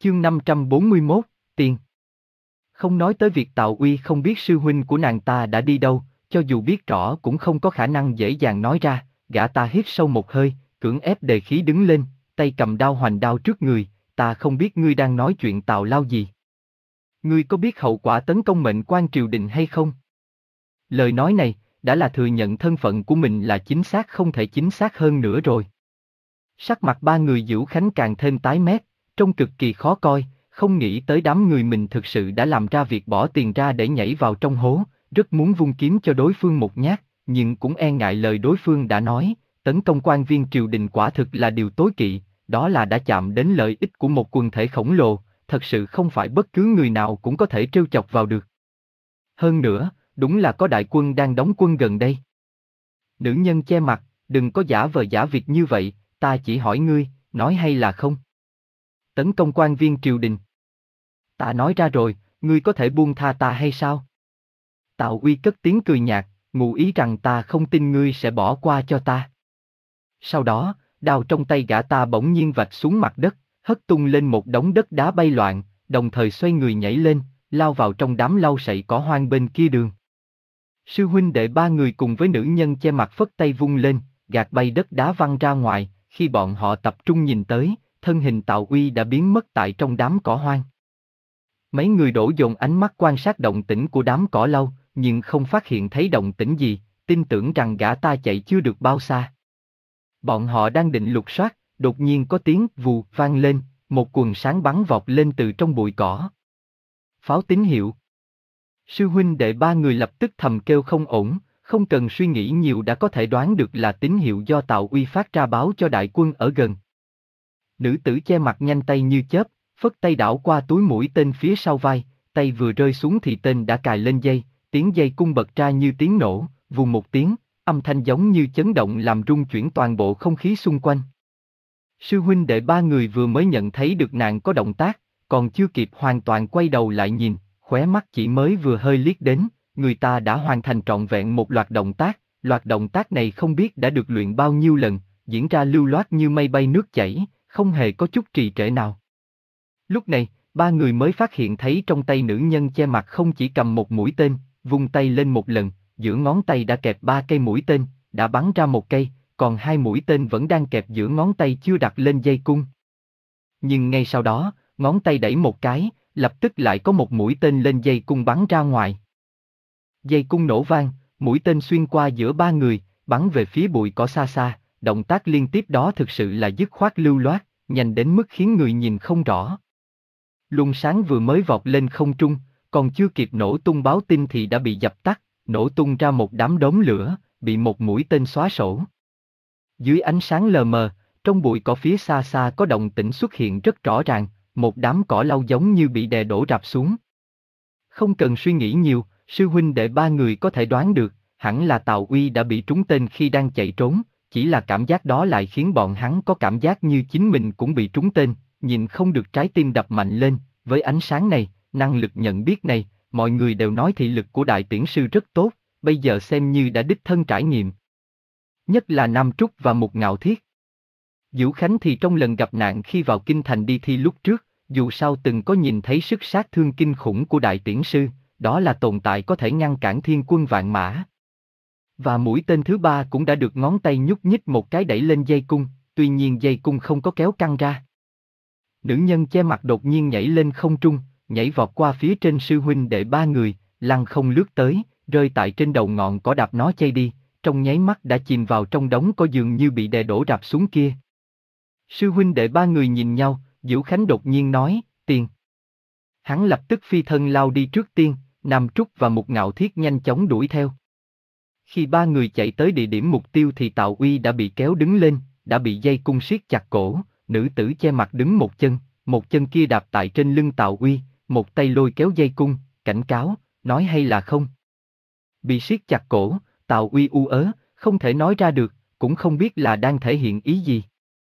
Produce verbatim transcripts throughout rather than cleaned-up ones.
Chương năm trăm bốn mươi mốt, tiền. Không nói tới việc Tào Uy không biết sư huynh của nàng ta đã đi đâu, cho dù biết rõ cũng không có khả năng dễ dàng nói ra, gã ta hít sâu một hơi, cưỡng ép đề khí đứng lên, tay cầm đao hoành đao trước người, ta không biết ngươi đang nói chuyện tào lao gì. Ngươi có biết hậu quả tấn công mệnh quan triều đình hay không? Lời nói này, đã là thừa nhận thân phận của mình là chính xác không thể chính xác hơn nữa rồi. Sắc mặt ba người Dữu Khánh càng thêm tái mét, trông cực kỳ khó coi, không nghĩ tới đám người mình thực sự đã làm ra việc bỏ tiền ra để nhảy vào trong hố, rất muốn vung kiếm cho đối phương một nhát, nhưng cũng e ngại lời đối phương đã nói, tấn công quan viên triều đình quả thực là điều tối kỵ, đó là đã chạm đến lợi ích của một quần thể khổng lồ, thật sự không phải bất cứ người nào cũng có thể trêu chọc vào được. Hơn nữa, đúng là có đại quân đang đóng quân gần đây. Nữ nhân che mặt, đừng có giả vờ giả vịt như vậy, ta chỉ hỏi ngươi, nói hay là không? Tấn công quan viên triều đình. Ta nói ra rồi, ngươi có thể buông tha ta hay sao? Tào Uy cất tiếng cười nhạt, ngụ ý rằng ta không tin ngươi sẽ bỏ qua cho ta. Sau đó, đao trong tay gã ta bỗng nhiên vạch xuống mặt đất, hất tung lên một đống đất đá bay loạn, đồng thời xoay người nhảy lên, lao vào trong đám lau sậy cỏ hoang bên kia đường. Sư huynh đệ ba người cùng với nữ nhân che mặt phất tay vung lên, gạt bay đất đá văng ra ngoài, khi bọn họ tập trung nhìn tới, thân hình Tào Uy đã biến mất tại trong đám cỏ hoang. Mấy người đổ dồn ánh mắt quan sát động tĩnh của đám cỏ lau, nhưng không phát hiện thấy động tĩnh gì, tin tưởng rằng gã ta chạy chưa được bao xa. Bọn họ đang định lục soát, đột nhiên có tiếng vù vang lên, một quần sáng bắn vọt lên từ trong bụi cỏ. Pháo tín hiệu. Sư huynh đệ ba người lập tức thầm kêu không ổn, không cần suy nghĩ nhiều đã có thể đoán được là tín hiệu do Tào Uy phát ra báo cho đại quân ở gần. Nữ tử che mặt nhanh tay như chớp, phất tay đảo qua túi mũi tên phía sau vai, tay vừa rơi xuống thì tên đã cài lên dây, tiếng dây cung bật ra như tiếng nổ, vù một tiếng, âm thanh giống như chấn động làm rung chuyển toàn bộ không khí xung quanh. Sư huynh đệ ba người vừa mới nhận thấy được nàng có động tác, còn chưa kịp hoàn toàn quay đầu lại nhìn, khóe mắt chỉ mới vừa hơi liếc đến, người ta đã hoàn thành trọn vẹn một loạt động tác, loạt động tác này không biết đã được luyện bao nhiêu lần, diễn ra lưu loát như mây bay nước chảy, không hề có chút trì trệ nào. Lúc này, ba người mới phát hiện thấy trong tay nữ nhân che mặt không chỉ cầm một mũi tên, vung tay lên một lần, giữa ngón tay đã kẹp ba cây mũi tên, đã bắn ra một cây, còn hai mũi tên vẫn đang kẹp giữa ngón tay chưa đặt lên dây cung. Nhưng ngay sau đó, ngón tay đẩy một cái, lập tức lại có một mũi tên lên dây cung bắn ra ngoài. Dây cung nổ vang, mũi tên xuyên qua giữa ba người, bắn về phía bụi cỏ xa xa, động tác liên tiếp đó thực sự là dứt khoát lưu loát, nhanh đến mức khiến người nhìn không rõ. Luồng sáng vừa mới vọt lên không trung, còn chưa kịp nổ tung báo tin thì đã bị dập tắt, nổ tung ra một đám đốm lửa, bị một mũi tên xóa sổ. Dưới ánh sáng lờ mờ, trong bụi cỏ phía xa xa có động tĩnh xuất hiện rất rõ ràng, một đám cỏ lau giống như bị đè đổ rạp xuống. Không cần suy nghĩ nhiều, sư huynh đệ ba người có thể đoán được, hẳn là Tào Uy đã bị trúng tên khi đang chạy trốn, chỉ là cảm giác đó lại khiến bọn hắn có cảm giác như chính mình cũng bị trúng tên, nhìn không được trái tim đập mạnh lên, với ánh sáng này, năng lực nhận biết này, mọi người đều nói thị lực của đại tiễn sư rất tốt, bây giờ xem như đã đích thân trải nghiệm. Nhất là Nam Trúc và Mục Ngạo Thiết. Dữu Khánh thì trong lần gặp nạn khi vào kinh thành đi thi lúc trước, dù sao từng có nhìn thấy sức sát thương kinh khủng của đại tiễn sư, đó là tồn tại có thể ngăn cản thiên quân vạn mã. Và mũi tên thứ ba cũng đã được ngón tay nhúc nhích một cái đẩy lên dây cung, tuy nhiên dây cung không có kéo căng ra. Nữ nhân che mặt đột nhiên nhảy lên không trung, nhảy vọt qua phía trên sư huynh đệ ba người, lăng không lướt tới, rơi tại trên đầu ngọn cỏ đạp nó chay đi, trong nháy mắt đã chìm vào trong đống cỏ dường như bị đè đổ rạp xuống kia. Sư huynh đệ ba người nhìn nhau, Dữu Khánh đột nhiên nói, tiền. Hắn lập tức phi thân lao đi trước tiên, Nam Trúc và Mục Ngạo Thiết nhanh chóng đuổi theo. Khi ba người chạy tới địa điểm mục tiêu thì Tào Uy đã bị kéo đứng lên, đã bị dây cung siết chặt cổ, nữ tử che mặt đứng một chân, một chân kia đạp tại trên lưng Tào Uy, một tay lôi kéo dây cung, cảnh cáo, nói hay là không. Bị siết chặt cổ, Tào Uy u ớ, không thể nói ra được, cũng không biết là đang thể hiện ý gì.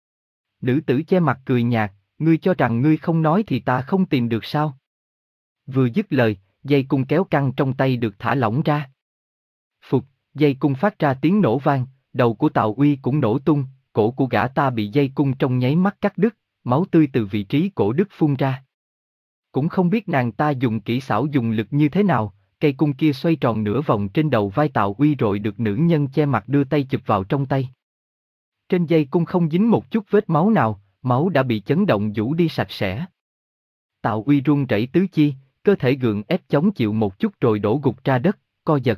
Nữ tử che mặt cười nhạt, ngươi cho rằng ngươi không nói thì ta không tìm được sao? Vừa dứt lời, dây cung kéo căng trong tay được thả lỏng ra. Phục, dây cung phát ra tiếng nổ vang, đầu của Tào Uy cũng nổ tung, cổ của gã ta bị dây cung trong nháy mắt cắt đứt, máu tươi từ vị trí cổ đứt phun ra. Cũng không biết nàng ta dùng kỹ xảo dùng lực như thế nào, cây cung kia xoay tròn nửa vòng trên đầu vai Tào Uy rồi được nữ nhân che mặt đưa tay chụp vào trong tay. Trên dây cung không dính một chút vết máu nào, máu đã bị chấn động vũ đi sạch sẽ. Tào Uy run rẩy tứ chi, cơ thể gượng ép chống chịu một chút rồi đổ gục ra đất, co giật.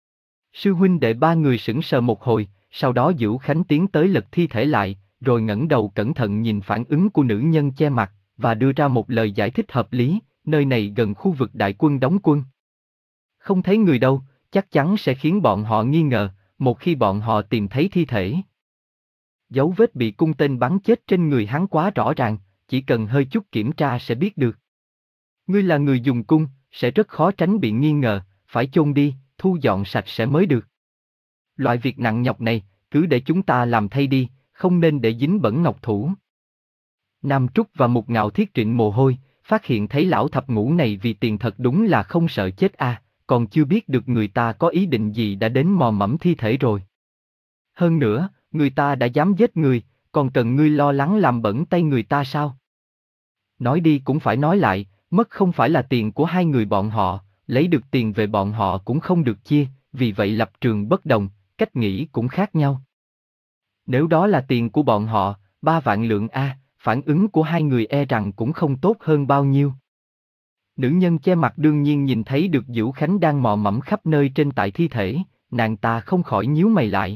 Sư huynh đệ ba người sững sờ một hồi, sau đó Dữu Khánh tiến tới lật thi thể lại, rồi ngẩng đầu cẩn thận nhìn phản ứng của nữ nhân che mặt, và đưa ra một lời giải thích hợp lý, nơi này gần khu vực đại quân đóng quân. Không thấy người đâu, chắc chắn sẽ khiến bọn họ nghi ngờ, một khi bọn họ tìm thấy thi thể. Dấu vết bị cung tên bắn chết trên người hắn quá rõ ràng, chỉ cần hơi chút kiểm tra sẽ biết được. Ngươi là người dùng cung, sẽ rất khó tránh bị nghi ngờ, phải chôn đi, thu dọn sạch sẽ mới được. Loại việc nặng nhọc này, cứ để chúng ta làm thay đi, không nên để dính bẩn ngọc thủ. Nam Trúc và Mục Ngạo Thiết trịnh mồ hôi, phát hiện thấy lão thập ngũ này vì tiền thật đúng là không sợ chết a, à, còn chưa biết được người ta có ý định gì đã đến mò mẫm thi thể rồi. Hơn nữa, người ta đã dám giết người, còn cần ngươi lo lắng làm bẩn tay người ta sao? Nói đi cũng phải nói lại, mất không phải là tiền của hai người bọn họ, lấy được tiền về bọn họ cũng không được chia, vì vậy lập trường bất đồng, cách nghĩ cũng khác nhau. Nếu đó là tiền của bọn họ, ba vạn lượng a, phản ứng của hai người e rằng cũng không tốt hơn bao nhiêu. Nữ nhân che mặt đương nhiên nhìn thấy được Dữu Khánh đang mò mẫm khắp nơi trên tại thi thể, nàng ta không khỏi nhíu mày lại.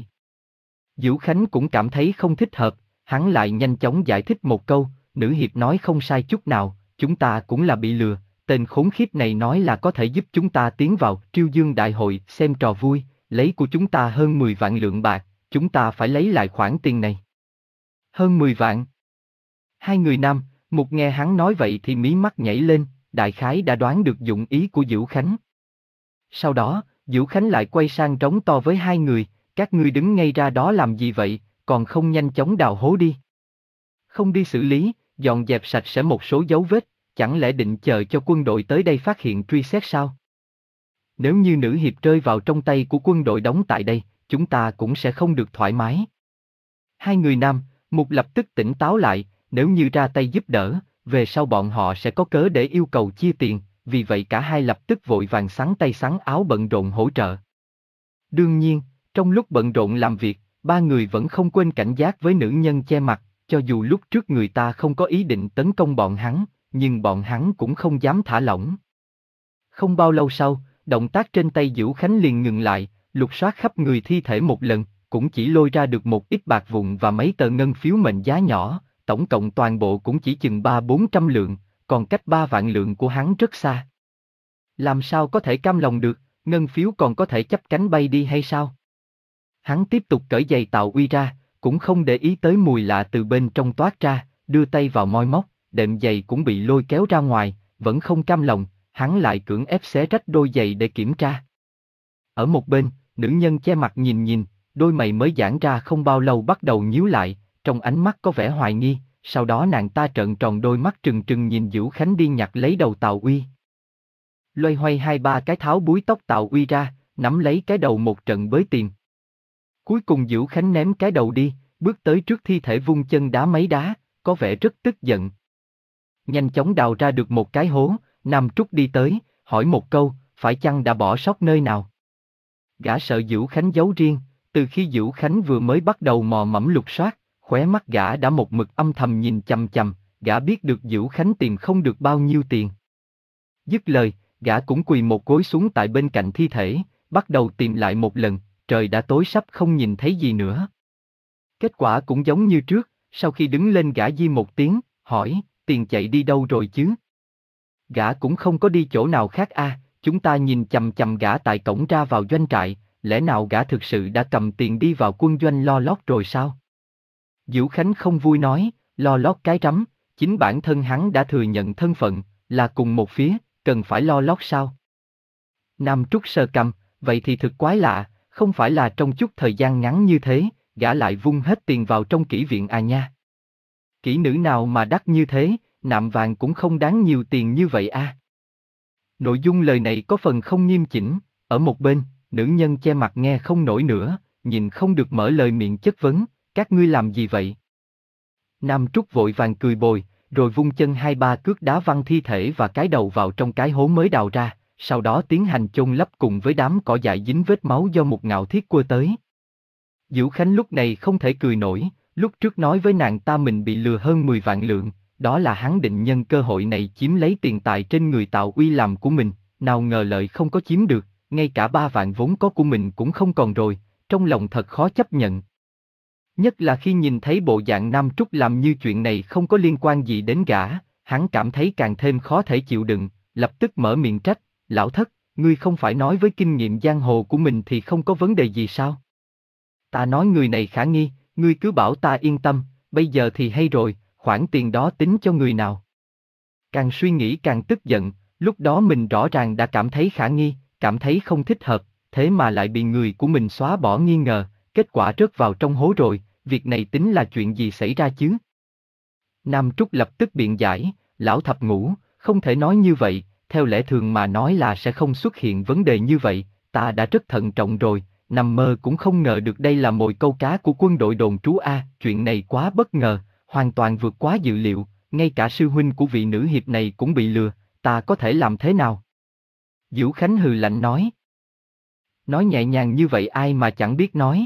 Dữu Khánh cũng cảm thấy không thích hợp, hắn lại nhanh chóng giải thích một câu, nữ hiệp nói không sai chút nào, chúng ta cũng là bị lừa, tên khốn khiếp này nói là có thể giúp chúng ta tiến vào Triêu Dương Đại Hội xem trò vui, lấy của chúng ta hơn mười vạn lượng bạc, chúng ta phải lấy lại khoản tiền này. Hơn mười vạn. Hai người nam, Mục nghe hắn nói vậy thì mí mắt nhảy lên, đại khái đã đoán được dụng ý của Dữu Khánh. Sau đó, Dữu Khánh lại quay sang trống to với hai người, các ngươi đứng ngay ra đó làm gì vậy, còn không nhanh chóng đào hố đi. Không đi xử lý, dọn dẹp sạch sẽ một số dấu vết, chẳng lẽ định chờ cho quân đội tới đây phát hiện truy xét sao? Nếu như nữ hiệp rơi vào trong tay của quân đội đóng tại đây, chúng ta cũng sẽ không được thoải mái. Hai người nam, Mục lập tức tỉnh táo lại, nếu như ra tay giúp đỡ, về sau bọn họ sẽ có cớ để yêu cầu chia tiền, vì vậy cả hai lập tức vội vàng xắn tay xắn áo bận rộn hỗ trợ. Đương nhiên, trong lúc bận rộn làm việc, ba người vẫn không quên cảnh giác với nữ nhân che mặt, cho dù lúc trước người ta không có ý định tấn công bọn hắn, nhưng bọn hắn cũng không dám thả lỏng. Không bao lâu sau, động tác trên tay Dữu Khánh liền ngừng lại, lục soát khắp người thi thể một lần, cũng chỉ lôi ra được một ít bạc vụn và mấy tờ ngân phiếu mệnh giá nhỏ, tổng cộng toàn bộ cũng chỉ chừng ba bốn trăm lượng, còn cách ba vạn lượng của hắn rất xa. Làm sao có thể cam lòng được, ngân phiếu còn có thể chắp cánh bay đi hay sao? Hắn tiếp tục cởi giày Tào Uy ra, cũng không để ý tới mùi lạ từ bên trong toát ra, đưa tay vào moi móc, đệm giày cũng bị lôi kéo ra ngoài, vẫn không cam lòng, hắn lại cưỡng ép xé rách đôi giày để kiểm tra. Ở một bên, nữ nhân che mặt nhìn nhìn, đôi mày mới giãn ra không bao lâu bắt đầu nhíu lại, trong ánh mắt có vẻ hoài nghi, sau đó nàng ta trợn tròn đôi mắt trừng trừng nhìn Dữu Khánh đi nhặt lấy đầu Tào Uy. Loay hoay hai ba cái tháo búi tóc Tào Uy ra, nắm lấy cái đầu một trận bới tìm. Cuối cùng Dữu Khánh ném cái đầu đi, bước tới trước thi thể vung chân đá mấy đá, có vẻ rất tức giận. Nhanh chóng đào ra được một cái hố, Nam Trúc đi tới, hỏi một câu, phải chăng đã bỏ sót nơi nào? Gã sợ Dữu Khánh giấu riêng, từ khi Dữu Khánh vừa mới bắt đầu mò mẫm lục soát, khóe mắt gã đã một mực âm thầm nhìn chằm chằm, gã biết được Dữu Khánh tìm không được bao nhiêu tiền. Dứt lời, gã cũng quỳ một gối xuống tại bên cạnh thi thể, bắt đầu tìm lại một lần, trời đã tối sắp không nhìn thấy gì nữa. Kết quả cũng giống như trước, sau khi đứng lên gã di một tiếng, hỏi, tiền chạy đi đâu rồi chứ? Gã cũng không có đi chỗ nào khác a, à, chúng ta nhìn chằm chằm gã tại cổng ra vào doanh trại, lẽ nào gã thực sự đã cầm tiền đi vào quân doanh lo lót rồi sao? Dữu Khánh không vui nói, lo lót cái rắm, chính bản thân hắn đã thừa nhận thân phận, là cùng một phía, cần phải lo lót sao? Nam Trúc sờ cằm, vậy thì thực quái lạ, không phải là trong chút thời gian ngắn như thế, gã lại vung hết tiền vào trong kỹ viện à nha. Kỹ nữ nào mà đắt như thế, nạm vàng cũng không đáng nhiều tiền như vậy a. À. Nội dung lời này có phần không nghiêm chỉnh, ở một bên, nữ nhân che mặt nghe không nổi nữa, nhìn không được mở lời miệng chất vấn, các ngươi làm gì vậy? Nam Trúc vội vàng cười bồi, rồi vung chân hai ba cước đá văng thi thể và cái đầu vào trong cái hố mới đào ra, sau đó tiến hành chôn lấp cùng với đám cỏ dại dính vết máu do một ngạo thiết quơ tới. Diễu Khánh lúc này không thể cười nổi, lúc trước nói với nàng ta mình bị lừa hơn mười vạn lượng, đó là hắn định nhân cơ hội này chiếm lấy tiền tài trên người Tào Uy làm của mình, nào ngờ lợi không có chiếm được, ngay cả ba vạn vốn có của mình cũng không còn rồi, trong lòng thật khó chấp nhận. Nhất là khi nhìn thấy bộ dạng Nam Trúc làm như chuyện này không có liên quan gì đến gã, hắn cảm thấy càng thêm khó thể chịu đựng, lập tức mở miệng trách, lão thất, ngươi không phải nói với kinh nghiệm giang hồ của mình thì không có vấn đề gì sao? Ta nói người này khả nghi, ngươi cứ bảo ta yên tâm, bây giờ thì hay rồi, khoản tiền đó tính cho người nào? Càng suy nghĩ càng tức giận, lúc đó mình rõ ràng đã cảm thấy khả nghi, cảm thấy không thích hợp, thế mà lại bị người của mình xóa bỏ nghi ngờ, kết quả rớt vào trong hố rồi, việc này tính là chuyện gì xảy ra chứ? Nam Trúc lập tức biện giải, lão thập ngũ, không thể nói như vậy, theo lẽ thường mà nói là sẽ không xuất hiện vấn đề như vậy, ta đã rất thận trọng rồi, nằm mơ cũng không ngờ được đây là mồi câu cá của quân đội đồn trú A, chuyện này quá bất ngờ, hoàn toàn vượt quá dự liệu, ngay cả sư huynh của vị nữ hiệp này cũng bị lừa, ta có thể làm thế nào? Diễu Khánh hừ lạnh nói. Nói nhẹ nhàng như vậy ai mà chẳng biết nói.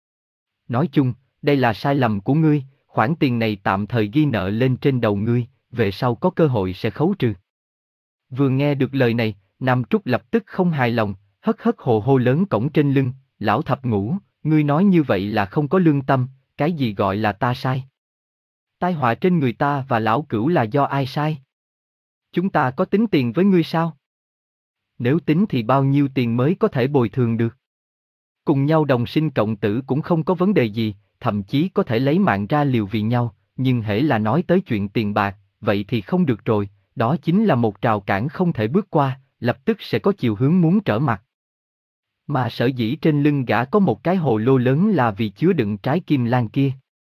Nói chung, đây là sai lầm của ngươi, khoản tiền này tạm thời ghi nợ lên trên đầu ngươi, về sau có cơ hội sẽ khấu trừ. Vừa nghe được lời này, Nam Trúc lập tức không hài lòng, hất hất hồ hô lớn cổng trên lưng, lão thập ngũ, ngươi nói như vậy là không có lương tâm, cái gì gọi là ta sai? Tai họa trên người ta và lão cửu là do ai sai? Chúng ta có tính tiền với ngươi sao? Nếu tính thì bao nhiêu tiền mới có thể bồi thường được? Cùng nhau đồng sinh cộng tử cũng không có vấn đề gì, thậm chí có thể lấy mạng ra liều vì nhau, nhưng hễ là nói tới chuyện tiền bạc, vậy thì không được rồi, đó chính là một rào cản không thể bước qua, lập tức sẽ có chiều hướng muốn trở mặt. Mà sở dĩ trên lưng gã có một cái hồ lô lớn là vì chứa đựng trái kim lan kia.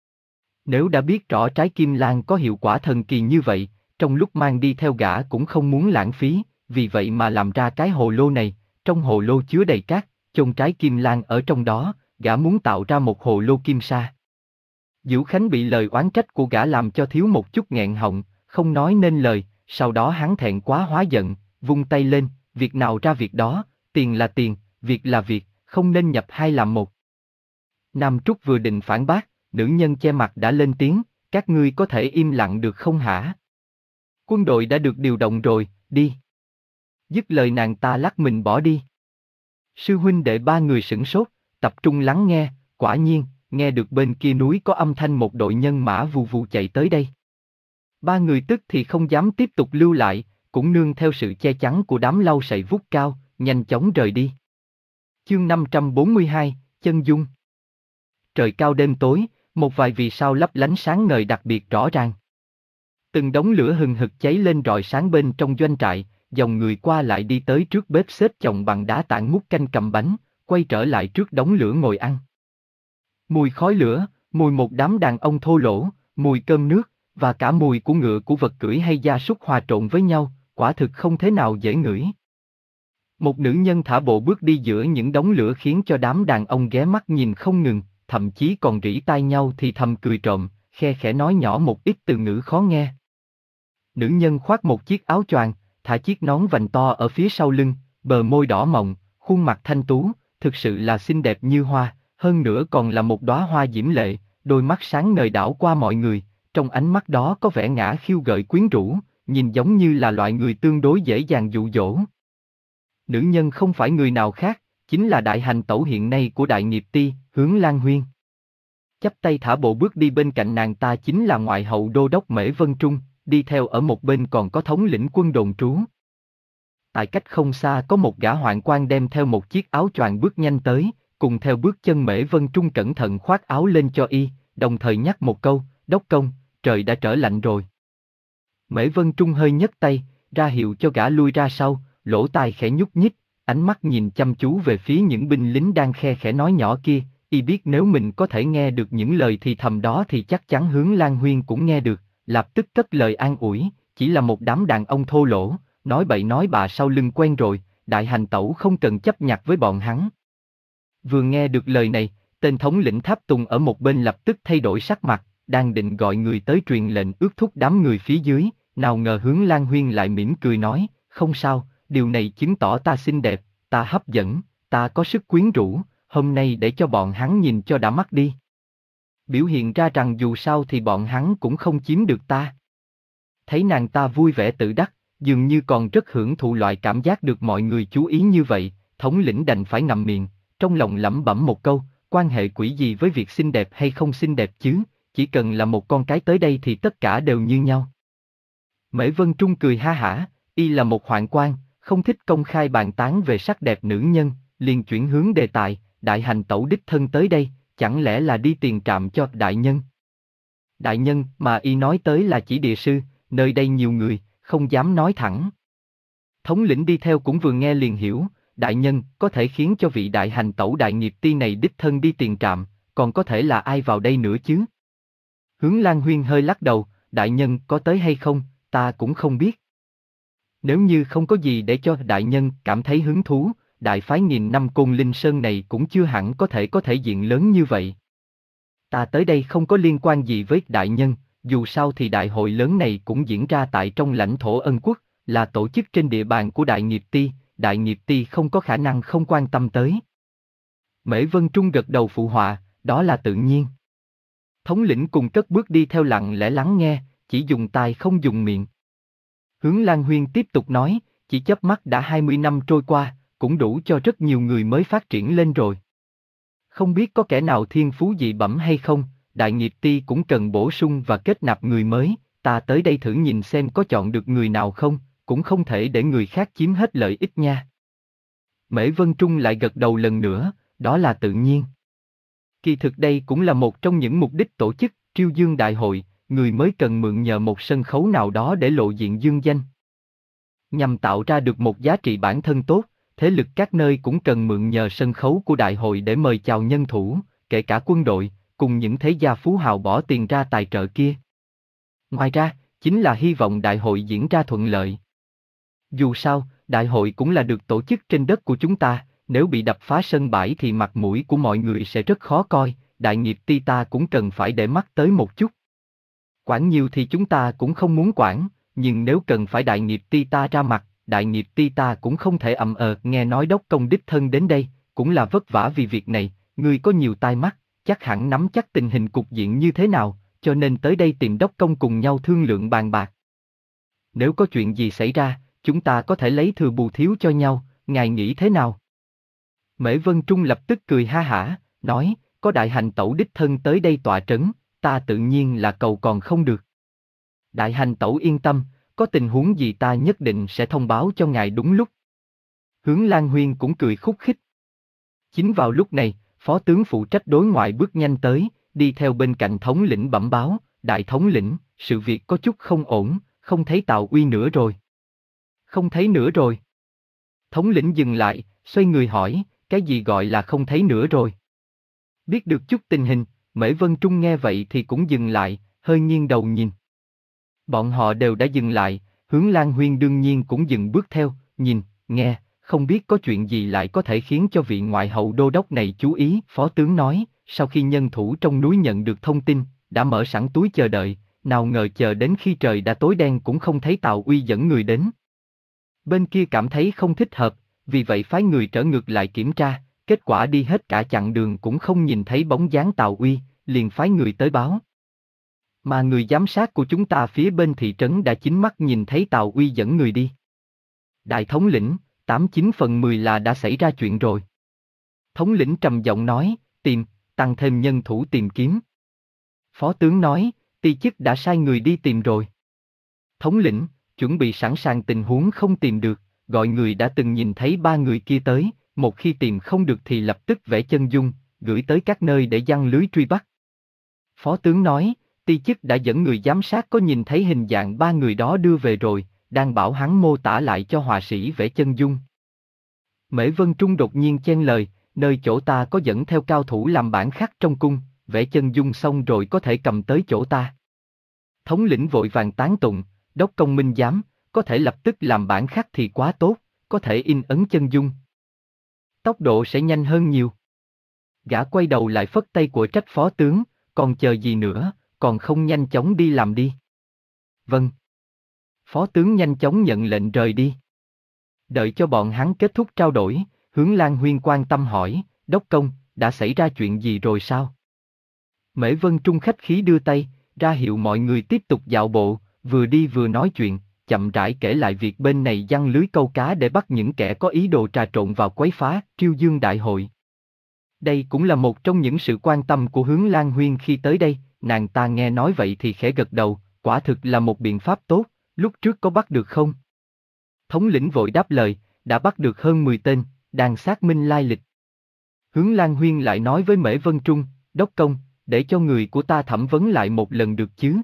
Nếu đã biết rõ trái kim lan có hiệu quả thần kỳ như vậy, trong lúc mang đi theo gã cũng không muốn lãng phí, vì vậy mà làm ra cái hồ lô này, trong hồ lô chứa đầy cát, chôn trái kim lan ở trong đó, gã muốn tạo ra một hồ lô kim sa. Diễu Khánh bị lời oán trách của gã làm cho thiếu một chút nghẹn họng, không nói nên lời, sau đó hắn thẹn quá hóa giận, vung tay lên, việc nào ra việc đó, tiền là tiền, việc là việc, không nên nhập hai làm một. Nam Trúc vừa định phản bác, nữ nhân che mặt đã lên tiếng, các ngươi có thể im lặng được không hả? Quân đội đã được điều động rồi, đi. Dứt lời nàng ta lắc mình bỏ đi. Sư huynh đệ ba người sửng sốt, tập trung lắng nghe, quả nhiên, nghe được bên kia núi có âm thanh một đội nhân mã vù vù chạy tới đây. Ba người tức thì không dám tiếp tục lưu lại, cũng nương theo sự che chắn của đám lau sậy vút cao, nhanh chóng rời đi. Chương năm trăm bốn mươi hai, Chân Dung. Trời cao đêm tối, một vài vì sao lấp lánh sáng ngời đặc biệt rõ ràng. Từng đống lửa hừng hực cháy lên rọi sáng bên trong doanh trại, dòng người qua lại đi tới trước bếp xếp chồng bằng đá tảng múc canh cầm bánh, quay trở lại trước đống lửa ngồi ăn. Mùi khói lửa, mùi một đám đàn ông thô lỗ, mùi cơm nước, và cả mùi của ngựa của vật cưỡi hay gia súc hòa trộn với nhau, quả thực không thế nào dễ ngửi. Một nữ nhân thả bộ bước đi giữa những đống lửa khiến cho đám đàn ông ghé mắt nhìn không ngừng, thậm chí còn rỉ tai nhau thì thầm cười trộm, khe khẽ nói nhỏ một ít từ ngữ khó nghe. Nữ nhân khoác một chiếc áo choàng, thả chiếc nón vành to ở phía sau lưng, bờ môi đỏ mọng, khuôn mặt thanh tú, thực sự là xinh đẹp như hoa, hơn nữa còn là một đóa hoa diễm lệ, đôi mắt sáng ngời đảo qua mọi người, trong ánh mắt đó có vẻ ngả khiêu gợi quyến rũ, nhìn giống như là loại người tương đối dễ dàng dụ dỗ. Nữ nhân không phải người nào khác, chính là đại hành tẩu hiện nay của đại nghiệp ti, Hướng Lan Huyên. Chắp tay thả bộ bước đi bên cạnh nàng ta chính là ngoại hậu đô đốc Mễ Vân Trung, đi theo ở một bên còn có thống lĩnh quân đồn trú. Tại cách không xa có một gã hoạn quan đem theo một chiếc áo choàng bước nhanh tới, cùng theo bước chân Mễ Vân Trung cẩn thận khoác áo lên cho y, đồng thời nhắc một câu, đốc công, trời đã trở lạnh rồi. Mễ Vân Trung hơi nhấc tay, ra hiệu cho gã lui ra sau, lỗ tai khẽ nhúc nhích, ánh mắt nhìn chăm chú về phía những binh lính đang khe khẽ nói nhỏ kia, y biết nếu mình có thể nghe được những lời thì thầm đó thì chắc chắn Hướng Lan Huyên cũng nghe được, lập tức cất lời an ủi, chỉ là một đám đàn ông thô lỗ, nói bậy nói bạ sau lưng quen rồi, đại hành tẩu không cần chấp nhặt với bọn hắn. Vừa nghe được lời này, tên thống lĩnh Tháp Tùng ở một bên lập tức thay đổi sắc mặt, đang định gọi người tới truyền lệnh ước thúc đám người phía dưới, nào ngờ Hướng Lan Huyên lại mỉm cười nói, không sao, điều này chứng tỏ ta xinh đẹp, ta hấp dẫn, ta có sức quyến rũ, hôm nay để cho bọn hắn nhìn cho đã mắt đi. Biểu hiện ra rằng dù sao thì bọn hắn cũng không chiếm được ta. Thấy nàng ta vui vẻ tự đắc, dường như còn rất hưởng thụ loại cảm giác được mọi người chú ý như vậy, thống lĩnh đành phải ngậm miệng, trong lòng lẩm bẩm một câu, quan hệ quỷ gì với việc xinh đẹp hay không xinh đẹp chứ, chỉ cần là một con cái tới đây thì tất cả đều như nhau. Mễ Vân Trung cười ha hả, y là một hoạn quan, không thích công khai bàn tán về sắc đẹp nữ nhân, liền chuyển hướng đề tài, đại hành tẩu đích thân tới đây, chẳng lẽ là đi tiền trạm cho đại nhân? Đại nhân mà y nói tới là chỉ địa sư, nơi đây nhiều người, không dám nói thẳng. Thống lĩnh đi theo cũng vừa nghe liền hiểu, đại nhân có thể khiến cho vị đại hành tẩu đại nghiệp ti này đích thân đi tiền trạm, còn có thể là ai vào đây nữa chứ? Hướng Lan Huyên hơi lắc đầu, đại nhân có tới hay không, ta cũng không biết. Nếu như không có gì để cho đại nhân cảm thấy hứng thú, đại phái nghìn năm Côn Linh Sơn này cũng chưa hẳn có thể có thể diện lớn như vậy. Ta tới đây không có liên quan gì với đại nhân, dù sao thì đại hội lớn này cũng diễn ra tại trong lãnh thổ Ân Quốc, là tổ chức trên địa bàn của đại nghiệp ti, đại nghiệp ti không có khả năng không quan tâm tới. Mễ Vân Trung gật đầu phụ họa, đó là tự nhiên. Thống lĩnh cùng cất bước đi theo lặng lẽ lắng nghe, chỉ dùng tai không dùng miệng. Hướng Lan Huyên tiếp tục nói, chỉ chớp mắt đã hai mươi năm trôi qua, cũng đủ cho rất nhiều người mới phát triển lên rồi. Không biết có kẻ nào thiên phú dị bẩm hay không, đại nghiệp ti cũng cần bổ sung và kết nạp người mới, ta tới đây thử nhìn xem có chọn được người nào không, cũng không thể để người khác chiếm hết lợi ích nha. Mễ Vân Trung lại gật đầu lần nữa, đó là tự nhiên. Kỳ thực đây cũng là một trong những mục đích tổ chức Triêu Dương Đại hội, người mới cần mượn nhờ một sân khấu nào đó để lộ diện dương danh. Nhằm tạo ra được một giá trị bản thân tốt, thế lực các nơi cũng cần mượn nhờ sân khấu của đại hội để mời chào nhân thủ, kể cả quân đội, cùng những thế gia phú hào bỏ tiền ra tài trợ kia. Ngoài ra, chính là hy vọng đại hội diễn ra thuận lợi. Dù sao, đại hội cũng là được tổ chức trên đất của chúng ta, nếu bị đập phá sân bãi thì mặt mũi của mọi người sẽ rất khó coi, đại nghiệp ti ta cũng cần phải để mắt tới một chút. Quản nhiều thì chúng ta cũng không muốn quản, nhưng nếu cần phải đại nghiệp ti ta ra mặt, đại nghiệp ti ta cũng không thể ậm ờ. Nghe nói đốc công đích thân đến đây, cũng là vất vả vì việc này, ngươi có nhiều tai mắt, chắc hẳn nắm chắc tình hình cục diện như thế nào, cho nên tới đây tìm đốc công cùng nhau thương lượng bàn bạc. Nếu có chuyện gì xảy ra, chúng ta có thể lấy thừa bù thiếu cho nhau, ngài nghĩ thế nào? Mễ Vân Trung lập tức cười ha hả, nói, có đại hành tẩu đích thân tới đây tọa trấn, ta tự nhiên là cầu còn không được. Đại hành tẩu yên tâm, có tình huống gì ta nhất định sẽ thông báo cho ngài đúng lúc. Hướng Lan Huyên cũng cười khúc khích. Chính vào lúc này, phó tướng phụ trách đối ngoại bước nhanh tới, đi theo bên cạnh thống lĩnh bẩm báo, đại thống lĩnh, sự việc có chút không ổn, không thấy Tào Uy nữa rồi. Không thấy nữa rồi. Thống lĩnh dừng lại, xoay người hỏi, cái gì gọi là không thấy nữa rồi? Biết được chút tình hình, Mễ Vân Trung nghe vậy thì cũng dừng lại, hơi nghiêng đầu nhìn. Bọn họ đều đã dừng lại, Hướng Lan Huyên đương nhiên cũng dừng bước theo, nhìn, nghe, không biết có chuyện gì lại có thể khiến cho vị ngoại hậu đô đốc này chú ý. Phó tướng nói, sau khi nhân thủ trong núi nhận được thông tin, đã mở sẵn túi chờ đợi, nào ngờ chờ đến khi trời đã tối đen cũng không thấy Tào Uy dẫn người đến. Bên kia cảm thấy không thích hợp, vì vậy phái người trở ngược lại kiểm tra, kết quả đi hết cả chặng đường cũng không nhìn thấy bóng dáng Tào Uy, liền phái người tới báo. Mà người giám sát của chúng ta phía bên thị trấn đã chính mắt nhìn thấy Tào Uy dẫn người đi. Đại thống lĩnh, tám chín phần mười là đã xảy ra chuyện rồi. Thống lĩnh trầm giọng nói, tìm, tăng thêm nhân thủ tìm kiếm. Phó tướng nói, ti chức đã sai người đi tìm rồi. Thống lĩnh, chuẩn bị sẵn sàng tình huống không tìm được, gọi người đã từng nhìn thấy ba người kia tới, một khi tìm không được thì lập tức vẽ chân dung, gửi tới các nơi để giăng lưới truy bắt. Phó tướng nói, ti chức đã dẫn người giám sát có nhìn thấy hình dạng ba người đó đưa về rồi, đang bảo hắn mô tả lại cho họa sĩ vẽ chân dung. Mễ Vân Trung đột nhiên chen lời, nơi chỗ ta có dẫn theo cao thủ làm bản khắc trong cung, vẽ chân dung xong rồi có thể cầm tới chỗ ta. Thống lĩnh vội vàng tán tụng, đốc công minh giám, có thể lập tức làm bản khắc thì quá tốt, có thể in ấn chân dung. Tốc độ sẽ nhanh hơn nhiều. Gã quay đầu lại phất tay của trách phó tướng, còn chờ gì nữa, còn không nhanh chóng đi làm đi. Vâng. Phó tướng nhanh chóng nhận lệnh rời đi. Đợi cho bọn hắn kết thúc trao đổi, Hướng Lan Huyên quan tâm hỏi, Đốc công, đã xảy ra chuyện gì rồi sao? Mễ Vân Trung khách khí đưa tay, ra hiệu mọi người tiếp tục dạo bộ, vừa đi vừa nói chuyện, chậm rãi kể lại việc bên này giăng lưới câu cá để bắt những kẻ có ý đồ trà trộn vào quấy phá Triêu Dương Đại hội. Đây cũng là một trong những sự quan tâm của Hướng Lan Huyên khi tới đây, nàng ta nghe nói vậy thì khẽ gật đầu, quả thực là một biện pháp tốt, lúc trước có bắt được không? Thống lĩnh vội đáp lời, đã bắt được hơn mười tên, đang xác minh lai lịch. Hướng Lan Huyên lại nói với Mễ Vân Trung, Đốc công, để cho người của ta thẩm vấn lại một lần được chứ?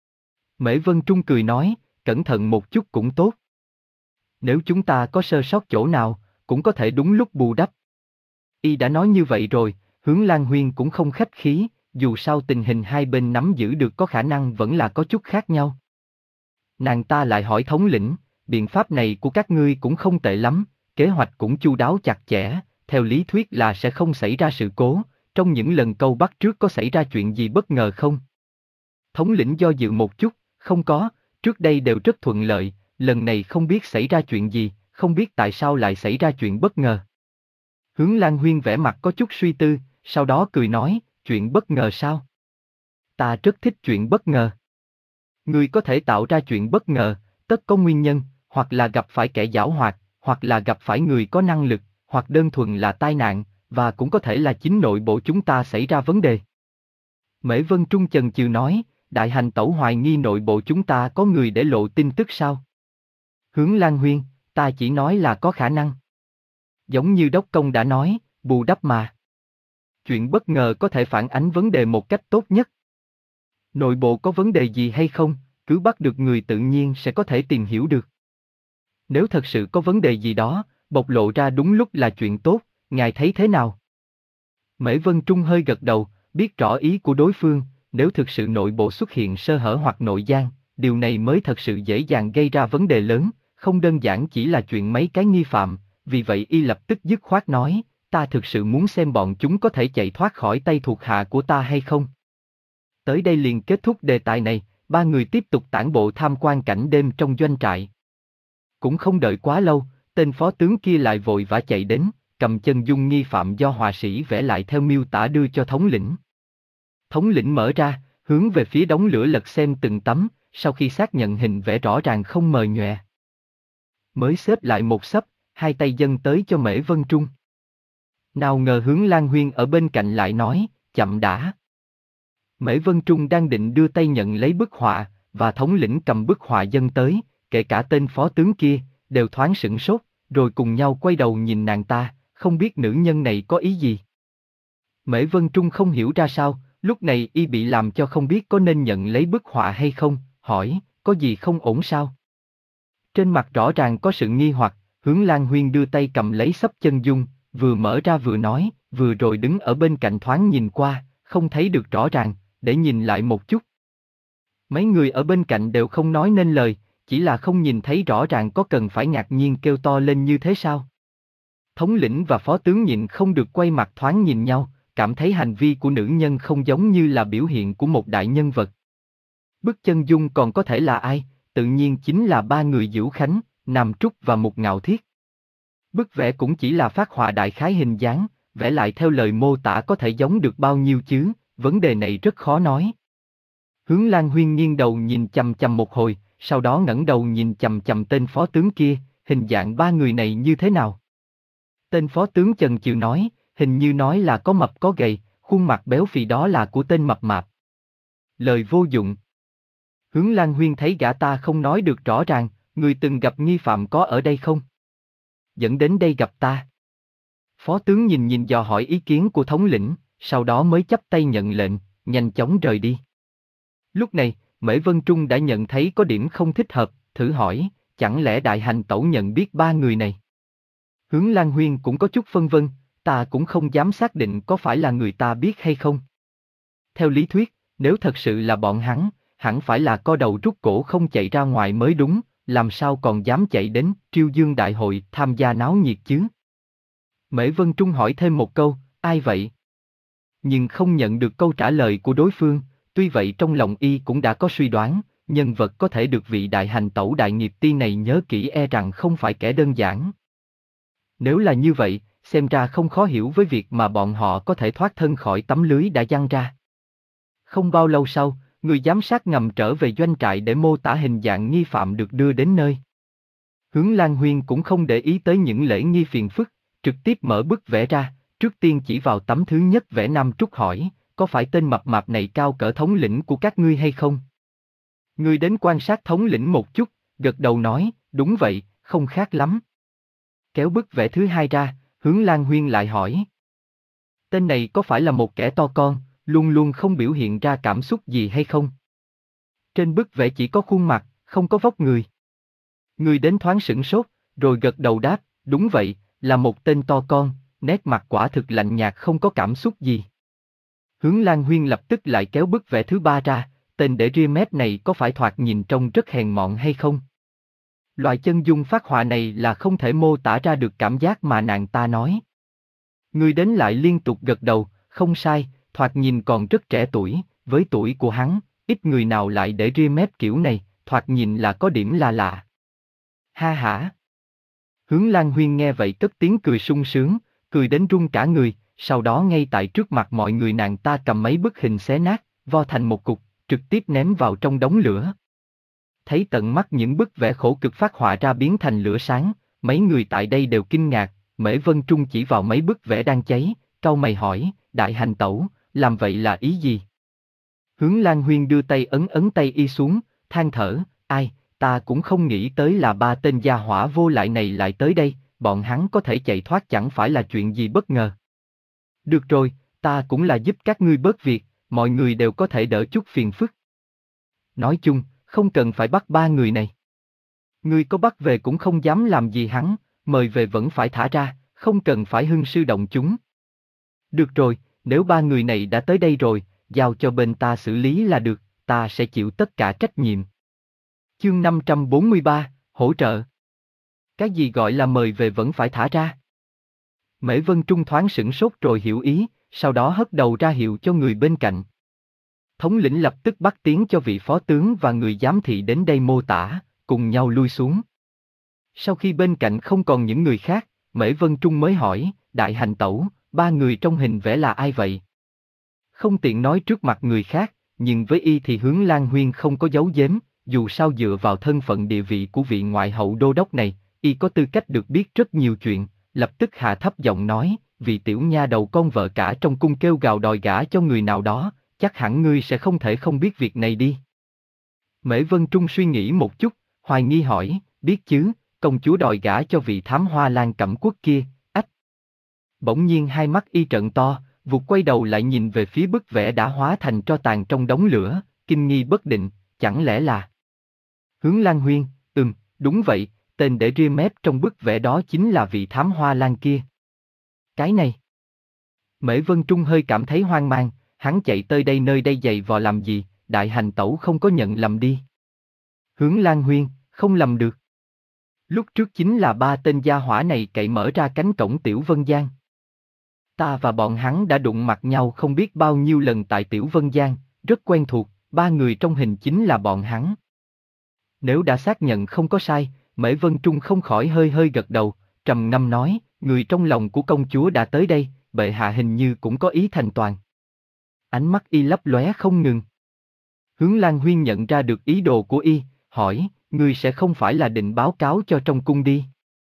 Mễ Vân Trung cười nói, cẩn thận một chút cũng tốt. Nếu chúng ta có sơ sót chỗ nào, cũng có thể đúng lúc bù đắp. Y đã nói như vậy rồi, Hướng Lan Huyên cũng không khách khí, dù sao tình hình hai bên nắm giữ được có khả năng vẫn là có chút khác nhau. Nàng ta lại hỏi thống lĩnh, biện pháp này của các ngươi cũng không tệ lắm, kế hoạch cũng chu đáo chặt chẽ, theo lý thuyết là sẽ không xảy ra sự cố, trong những lần câu bắt trước có xảy ra chuyện gì bất ngờ không? Thống lĩnh do dự một chút, không có, trước đây đều rất thuận lợi, lần này không biết xảy ra chuyện gì, không biết tại sao lại xảy ra chuyện bất ngờ. Hướng Lan Huyên vẻ mặt có chút suy tư, sau đó cười nói, chuyện bất ngờ sao? Ta rất thích chuyện bất ngờ. Người có thể tạo ra chuyện bất ngờ, tất có nguyên nhân, hoặc là gặp phải kẻ giảo hoạt, hoặc là gặp phải người có năng lực, hoặc đơn thuần là tai nạn, và cũng có thể là chính nội bộ chúng ta xảy ra vấn đề. Mễ Vân Trung chần chừ nói, Đại Hành Tẩu hoài nghi nội bộ chúng ta có người để lộ tin tức sao? Hướng Lan Huyên, ta chỉ nói là có khả năng. Giống như Đốc công đã nói, bù đắp mà. Chuyện bất ngờ có thể phản ánh vấn đề một cách tốt nhất. Nội bộ có vấn đề gì hay không, cứ bắt được người tự nhiên sẽ có thể tìm hiểu được. Nếu thật sự có vấn đề gì đó, bộc lộ ra đúng lúc là chuyện tốt, ngài thấy thế nào? Mễ Vân Trung hơi gật đầu, biết rõ ý của đối phương, nếu thực sự nội bộ xuất hiện sơ hở hoặc nội gian, điều này mới thật sự dễ dàng gây ra vấn đề lớn, không đơn giản chỉ là chuyện mấy cái nghi phạm, vì vậy y lập tức dứt khoát nói, ta thực sự muốn xem bọn chúng có thể chạy thoát khỏi tay thuộc hạ của ta hay không. Tới đây liền kết thúc đề tài này, ba người tiếp tục tản bộ tham quan cảnh đêm trong doanh trại. Cũng không đợi quá lâu, tên phó tướng kia lại vội vã chạy đến, cầm chân dung nghi phạm do họa sĩ vẽ lại theo miêu tả đưa cho thống lĩnh. Thống lĩnh mở ra, hướng về phía đống lửa lật xem từng tấm, sau khi xác nhận hình vẽ rõ ràng không mờ nhòe. Mới xếp lại một xấp, hai tay dâng tới cho Mễ Vân Trung. Nào ngờ Hướng Lan Huyên ở bên cạnh lại nói, chậm đã. Mễ Vân Trung đang định đưa tay nhận lấy bức họa, và thống lĩnh cầm bức họa dâng tới, kể cả tên phó tướng kia, đều thoáng sửng sốt, rồi cùng nhau quay đầu nhìn nàng ta, không biết nữ nhân này có ý gì. Mễ Vân Trung không hiểu ra sao, lúc này y bị làm cho không biết có nên nhận lấy bức họa hay không, hỏi, có gì không ổn sao? Trên mặt rõ ràng có sự nghi hoặc, Hướng Lan Huyên đưa tay cầm lấy xấp chân dung, vừa mở ra vừa nói, vừa rồi đứng ở bên cạnh thoáng nhìn qua, không thấy được rõ ràng, để nhìn lại một chút. Mấy người ở bên cạnh đều không nói nên lời, chỉ là không nhìn thấy rõ ràng có cần phải ngạc nhiên kêu to lên như thế sao? Thống lĩnh và phó tướng nhịn không được quay mặt thoáng nhìn nhau, cảm thấy hành vi của nữ nhân không giống như là biểu hiện của một đại nhân vật. Bức chân dung còn có thể là ai, tự nhiên chính là ba người Dữu Khánh, Nam Trúc và Mục Ngạo Thiết. Bức vẽ cũng chỉ là phác họa đại khái hình dáng, vẽ lại theo lời mô tả có thể giống được bao nhiêu chứ, vấn đề này rất khó nói. Hướng Lan Huyên nghiêng đầu nhìn chằm chằm một hồi, sau đó ngẩng đầu nhìn chằm chằm tên phó tướng kia, hình dạng ba người này như thế nào? Tên phó tướng chần chừ nói, hình như nói là có mập có gầy, khuôn mặt béo phì đó là của tên mập mạp. Lời vô dụng. Hướng Lan Huyên thấy gã ta không nói được rõ ràng, người từng gặp nghi phạm có ở đây không? Dẫn đến đây gặp ta. Phó tướng nhìn nhìn dò hỏi ý kiến của thống lĩnh, sau đó mới chắp tay nhận lệnh, nhanh chóng rời đi. Lúc này, Mễ Vân Trung đã nhận thấy có điểm không thích hợp, thử hỏi, chẳng lẽ Đại Hành Tẩu nhận biết ba người này? Hướng Lan Huyên cũng có chút phân vân, ta cũng không dám xác định có phải là người ta biết hay không. Theo lý thuyết, nếu thật sự là bọn hắn, hẳn phải là co đầu rút cổ không chạy ra ngoài mới đúng, làm sao còn dám chạy đến Triêu Dương Đại hội tham gia náo nhiệt chứ? Mễ Vân Trung hỏi thêm một câu, ai vậy? Nhưng không nhận được câu trả lời của đối phương, tuy vậy trong lòng y cũng đã có suy đoán, nhân vật có thể được vị đại hành tẩu đại nghiệp tiên này nhớ kỹ e rằng không phải kẻ đơn giản. Nếu là như vậy, xem ra không khó hiểu với việc mà bọn họ có thể thoát thân khỏi tấm lưới đã giăng ra. Không bao lâu sau, người giám sát ngầm trở về doanh trại để mô tả hình dạng nghi phạm được đưa đến nơi. Hướng Lan Huyên cũng không để ý tới những lễ nghi phiền phức, trực tiếp mở bức vẽ ra, trước tiên chỉ vào tấm thứ nhất vẽ Nam Trúc hỏi, có phải tên mập mạp này cao cỡ thống lĩnh của các ngươi hay không? Ngươi đến quan sát thống lĩnh một chút, gật đầu nói, đúng vậy, không khác lắm. Kéo bức vẽ thứ hai ra, Hướng Lan Huyên lại hỏi. Tên này có phải là một kẻ to con, luôn luôn không biểu hiện ra cảm xúc gì hay không? Trên bức vẽ chỉ có khuôn mặt, không có vóc người. Người đến thoáng sửng sốt, rồi gật đầu đáp, đúng vậy, là một tên to con, nét mặt quả thực lạnh nhạt không có cảm xúc gì. Hướng Lan Huyên lập tức lại kéo bức vẽ thứ ba ra, tên để ria mép này có phải thoạt nhìn trông rất hèn mọn hay không? Loại chân dung phác họa này là không thể mô tả ra được cảm giác mà nàng ta nói. Người đến lại liên tục gật đầu, không sai, thoạt nhìn còn rất trẻ tuổi, với tuổi của hắn, ít người nào lại để ria mép kiểu này, thoạt nhìn là có điểm là lạ. Ha hả. Hướng Lan Huyên nghe vậy cất tiếng cười sung sướng, cười đến run cả người, sau đó ngay tại trước mặt mọi người nàng ta cầm mấy bức hình xé nát, vo thành một cục, trực tiếp ném vào trong đống lửa. Thấy tận mắt những bức vẽ khổ cực phát họa ra biến thành lửa sáng, mấy người tại đây đều kinh ngạc, Mễ Vân Trung chỉ vào mấy bức vẽ đang cháy, cau mày hỏi, đại hành tẩu, làm vậy là ý gì? Hướng Lan Huyên đưa tay ấn ấn tay y xuống, than thở, ai, ta cũng không nghĩ tới là ba tên gia hỏa vô lại này lại tới đây, bọn hắn có thể chạy thoát chẳng phải là chuyện gì bất ngờ. Được rồi, ta cũng là giúp các ngươi bớt việc, mọi người đều có thể đỡ chút phiền phức. Nói chung, không cần phải bắt ba người này. Ngươi có bắt về cũng không dám làm gì hắn, mời về vẫn phải thả ra, không cần phải hưng sư động chúng. Được rồi, nếu ba người này đã tới đây rồi, giao cho bên ta xử lý là được, ta sẽ chịu tất cả trách nhiệm. Chương năm trăm bốn mươi ba, hỗ trợ. Cái gì gọi là mời về vẫn phải thả ra? Mễ Vân Trung thoáng sửng sốt rồi hiểu ý, sau đó hất đầu ra hiệu cho người bên cạnh. Thống lĩnh lập tức bắt tiếng cho vị phó tướng và người giám thị đến đây mô tả, cùng nhau lui xuống. Sau khi bên cạnh không còn những người khác, Mễ Vân Trung mới hỏi, đại hành tẩu, ba người trong hình vẽ là ai vậy? Không tiện nói trước mặt người khác, nhưng với y thì Hướng Lan Huyên không có giấu giếm, dù sao dựa vào thân phận địa vị của vị ngoại hậu đô đốc này, y có tư cách được biết rất nhiều chuyện, lập tức hạ thấp giọng nói, vì tiểu nha đầu con vợ cả trong cung kêu gào đòi gả cho người nào đó, chắc hẳn ngươi sẽ không thể không biết việc này đi. Mễ Vân Trung suy nghĩ một chút, hoài nghi hỏi, biết chứ, công chúa đòi gả cho vị thám hoa lan cẩm quốc kia, ách. Bỗng nhiên hai mắt y trợn to, vụt quay đầu lại nhìn về phía bức vẽ đã hóa thành tro tàn trong đống lửa, kinh nghi bất định, chẳng lẽ là... Hướng Lan Huyên, ừm, đúng vậy, tên để ria mép trong bức vẽ đó chính là vị thám hoa lan kia. Cái này... Mễ Vân Trung hơi cảm thấy hoang mang, hắn chạy tới đây nơi đây giày vò làm gì, đại hành tẩu không có nhận lầm đi. Hướng Lan Huyên, không lầm được. Lúc trước chính là ba tên gia hỏa này cậy mở ra cánh cổng Tiểu Vân Giang. Ta và bọn hắn đã đụng mặt nhau không biết bao nhiêu lần tại Tiểu Vân Giang, rất quen thuộc, ba người trong hình chính là bọn hắn. Nếu đã xác nhận không có sai, Mễ Vân Trung không khỏi hơi hơi gật đầu, trầm ngâm nói, người trong lòng của công chúa đã tới đây, bệ hạ hình như cũng có ý thành toàn. Ánh mắt y lấp lóe không ngừng. Hướng Lan Huyên nhận ra được ý đồ của y, hỏi, ngươi sẽ không phải là định báo cáo cho trong cung đi.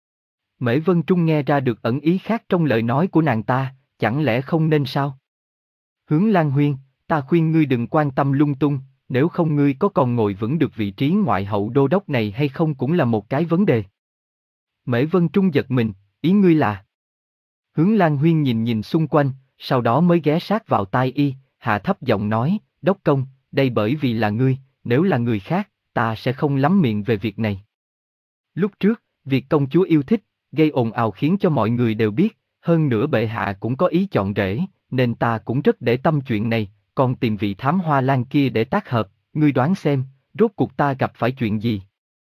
Mễ Vân Trung nghe ra được ẩn ý khác trong lời nói của nàng ta, chẳng lẽ không nên sao? Hướng Lan Huyên, ta khuyên ngươi đừng quan tâm lung tung, nếu không ngươi có còn ngồi vững được vị trí ngoại hậu đô đốc này hay không cũng là một cái vấn đề. Mễ Vân Trung giật mình, ý ngươi là... Hướng Lan Huyên nhìn nhìn xung quanh, sau đó mới ghé sát vào tai y, hạ thấp giọng nói, đốc công, đây bởi vì là ngươi, nếu là người khác, ta sẽ không lắm miệng về việc này. Lúc trước, việc công chúa yêu thích, gây ồn ào khiến cho mọi người đều biết, hơn nữa bệ hạ cũng có ý chọn rể, nên ta cũng rất để tâm chuyện này, còn tìm vị thám hoa lan kia để tác hợp, ngươi đoán xem, rốt cuộc ta gặp phải chuyện gì.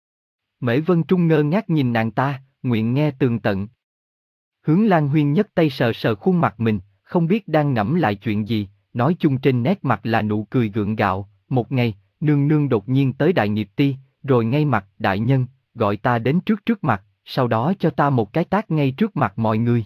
Mễ Vân Trung ngơ ngác nhìn nàng ta, nguyện nghe tường tận. Hướng Lan Huyên nhấc tay sờ sờ khuôn mặt mình, không biết đang ngẫm lại chuyện gì, nói chung trên nét mặt là nụ cười gượng gạo. Một ngày, nương nương đột nhiên tới Đại Nghiệp Ti, rồi ngay mặt đại nhân, gọi ta đến trước trước mặt, sau đó cho ta một cái tát ngay trước mặt mọi người.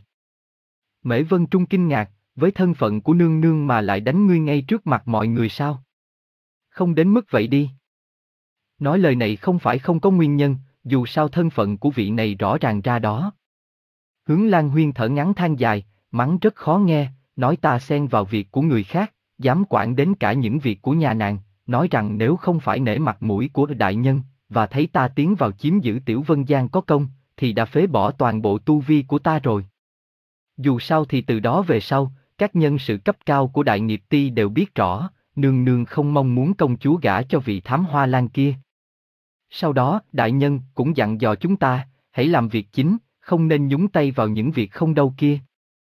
Mễ Vân Trung kinh ngạc, với thân phận của nương nương mà lại đánh ngươi ngay trước mặt mọi người sao? Không đến mức vậy đi. Nói lời này không phải không có nguyên nhân, dù sao thân phận của vị này rõ ràng ra đó. Hướng Lan Huyên thở ngắn than dài, mắng rất khó nghe, nói ta xen vào việc của người khác, dám quản đến cả những việc của nhà nàng, nói rằng nếu không phải nể mặt mũi của đại nhân, và thấy ta tiến vào chiếm giữ Tiểu Vân Giang có công, thì đã phế bỏ toàn bộ tu vi của ta rồi. Dù sao thì từ đó về sau, các nhân sự cấp cao của Đại Nghiệp Ti đều biết rõ, nương nương không mong muốn công chúa gả cho vị thám hoa lan kia. Sau đó, đại nhân cũng dặn dò chúng ta, hãy làm việc chính, không nên nhúng tay vào những việc không đâu kia.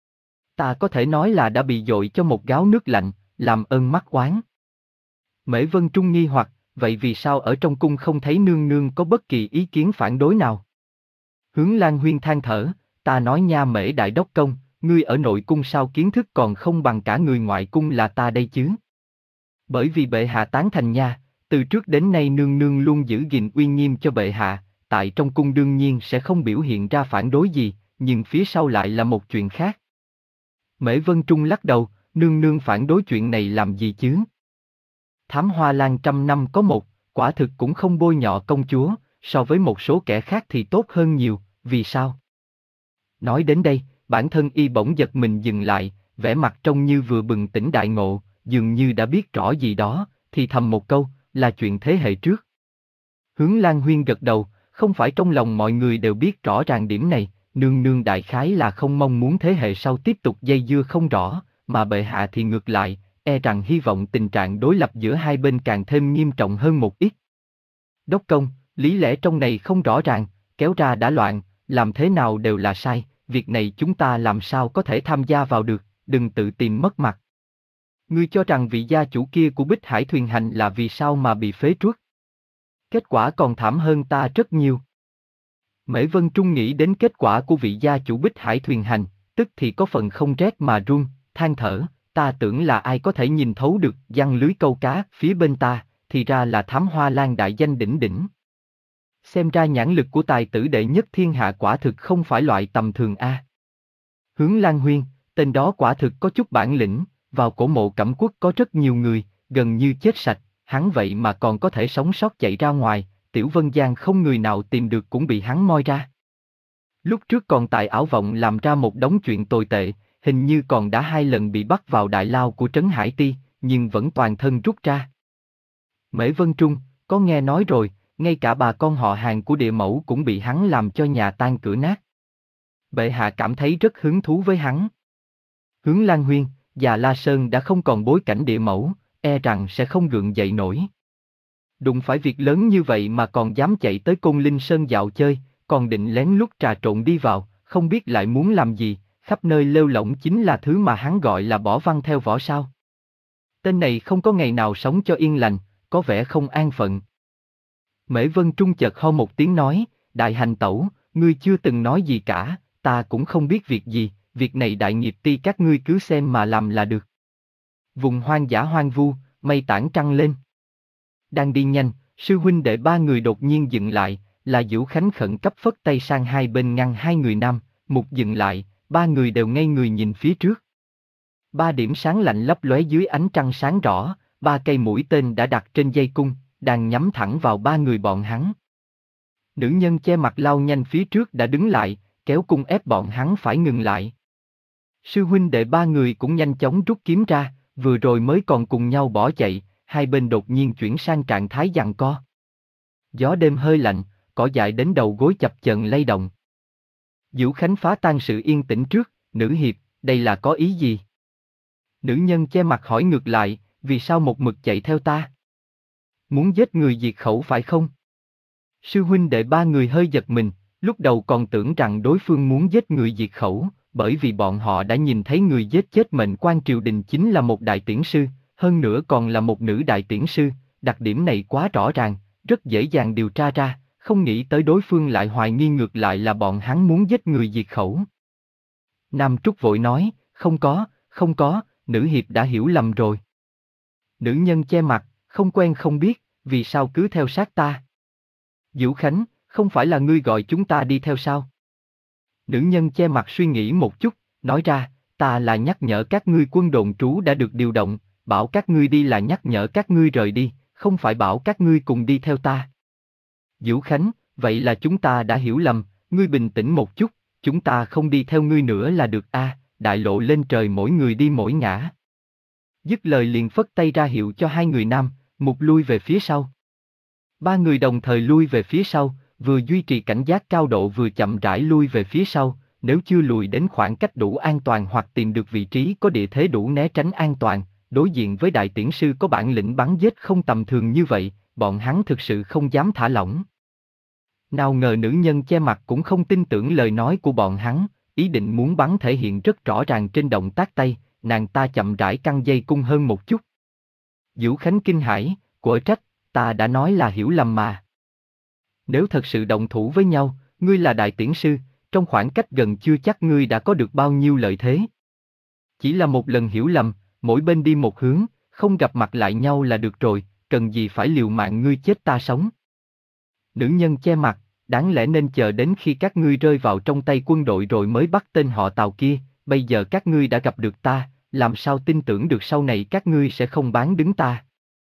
Ta có thể nói là đã bị dội cho một gáo nước lạnh, làm ơn mắc oán. Mễ Vân Trung nghi hoặc, vậy vì sao ở trong cung không thấy nương nương có bất kỳ ý kiến phản đối nào? Hướng Lan Huyên than thở, ta nói nha Mễ Đại Đốc Công, ngươi ở nội cung sao kiến thức còn không bằng cả người ngoại cung là ta đây chứ? Bởi vì bệ hạ tán thành nha, từ trước đến nay nương nương luôn giữ gìn uy nghiêm cho bệ hạ, tại trong cung đương nhiên sẽ không biểu hiện ra phản đối gì, nhưng phía sau lại là một chuyện khác. Mễ Vân Trung lắc đầu, nương nương phản đối chuyện này làm gì chứ? Thám hoa lan trăm năm có một, quả thực cũng không bôi nhọ công chúa, so với một số kẻ khác thì tốt hơn nhiều, vì sao? Nói đến đây, bản thân y bỗng giật mình dừng lại, vẻ mặt trông như vừa bừng tỉnh đại ngộ, dường như đã biết rõ gì đó, thì thầm một câu, là chuyện thế hệ trước. Hướng Lan Huyên gật đầu, không phải trong lòng mọi người đều biết rõ ràng điểm này, nương nương đại khái là không mong muốn thế hệ sau tiếp tục dây dưa không rõ, mà bệ hạ thì ngược lại, e rằng hy vọng tình trạng đối lập giữa hai bên càng thêm nghiêm trọng hơn một ít. Đốc công, lý lẽ trong này không rõ ràng, kéo ra đã loạn, làm thế nào đều là sai, việc này chúng ta làm sao có thể tham gia vào được, đừng tự tìm mất mặt. Ngươi cho rằng vị gia chủ kia của Bích Hải Thuyền Hành là vì sao mà bị phế truất? Kết quả còn thảm hơn ta rất nhiều. Mễ Vân Trung nghĩ đến kết quả của vị gia chủ Bích Hải Thuyền Hành, tức thì có phần không rét mà run, than thở, ta tưởng là ai có thể nhìn thấu được giăng lưới câu cá phía bên ta, thì ra là thám hoa lan đại danh đỉnh đỉnh. Xem ra nhãn lực của tài tử đệ nhất thiên hạ quả thực không phải loại tầm thường a. Hướng Lan Huyên, tên đó quả thực có chút bản lĩnh, vào cổ mộ Cẩm Quốc có rất nhiều người, gần như chết sạch, hắn vậy mà còn có thể sống sót chạy ra ngoài, Tiểu Vân Giang không người nào tìm được cũng bị hắn moi ra. Lúc trước còn tại ảo vọng làm ra một đống chuyện tồi tệ, hình như còn đã hai lần bị bắt vào đại lao của Trấn Hải Ti, nhưng vẫn toàn thân rút ra. Mễ Vân Trung, có nghe nói rồi, ngay cả bà con họ hàng của địa mẫu cũng bị hắn làm cho nhà tan cửa nát. Bệ hạ cảm thấy rất hứng thú với hắn. Hướng Lan Huyên, Già La Sơn đã không còn bối cảnh địa mẫu, e rằng sẽ không gượng dậy nổi. Đụng phải việc lớn như vậy mà còn dám chạy tới Côn Linh Sơn dạo chơi, còn định lén lút trà trộn đi vào, không biết lại muốn làm gì, khắp nơi lêu lổng chính là thứ mà hắn gọi là bỏ văn theo võ sao. Tên này không có ngày nào sống cho yên lành, có vẻ không an phận. Mễ Vân Trung chợt ho một tiếng nói, đại hành tẩu, ngươi chưa từng nói gì cả, ta cũng không biết việc gì, việc này Đại Nghiệp Ti các ngươi cứ xem mà làm là được. Vùng hoang dã hoang vu, mây tản trăng lên. Đang đi nhanh, sư huynh đệ ba người đột nhiên dừng lại, là Dữu Khánh khẩn cấp phất tay sang hai bên ngăn hai người nam, Mục dừng lại, ba người đều ngây người nhìn phía trước. Ba điểm sáng lạnh lấp lóe dưới ánh trăng sáng rõ, ba cây mũi tên đã đặt trên dây cung, đang nhắm thẳng vào ba người bọn hắn. Nữ nhân che mặt lao nhanh phía trước đã đứng lại, kéo cung ép bọn hắn phải ngừng lại. Sư huynh đệ ba người cũng nhanh chóng rút kiếm ra, vừa rồi mới còn cùng nhau bỏ chạy, hai bên đột nhiên chuyển sang trạng thái giằng co. Gió đêm hơi lạnh, cỏ dại đến đầu gối chập chờn lay động. Dữu Khánh phá tan sự yên tĩnh trước, nữ hiệp, đây là có ý gì? Nữ nhân che mặt hỏi ngược lại, vì sao một mực chạy theo ta? Muốn giết người diệt khẩu phải không? Sư huynh đệ ba người hơi giật mình, lúc đầu còn tưởng rằng đối phương muốn giết người diệt khẩu, bởi vì bọn họ đã nhìn thấy người giết chết mệnh quan triều đình chính là một đại tiễn sư, hơn nữa còn là một nữ đại tiễn sư, đặc điểm này quá rõ ràng, rất dễ dàng điều tra ra, không nghĩ tới đối phương lại hoài nghi ngược lại là bọn hắn muốn giết người diệt khẩu. Nam Trúc vội nói, không có, không có, nữ hiệp đã hiểu lầm rồi. Nữ nhân che mặt, không quen không biết, vì sao cứ theo sát ta? Vũ Khánh, không phải là ngươi gọi chúng ta đi theo sao? Nữ nhân che mặt suy nghĩ một chút, nói ra, ta là nhắc nhở các ngươi quân đồn trú đã được điều động, bảo các ngươi đi là nhắc nhở các ngươi rời đi, không phải bảo các ngươi cùng đi theo ta. Vũ Khánh, vậy là chúng ta đã hiểu lầm, ngươi bình tĩnh một chút, chúng ta không đi theo ngươi nữa là được a. À, đại lộ lên trời mỗi người đi mỗi ngã. Dứt lời liền phất tay ra hiệu cho hai người nam, mục lui về phía sau. Ba người đồng thời lui về phía sau, vừa duy trì cảnh giác cao độ vừa chậm rãi lui về phía sau, nếu chưa lùi đến khoảng cách đủ an toàn hoặc tìm được vị trí có địa thế đủ né tránh an toàn, đối diện với đại tiễn sư có bản lĩnh bắn giết không tầm thường như vậy, bọn hắn thực sự không dám thả lỏng. Nào ngờ nữ nhân che mặt cũng không tin tưởng lời nói của bọn hắn, ý định muốn bắn thể hiện rất rõ ràng trên động tác tay, nàng ta chậm rãi căng dây cung hơn một chút. Vũ Khánh kinh hãi, quở trách, ta đã nói là hiểu lầm mà. Nếu thật sự động thủ với nhau, ngươi là đại tiễn sư, trong khoảng cách gần chưa chắc ngươi đã có được bao nhiêu lợi thế. Chỉ là một lần hiểu lầm, mỗi bên đi một hướng, không gặp mặt lại nhau là được rồi, cần gì phải liều mạng ngươi chết ta sống. Nữ nhân che mặt, đáng lẽ nên chờ đến khi các ngươi rơi vào trong tay quân đội rồi mới bắt tên họ Tào kia, bây giờ các ngươi đã gặp được ta, làm sao tin tưởng được sau này các ngươi sẽ không bán đứng ta.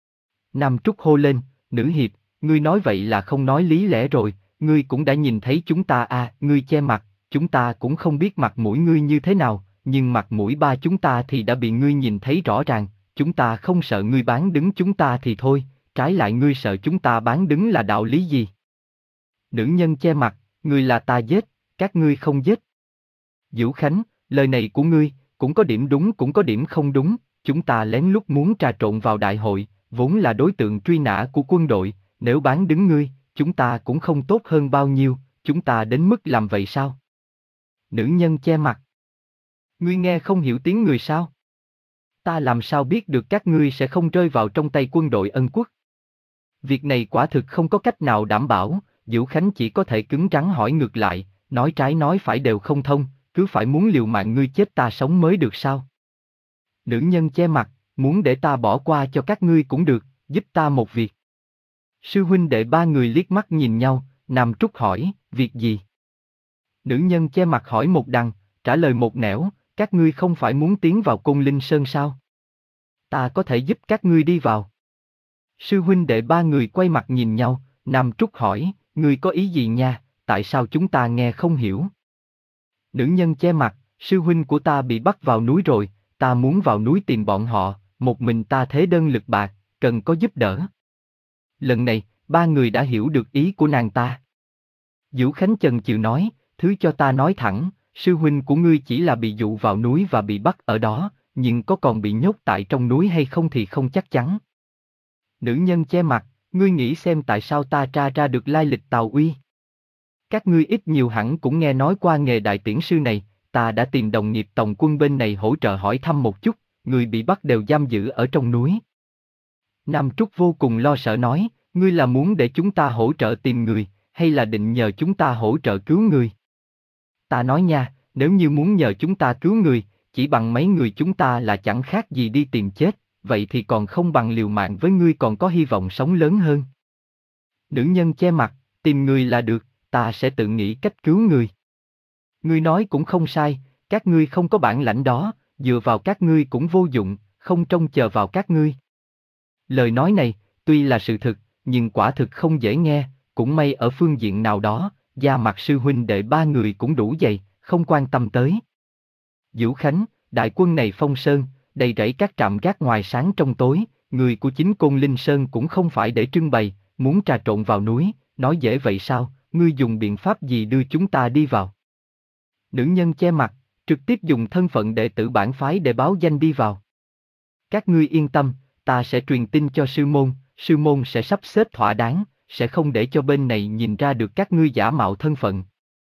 Nam Trúc hô lên, nữ hiệp, ngươi nói vậy là không nói lý lẽ rồi, ngươi cũng đã nhìn thấy chúng ta à, ngươi che mặt, chúng ta cũng không biết mặt mũi ngươi như thế nào, nhưng mặt mũi ba chúng ta thì đã bị ngươi nhìn thấy rõ ràng, chúng ta không sợ ngươi bán đứng chúng ta thì thôi, trái lại ngươi sợ chúng ta bán đứng là đạo lý gì? Nữ nhân che mặt, ngươi là ta giết, các ngươi không giết. Vũ Khánh, lời này của ngươi, cũng có điểm đúng cũng có điểm không đúng, chúng ta lén lút muốn trà trộn vào đại hội, vốn là đối tượng truy nã của quân đội, nếu bán đứng ngươi, chúng ta cũng không tốt hơn bao nhiêu, chúng ta đến mức làm vậy sao? Nữ nhân che mặt. Ngươi nghe không hiểu tiếng người sao? Ta làm sao biết được các ngươi sẽ không rơi vào trong tay quân đội Ân Quốc? Việc này quả thực không có cách nào đảm bảo, Vũ Khánh chỉ có thể cứng rắn hỏi ngược lại, nói trái nói phải đều không thông, cứ phải muốn liều mạng ngươi chết ta sống mới được sao? Nữ nhân che mặt, muốn để ta bỏ qua cho các ngươi cũng được, giúp ta một việc. Sư huynh đệ ba người liếc mắt nhìn nhau, Nam Trúc hỏi, việc gì? Nữ nhân che mặt hỏi một đằng, trả lời một nẻo, các ngươi không phải muốn tiến vào Côn Linh Sơn sao? Ta có thể giúp các ngươi đi vào. Sư huynh đệ ba người quay mặt nhìn nhau, Nam Trúc hỏi, ngươi có ý gì nha, tại sao chúng ta nghe không hiểu? Nữ nhân che mặt, sư huynh của ta bị bắt vào núi rồi, ta muốn vào núi tìm bọn họ, một mình ta thế đơn lực bạc, cần có giúp đỡ. Lần này, ba người đã hiểu được ý của nàng ta. Vũ Khánh chần chừ nói, thứ cho ta nói thẳng, sư huynh của ngươi chỉ là bị dụ vào núi và bị bắt ở đó, nhưng có còn bị nhốt tại trong núi hay không thì không chắc chắn. Nữ nhân che mặt, ngươi nghĩ xem tại sao ta tra ra được lai lịch Tào Uy. Các ngươi ít nhiều hẳn cũng nghe nói qua nghề đại tiễn sư này, ta đã tìm đồng nghiệp tổng quân bên này hỗ trợ hỏi thăm một chút, người bị bắt đều giam giữ ở trong núi. Nam Trúc vô cùng lo sợ nói, ngươi là muốn để chúng ta hỗ trợ tìm người, hay là định nhờ chúng ta hỗ trợ cứu người? Ta nói nha, nếu như muốn nhờ chúng ta cứu người, chỉ bằng mấy người chúng ta là chẳng khác gì đi tìm chết, vậy thì còn không bằng liều mạng với ngươi còn có hy vọng sống lớn hơn. Nữ nhân che mặt, tìm người là được, ta sẽ tự nghĩ cách cứu người. Ngươi nói cũng không sai, các ngươi không có bản lãnh đó, dựa vào các ngươi cũng vô dụng, không trông chờ vào các ngươi. Lời nói này, tuy là sự thực, nhưng quả thực không dễ nghe, cũng may ở phương diện nào đó, da mặt sư huynh đệ ba người cũng đủ dày, không quan tâm tới. Vũ Khánh, đại quân này phong sơn, đầy rẫy các trạm gác ngoài sáng trong tối, người của chính Côn Linh Sơn cũng không phải để trưng bày, muốn trà trộn vào núi, nói dễ vậy sao, ngươi dùng biện pháp gì đưa chúng ta đi vào? Nữ nhân che mặt, trực tiếp dùng thân phận đệ tử bản phái để báo danh đi vào. Các ngươi yên tâm, ta sẽ truyền tin cho sư môn, sư môn sẽ sắp xếp thỏa đáng, sẽ không để cho bên này nhìn ra được các ngươi giả mạo thân phận.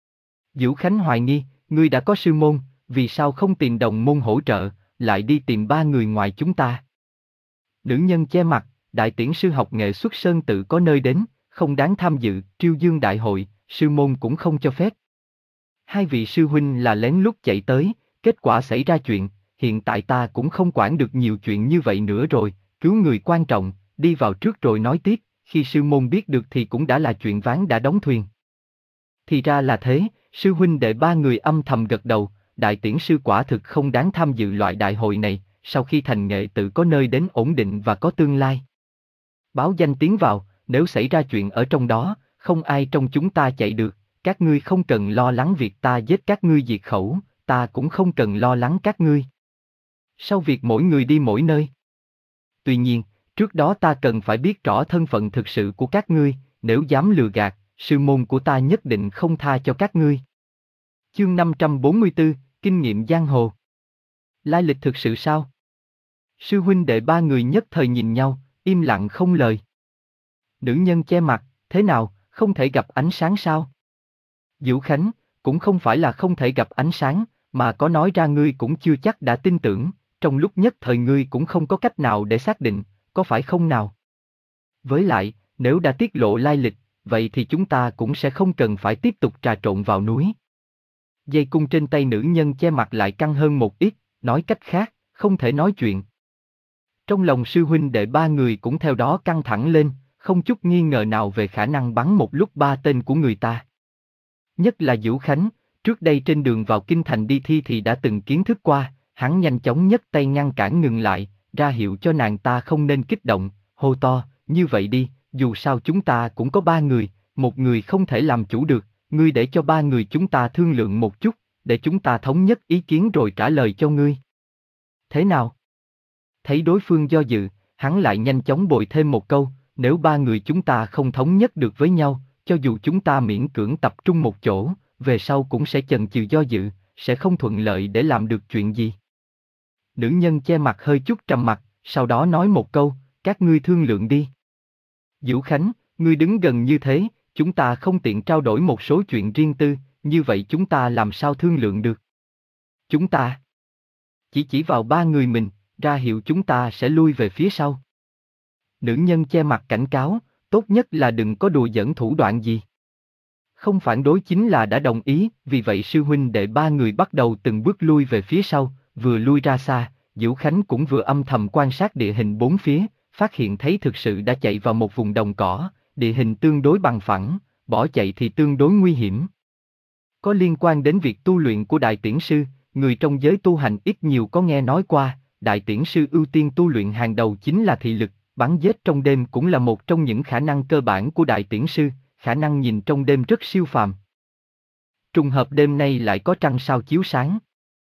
Vũ Khánh hoài nghi, ngươi đã có sư môn, vì sao không tìm đồng môn hỗ trợ, lại đi tìm ba người ngoài chúng ta? Nữ nhân che mặt, đại tiễn sư học nghệ xuất sơn tự có nơi đến, không đáng tham dự, triêu dương đại hội, sư môn cũng không cho phép. Hai vị sư huynh là lén lút chạy tới, kết quả xảy ra chuyện, hiện tại ta cũng không quản được nhiều chuyện như vậy nữa rồi, cứu người quan trọng, đi vào trước rồi nói tiếp, khi sư môn biết được thì cũng đã là chuyện ván đã đóng thuyền. Thì ra là thế, sư huynh đệ ba người âm thầm gật đầu, đại tiễn sư quả thực không đáng tham dự loại đại hội này, sau khi thành nghệ tự có nơi đến ổn định và có tương lai. Báo danh tiến vào, nếu xảy ra chuyện ở trong đó, không ai trong chúng ta chạy được, các ngươi không cần lo lắng việc ta giết các ngươi diệt khẩu, ta cũng không cần lo lắng các ngươi. Sau việc mỗi người đi mỗi nơi. Tuy nhiên, trước đó ta cần phải biết rõ thân phận thực sự của các ngươi, nếu dám lừa gạt, sư môn của ta nhất định không tha cho các ngươi. Chương năm trăm bốn mươi tư, Kinh nghiệm giang hồ. Lai lịch thực sự sao? Sư huynh đệ ba người nhất thời nhìn nhau, im lặng không lời. Nữ nhân che mặt, thế nào, không thể gặp ánh sáng sao? Vũ Khánh, cũng không phải là không thể gặp ánh sáng, mà có nói ra ngươi cũng chưa chắc đã tin tưởng, trong lúc nhất thời ngươi cũng không có cách nào để xác định, có phải không nào? Với lại, nếu đã tiết lộ lai lịch, vậy thì chúng ta cũng sẽ không cần phải tiếp tục trà trộn vào núi. Dây cung trên tay nữ nhân che mặt lại căng hơn một ít, nói cách khác, không thể nói chuyện. Trong lòng sư huynh đệ ba người cũng theo đó căng thẳng lên, không chút nghi ngờ nào về khả năng bắn một lúc ba tên của người ta. Nhất là Vũ Khánh, trước đây trên đường vào kinh thành đi thi thì đã từng kiến thức qua, hắn nhanh chóng nhấc tay ngăn cản ngừng lại, ra hiệu cho nàng ta không nên kích động, hô to, như vậy đi, dù sao chúng ta cũng có ba người, một người không thể làm chủ được, ngươi để cho ba người chúng ta thương lượng một chút, để chúng ta thống nhất ý kiến rồi trả lời cho ngươi. Thế nào? Thấy đối phương do dự, hắn lại nhanh chóng bồi thêm một câu, nếu ba người chúng ta không thống nhất được với nhau, cho dù chúng ta miễn cưỡng tập trung một chỗ, về sau cũng sẽ chần chừ do dự, sẽ không thuận lợi để làm được chuyện gì. Nữ nhân che mặt hơi chút trầm mặt, sau đó nói một câu, các ngươi thương lượng đi. Vũ Khánh, ngươi đứng gần như thế, chúng ta không tiện trao đổi một số chuyện riêng tư, như vậy chúng ta làm sao thương lượng được? Chúng ta chỉ chỉ vào ba người mình, ra hiệu chúng ta sẽ lui về phía sau. Nữ nhân che mặt cảnh cáo, tốt nhất là đừng có đùa giỡn thủ đoạn gì. Không phản đối chính là đã đồng ý, vì vậy sư huynh đệ ba người bắt đầu từng bước lui về phía sau, vừa lui ra xa, Vũ Khánh cũng vừa âm thầm quan sát địa hình bốn phía, phát hiện thấy thực sự đã chạy vào một vùng đồng cỏ, địa hình tương đối bằng phẳng, bỏ chạy thì tương đối nguy hiểm. Có liên quan đến việc tu luyện của đại tiễn sư, người trong giới tu hành ít nhiều có nghe nói qua, đại tiễn sư ưu tiên tu luyện hàng đầu chính là thị lực, bắn giết trong đêm cũng là một trong những khả năng cơ bản của đại tiễn sư, khả năng nhìn trong đêm rất siêu phàm. Trùng hợp đêm nay lại có trăng sao chiếu sáng.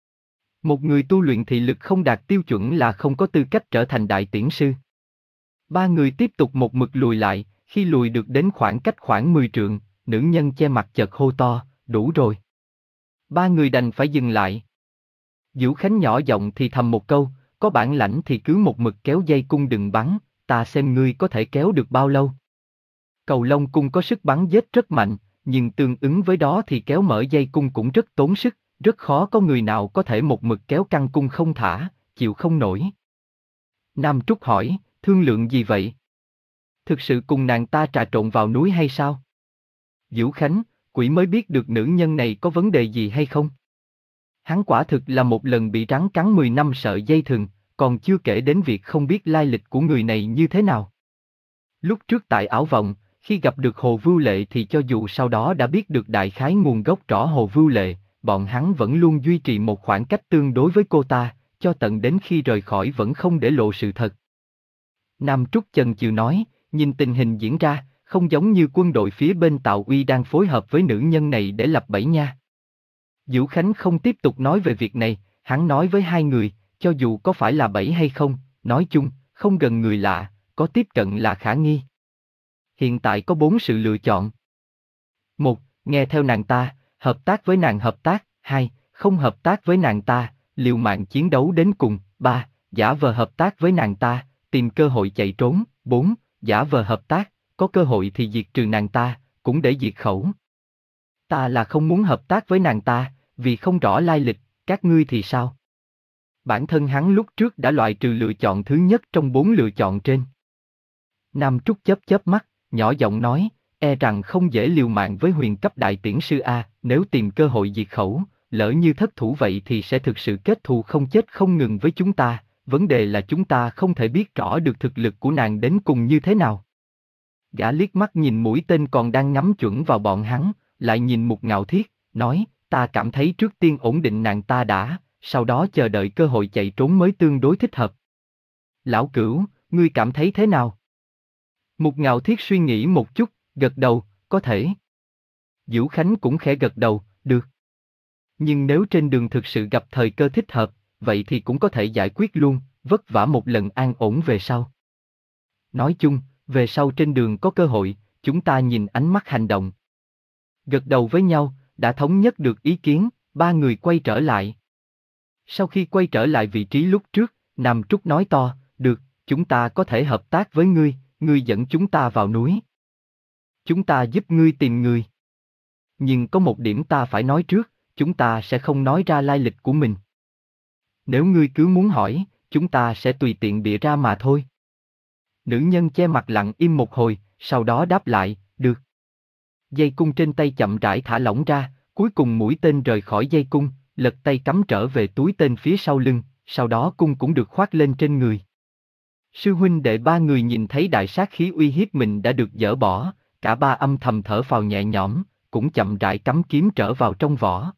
Một người tu luyện thị lực không đạt tiêu chuẩn là không có tư cách trở thành đại tiễn sư. Ba người tiếp tục một mực lùi lại, khi lùi được đến khoảng cách khoảng mười trượng, nữ nhân che mặt chợt hô to, đủ rồi. Ba người đành phải dừng lại. Vũ Khánh nhỏ giọng thì thầm một câu, có bản lãnh thì cứ một mực kéo dây cung đừng bắn, ta xem ngươi có thể kéo được bao lâu. Cầu Long cung có sức bắn giết rất mạnh, nhưng tương ứng với đó thì kéo mở dây cung cũng rất tốn sức, rất khó có người nào có thể một mực kéo căng cung không thả, chịu không nổi. Nam Trúc hỏi, thương lượng gì vậy? Thực sự cùng nàng ta trà trộn vào núi hay sao? Vũ Khánh, quỷ mới biết được nữ nhân này có vấn đề gì hay không? Hắn quả thực là một lần bị rắn cắn mười năm sợi dây thừng, còn chưa kể đến việc không biết lai lịch của người này như thế nào. Lúc trước tại Ảo Vọng, khi gặp được Hồ Vưu Lệ thì cho dù sau đó đã biết được đại khái nguồn gốc rõ Hồ Vưu Lệ, bọn hắn vẫn luôn duy trì một khoảng cách tương đối với cô ta, cho tận đến khi rời khỏi vẫn không để lộ sự thật. Nam Trúc chần chừ nói, nhìn tình hình diễn ra, không giống như quân đội phía bên Tào Uy đang phối hợp với nữ nhân này để lập bẫy nha. Vũ Khánh không tiếp tục nói về việc này, hắn nói với hai người, cho dù có phải là bẫy hay không, nói chung, không gần người lạ, có tiếp cận là khả nghi. Hiện tại có bốn sự lựa chọn. Một, nghe theo nàng ta, hợp tác với nàng hợp tác. Hai, không hợp tác với nàng ta, liều mạng chiến đấu đến cùng. Ba, giả vờ hợp tác với nàng ta, tìm cơ hội chạy trốn. Bốn, giả vờ hợp tác, có cơ hội thì diệt trừ nàng ta, cũng để diệt khẩu. Ta là không muốn hợp tác với nàng ta, vì không rõ lai lịch, các ngươi thì sao? Bản thân hắn lúc trước đã loại trừ lựa chọn thứ nhất trong bốn lựa chọn trên. Nam Trúc chớp chớp mắt, nhỏ giọng nói, e rằng không dễ liều mạng với huyền cấp đại tiễn sư A, nếu tìm cơ hội diệt khẩu, lỡ như thất thủ vậy thì sẽ thực sự kết thù không chết không ngừng với chúng ta, vấn đề là chúng ta không thể biết rõ được thực lực của nàng đến cùng như thế nào. Gã liếc mắt nhìn mũi tên còn đang ngắm chuẩn vào bọn hắn, lại nhìn Mục Ngạo Thiết, nói, ta cảm thấy trước tiên ổn định nàng ta đã, sau đó chờ đợi cơ hội chạy trốn mới tương đối thích hợp. Lão Cửu, ngươi cảm thấy thế nào? Mục Ngạo Thiết suy nghĩ một chút, gật đầu, có thể. Vũ Khánh cũng khẽ gật đầu, được. Nhưng nếu trên đường thực sự gặp thời cơ thích hợp, vậy thì cũng có thể giải quyết luôn, vất vả một lần an ổn về sau. Nói chung, về sau trên đường có cơ hội, chúng ta nhìn ánh mắt hành động. Gật đầu với nhau, đã thống nhất được ý kiến, ba người quay trở lại. Sau khi quay trở lại vị trí lúc trước, Nam Trúc nói to, được, chúng ta có thể hợp tác với ngươi, ngươi dẫn chúng ta vào núi. Chúng ta giúp ngươi tìm người. Nhưng có một điểm ta phải nói trước, chúng ta sẽ không nói ra lai lịch của mình. Nếu ngươi cứ muốn hỏi, chúng ta sẽ tùy tiện bịa ra mà thôi. Nữ nhân che mặt lặng im một hồi, sau đó đáp lại, được. Dây cung trên tay chậm rãi thả lỏng ra, cuối cùng mũi tên rời khỏi dây cung, lật tay cắm trở về túi tên phía sau lưng, sau đó cung cũng được khoác lên trên người. Sư huynh đệ ba người nhìn thấy đại sát khí uy hiếp mình đã được dỡ bỏ, cả ba âm thầm thở phào nhẹ nhõm, cũng chậm rãi cắm kiếm trở vào trong vỏ.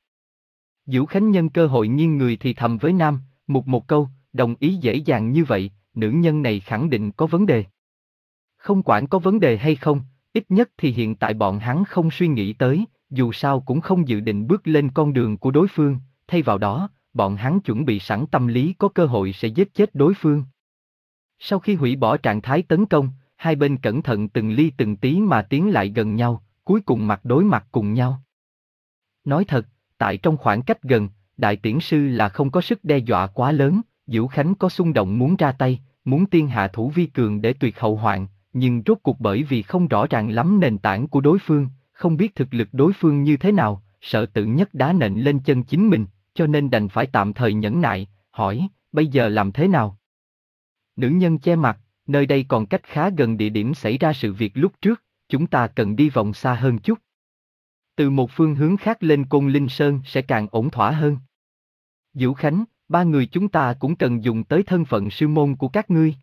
Vũ Khánh nhân cơ hội nghiêng người thì thầm với Nam, Mục một câu, đồng ý dễ dàng như vậy, nữ nhân này khẳng định có vấn đề. Không quản có vấn đề hay không, ít nhất thì hiện tại bọn hắn không suy nghĩ tới, dù sao cũng không dự định bước lên con đường của đối phương, thay vào đó, bọn hắn chuẩn bị sẵn tâm lý có cơ hội sẽ giết chết đối phương. Sau khi hủy bỏ trạng thái tấn công, hai bên cẩn thận từng ly từng tí mà tiến lại gần nhau, cuối cùng mặt đối mặt cùng nhau. Nói thật, tại trong khoảng cách gần, đại tiễn sư là không có sức đe dọa quá lớn, Vũ Khánh có xung động muốn ra tay, muốn tiên hạ thủ vi cường để tuyệt hậu hoạn, nhưng rốt cuộc bởi vì không rõ ràng lắm nền tảng của đối phương, không biết thực lực đối phương như thế nào, sợ tự nhất đá nện lên chân chính mình, cho nên đành phải tạm thời nhẫn nại, hỏi, bây giờ làm thế nào? Nữ nhân che mặt, nơi đây còn cách khá gần địa điểm xảy ra sự việc lúc trước, chúng ta cần đi vòng xa hơn chút. Từ một phương hướng khác lên Côn Linh Sơn sẽ càng ổn thỏa hơn. Vũ Khánh, ba người chúng ta cũng cần dùng tới thân phận sư môn của các ngươi.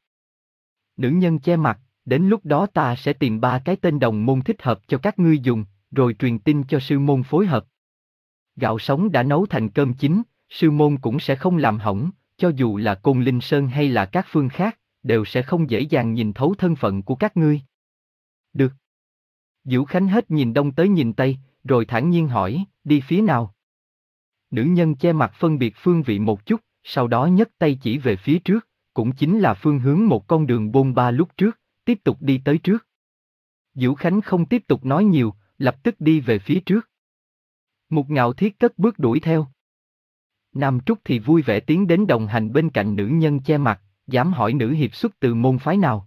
Nữ nhân che mặt, đến lúc đó ta sẽ tìm ba cái tên đồng môn thích hợp cho các ngươi dùng, rồi truyền tin cho sư môn phối hợp. Gạo sống đã nấu thành cơm chín, sư môn cũng sẽ không làm hỏng, cho dù là Côn Linh Sơn hay là các phương khác, đều sẽ không dễ dàng nhìn thấu thân phận của các ngươi. Được. Vũ Khánh hết nhìn đông tới nhìn tây, rồi thản nhiên hỏi, đi phía nào? Nữ nhân che mặt phân biệt phương vị một chút, sau đó nhấc tay chỉ về phía trước, cũng chính là phương hướng một con đường bôn ba lúc trước, tiếp tục đi tới trước. Vũ Khánh không tiếp tục nói nhiều, lập tức đi về phía trước. Mục Ngạo Thiết cất bước đuổi theo. Nam Trúc thì vui vẻ tiến đến đồng hành bên cạnh nữ nhân che mặt, dám hỏi nữ hiệp xuất từ môn phái nào.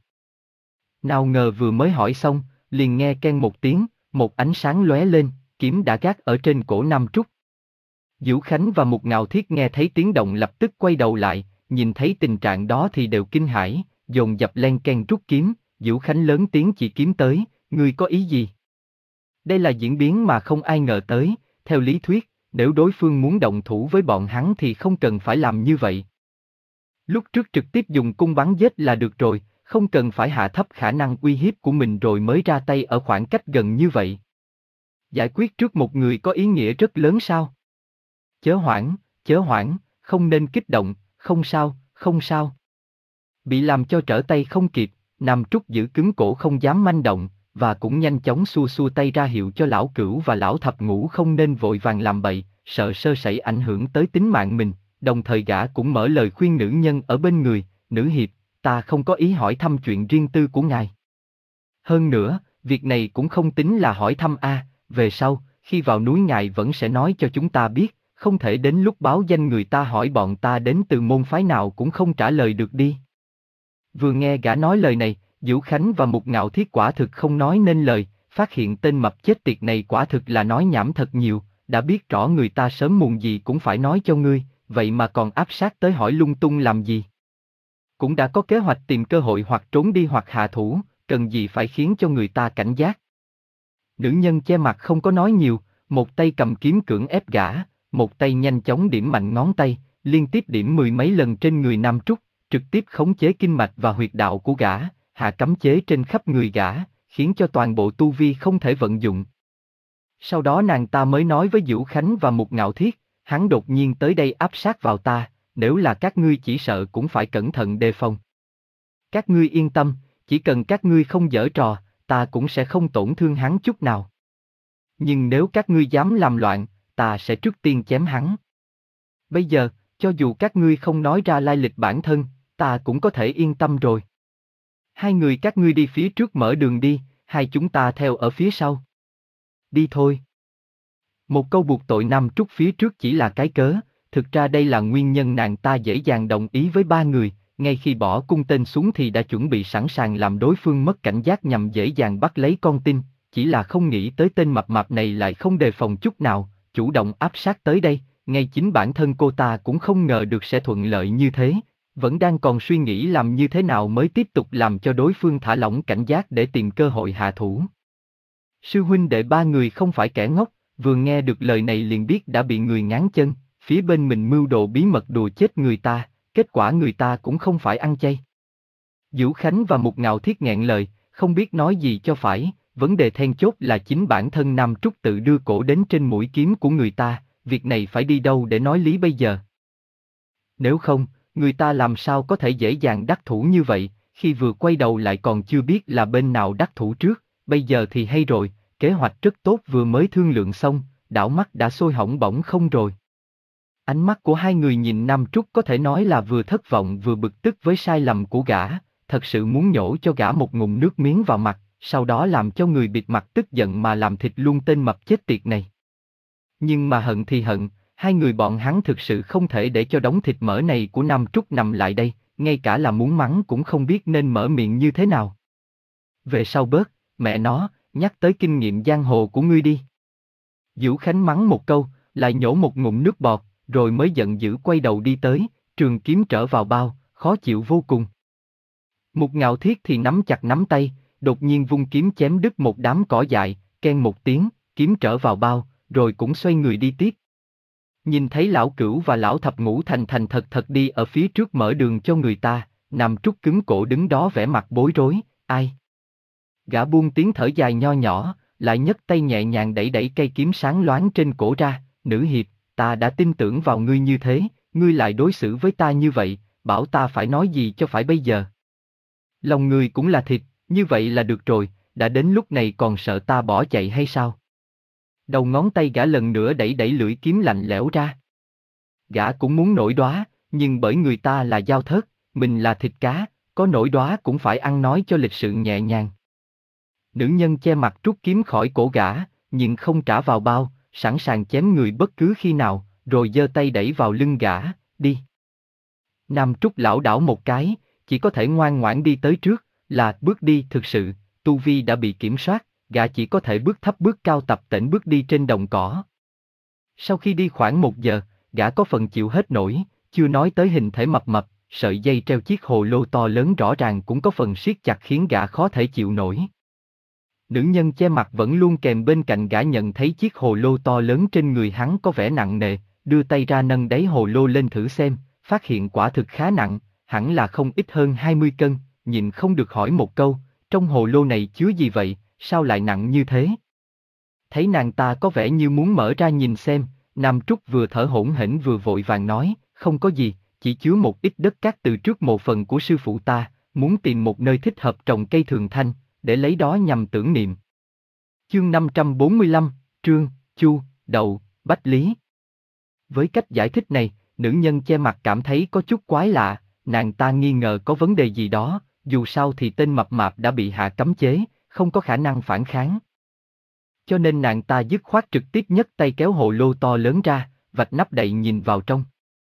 Nào ngờ vừa mới hỏi xong, liền nghe keng một tiếng, một ánh sáng lóe lên, kiếm đã gác ở trên cổ Nam Trúc. Vũ Khánh và Mục Ngạo Thiết nghe thấy tiếng động lập tức quay đầu lại, nhìn thấy tình trạng đó thì đều kinh hãi, dồn dập len keng rút kiếm. Vũ Khánh lớn tiếng chỉ kiếm tới, ngươi có ý gì? Đây là diễn biến mà không ai ngờ tới, theo lý thuyết, nếu đối phương muốn động thủ với bọn hắn thì không cần phải làm như vậy. Lúc trước trực tiếp dùng cung bắn giết là được rồi, không cần phải hạ thấp khả năng uy hiếp của mình rồi mới ra tay ở khoảng cách gần như vậy. Giải quyết trước một người có ý nghĩa rất lớn sao? Chớ hoảng, chớ hoảng, không nên kích động, không sao, không sao. Bị làm cho trở tay không kịp, Nam Trúc giữ cứng cổ không dám manh động, và cũng nhanh chóng xua xua tay ra hiệu cho lão Cửu và lão Thập Ngũ không nên vội vàng làm bậy, sợ sơ sẩy ảnh hưởng tới tính mạng mình, đồng thời gã cũng mở lời khuyên nữ nhân ở bên người, nữ hiệp, ta không có ý hỏi thăm chuyện riêng tư của ngài. Hơn nữa, việc này cũng không tính là hỏi thăm a, về sau, khi vào núi ngài vẫn sẽ nói cho chúng ta biết, không thể đến lúc báo danh người ta hỏi bọn ta đến từ môn phái nào cũng không trả lời được đi. Vừa nghe gã nói lời này, Vũ Khánh và Mục Ngạo Thiết quả thực không nói nên lời, phát hiện tên mập chết tiệt này quả thực là nói nhảm thật nhiều, đã biết rõ người ta sớm muộn gì cũng phải nói cho ngươi, vậy mà còn áp sát tới hỏi lung tung làm gì? Cũng đã có kế hoạch tìm cơ hội hoặc trốn đi hoặc hạ thủ, cần gì phải khiến cho người ta cảnh giác? Nữ nhân che mặt không có nói nhiều, một tay cầm kiếm cưỡng ép gã, một tay nhanh chóng điểm mạnh ngón tay, liên tiếp điểm mười mấy lần trên người Nam Trúc, trực tiếp khống chế kinh mạch và huyệt đạo của gã, hạ cấm chế trên khắp người gã, khiến cho toàn bộ tu vi không thể vận dụng. Sau đó nàng ta mới nói với Vũ Khánh và Mục Ngạo Thiết, hắn đột nhiên tới đây áp sát vào ta, nếu là các ngươi chỉ sợ cũng phải cẩn thận đề phòng. Các ngươi yên tâm, chỉ cần các ngươi không giở trò, ta cũng sẽ không tổn thương hắn chút nào. Nhưng nếu các ngươi dám làm loạn, ta sẽ trước tiên chém hắn. Bây giờ, cho dù các ngươi không nói ra lai lịch bản thân, ta cũng có thể yên tâm rồi. Hai người các ngươi đi phía trước mở đường đi, hai chúng ta theo ở phía sau. Đi thôi. Một câu buộc tội Nam Trúc phía trước chỉ là cái cớ, thực ra đây là nguyên nhân nàng ta dễ dàng đồng ý với ba người, ngay khi bỏ cung tên xuống thì đã chuẩn bị sẵn sàng làm đối phương mất cảnh giác nhằm dễ dàng bắt lấy con tin, chỉ là không nghĩ tới tên mập mạp này lại không đề phòng chút nào, chủ động áp sát tới đây, ngay chính bản thân cô ta cũng không ngờ được sẽ thuận lợi như thế, vẫn đang còn suy nghĩ làm như thế nào mới tiếp tục làm cho đối phương thả lỏng cảnh giác để tìm cơ hội hạ thủ. Sư huynh đệ ba người không phải kẻ ngốc, vừa nghe được lời này liền biết đã bị người ngáng chân, phía bên mình mưu đồ bí mật đùa chết người ta, kết quả người ta cũng không phải ăn chay. Vũ Khánh và Mục Ngạo Thiết nghẹn lời, không biết nói gì cho phải, vấn đề then chốt là chính bản thân Nam Trúc tự đưa cổ đến trên mũi kiếm của người ta, việc này phải đi đâu để nói lý bây giờ. Nếu không, người ta làm sao có thể dễ dàng đắc thủ như vậy, khi vừa quay đầu lại còn chưa biết là bên nào đắc thủ trước, bây giờ thì hay rồi, kế hoạch rất tốt vừa mới thương lượng xong, đảo mắt đã sôi hỏng bỏng không rồi. Ánh mắt của hai người nhìn Nam Trúc có thể nói là vừa thất vọng vừa bực tức với sai lầm của gã, thật sự muốn nhổ cho gã một ngụm nước miếng vào mặt, sau đó làm cho người bịt mặt tức giận mà làm thịt luôn tên mập chết tiệt này. Nhưng mà hận thì hận, hai người bọn hắn thực sự không thể để cho đống thịt mỡ này của Nam Trúc nằm lại đây, ngay cả là muốn mắng cũng không biết nên mở miệng như thế nào. Về sau bớt, mẹ nó, nhắc tới kinh nghiệm giang hồ của ngươi đi. Vũ Khánh mắng một câu, lại nhổ một ngụm nước bọt, rồi mới giận dữ quay đầu đi tới, trường kiếm trở vào bao, khó chịu vô cùng. Mục Ngạo Thiết thì nắm chặt nắm tay, đột nhiên vung kiếm chém đứt một đám cỏ dại, keng một tiếng, kiếm trở vào bao, rồi cũng xoay người đi tiếp. Nhìn thấy lão Cửu và lão Thập Ngũ thành thành thật thật đi ở phía trước mở đường cho người ta, Nam Trúc cứng cổ đứng đó vẻ mặt bối rối, ai? Gã buông tiếng thở dài nho nhỏ, lại nhấc tay nhẹ nhàng đẩy đẩy cây kiếm sáng loáng trên cổ ra, nữ hiệp, ta đã tin tưởng vào ngươi như thế, ngươi lại đối xử với ta như vậy, bảo ta phải nói gì cho phải bây giờ. Lòng người cũng là thịt, như vậy là được rồi, đã đến lúc này còn sợ ta bỏ chạy hay sao? Đầu ngón tay gã lần nữa đẩy đẩy lưỡi kiếm lạnh lẽo ra. Gã cũng muốn nổi đoá, nhưng bởi người ta là dao thớt, mình là thịt cá, có nổi đoá cũng phải ăn nói cho lịch sự nhẹ nhàng. Nữ nhân che mặt rút kiếm khỏi cổ gã, nhưng không trả vào bao, sẵn sàng chém người bất cứ khi nào, rồi giơ tay đẩy vào lưng gã, đi. Nam Trúc lảo đảo một cái, chỉ có thể ngoan ngoãn đi tới trước, là bước đi thực sự, tu vi đã bị kiểm soát, gã chỉ có thể bước thấp bước cao tập tễnh bước đi trên đồng cỏ. Sau khi đi khoảng một giờ, gã có phần chịu hết nổi, chưa nói tới hình thể mập mập, sợi dây treo chiếc hồ lô to lớn rõ ràng cũng có phần siết chặt khiến gã khó thể chịu nổi. Nữ nhân che mặt vẫn luôn kèm bên cạnh gã nhận thấy chiếc hồ lô to lớn trên người hắn có vẻ nặng nề, đưa tay ra nâng đáy hồ lô lên thử xem, phát hiện quả thực khá nặng, hẳn là không ít hơn hai mươi cân, nhìn không được hỏi một câu, trong hồ lô này chứa gì vậy, sao lại nặng như thế? Thấy nàng ta có vẻ như muốn mở ra nhìn xem, Nam Trúc vừa thở hổn hển vừa vội vàng nói, không có gì, chỉ chứa một ít đất cát từ trước mộ phần của sư phụ ta, muốn tìm một nơi thích hợp trồng cây thường thanh, để lấy đó nhằm tưởng niệm. Chương năm trăm bốn mươi lăm, Trương, Chu, Đậu, Bách Lý. Với cách giải thích này, nữ nhân che mặt cảm thấy có chút quái lạ, nàng ta nghi ngờ có vấn đề gì đó, dù sao thì tên mập mạp đã bị hạ cấm chế, không có khả năng phản kháng. Cho nên nàng ta dứt khoát trực tiếp nhấc tay kéo hồ lô to lớn ra, vạch nắp đậy nhìn vào trong.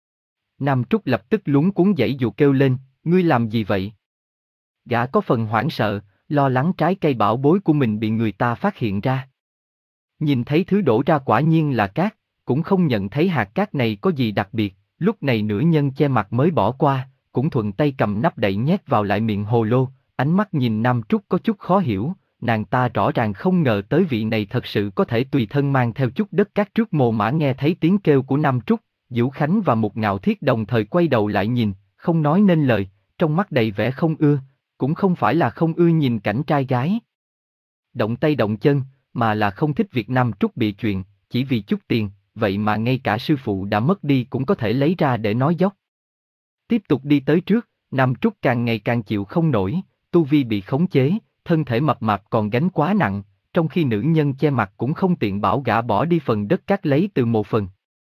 Nam Trúc lập tức luống cuống giãy giụa kêu lên, ngươi làm gì vậy? Gã có phần hoảng sợ, lo lắng trái cây bảo bối của mình bị người ta phát hiện ra. Nhìn thấy thứ đổ ra quả nhiên là cát, cũng không nhận thấy hạt cát này có gì đặc biệt, lúc này nữ nhân che mặt mới bỏ qua, cũng thuận tay cầm nắp đậy nhét vào lại miệng hồ lô, ánh mắt nhìn Nam Trúc có chút khó hiểu, nàng ta rõ ràng không ngờ tới vị này thật sự có thể tùy thân mang theo chút đất cát trước mồ mã. Nghe thấy tiếng kêu của Nam Trúc, Vũ Khánh và Mục Ngạo Thiết đồng thời quay đầu lại nhìn, không nói nên lời, trong mắt đầy vẻ không ưa, cũng không phải là không ưa nhìn cảnh trai gái động tay động chân, mà là không thích việc Nam Trúc bị chuyện, chỉ vì chút tiền, vậy mà ngay cả sư phụ đã mất đi cũng có thể lấy ra để nói dóc. Tiếp tục đi tới trước, Nam Trúc càng ngày càng chịu không nổi, tu vi bị khống chế, thân thể mập mạp còn gánh quá nặng, trong khi nữ nhân che mặt cũng không tiện bảo gã bỏ đi phần đất cát lấy từ một phần.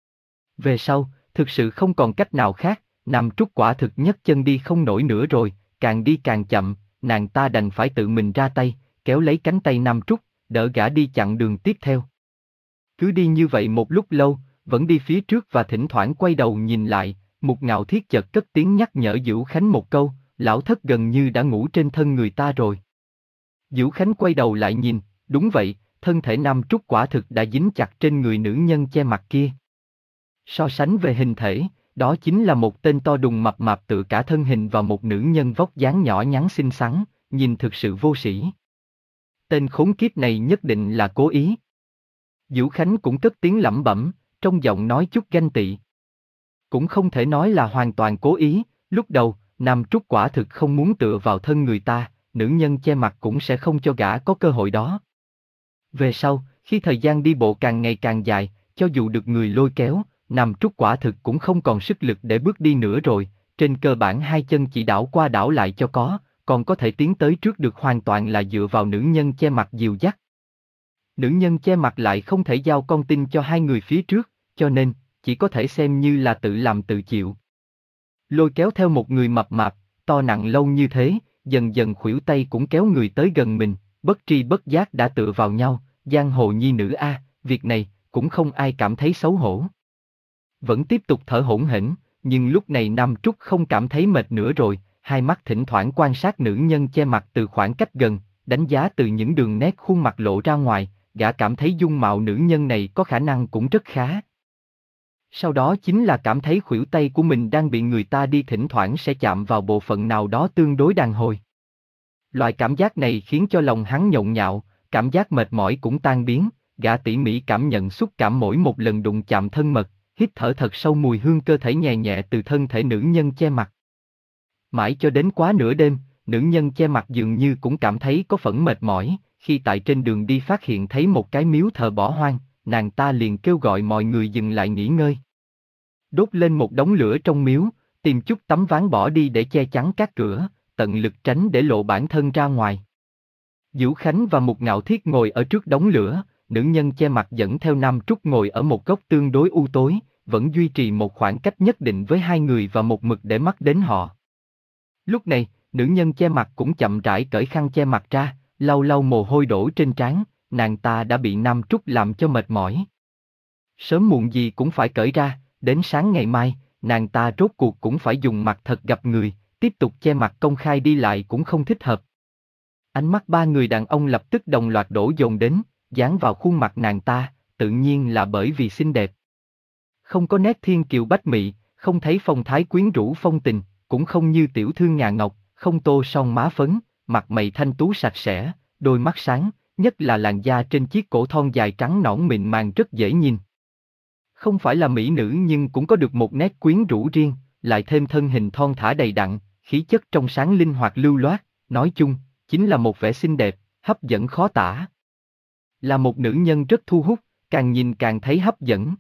Về sau, thực sự không còn cách nào khác, Nam Trúc quả thực nhấc chân đi không nổi nữa rồi, càng đi càng chậm, nàng ta đành phải tự mình ra tay, kéo lấy cánh tay Nam Trúc, đỡ gã đi chặng đường tiếp theo. Cứ đi như vậy một lúc lâu, vẫn đi phía trước và thỉnh thoảng quay đầu nhìn lại, Mục Ngạo Thiết chợt cất tiếng nhắc nhở Vũ Khánh một câu, lão thất gần như đã ngủ trên thân người ta rồi. Vũ Khánh quay đầu lại nhìn, đúng vậy, thân thể Nam Trúc quả thực đã dính chặt trên người nữ nhân che mặt kia. So sánh về hình thể, đó chính là một tên to đùng mập mạp tựa cả thân hình và một nữ nhân vóc dáng nhỏ nhắn xinh xắn, nhìn thực sự vô sĩ. Tên khốn kiếp này nhất định là cố ý. Vũ Khánh cũng cất tiếng lẩm bẩm, trong giọng nói chút ganh tị. Cũng không thể nói là hoàn toàn cố ý, lúc đầu, Nam Trúc quả thực không muốn tựa vào thân người ta, nữ nhân che mặt cũng sẽ không cho gã có cơ hội đó. Về sau, khi thời gian đi bộ càng ngày càng dài, cho dù được người lôi kéo, Nam Trúc quả thực cũng không còn sức lực để bước đi nữa rồi, trên cơ bản hai chân chỉ đảo qua đảo lại cho có, còn có thể tiến tới trước được hoàn toàn là dựa vào nữ nhân che mặt dìu dắt. Nữ nhân che mặt lại không thể giao con tin cho hai người phía trước, cho nên, chỉ có thể xem như là tự làm tự chịu. Lôi kéo theo một người mập mạp, to nặng lâu như thế, dần dần khuỷu tay cũng kéo người tới gần mình, bất tri bất giác đã tựa vào nhau, giang hồ nhi nữ a, việc này, cũng không ai cảm thấy xấu hổ. Vẫn tiếp tục thở hổn hển, nhưng lúc này Nam Trúc không cảm thấy mệt nữa rồi, hai mắt thỉnh thoảng quan sát nữ nhân che mặt từ khoảng cách gần, đánh giá từ những đường nét khuôn mặt lộ ra ngoài, gã cảm thấy dung mạo nữ nhân này có khả năng cũng rất khá. Sau đó chính là cảm thấy khuỷu tay của mình đang bị người ta đi thỉnh thoảng sẽ chạm vào bộ phận nào đó tương đối đàn hồi. Loại cảm giác này khiến cho lòng hắn nhộn nhạo, cảm giác mệt mỏi cũng tan biến, gã tỉ mỉ cảm nhận xúc cảm mỗi một lần đụng chạm thân mật, hít thở thật sâu mùi hương cơ thể nhẹ nhẹ từ thân thể nữ nhân che mặt. Mãi cho đến quá nửa đêm, nữ nhân che mặt dường như cũng cảm thấy có phần mệt mỏi, khi tại trên đường đi phát hiện thấy một cái miếu thờ bỏ hoang, nàng ta liền kêu gọi mọi người dừng lại nghỉ ngơi. Đốt lên một đống lửa trong miếu, tìm chút tấm ván bỏ đi để che chắn các cửa, tận lực tránh để lộ bản thân ra ngoài. Vũ Khánh và Mục Ngạo Thiết ngồi ở trước đống lửa, nữ nhân che mặt dẫn theo Nam Trúc ngồi ở một góc tương đối u tối, vẫn duy trì một khoảng cách nhất định với hai người và một mực để mắt đến họ. Lúc này, nữ nhân che mặt cũng chậm rãi cởi khăn che mặt ra, lau lau mồ hôi đổ trên trán, nàng ta đã bị Nam Trúc làm cho mệt mỏi. Sớm muộn gì cũng phải cởi ra, đến sáng ngày mai, nàng ta rốt cuộc cũng phải dùng mặt thật gặp người, tiếp tục che mặt công khai đi lại cũng không thích hợp. Ánh mắt ba người đàn ông lập tức đồng loạt đổ dồn đến, dán vào khuôn mặt nàng ta, tự nhiên là bởi vì xinh đẹp. Không có nét thiên kiều bách mị, không thấy phong thái quyến rũ phong tình, cũng không như tiểu thư ngà ngọc, không tô son má phấn, mặt mày thanh tú sạch sẽ, đôi mắt sáng, nhất là làn da trên chiếc cổ thon dài trắng nõn mịn màng rất dễ nhìn. Không phải là mỹ nữ nhưng cũng có được một nét quyến rũ riêng, lại thêm thân hình thon thả đầy đặn, khí chất trong sáng linh hoạt lưu loát, nói chung, chính là một vẻ xinh đẹp, hấp dẫn khó tả. Là một nữ nhân rất thu hút, càng nhìn càng thấy hấp dẫn.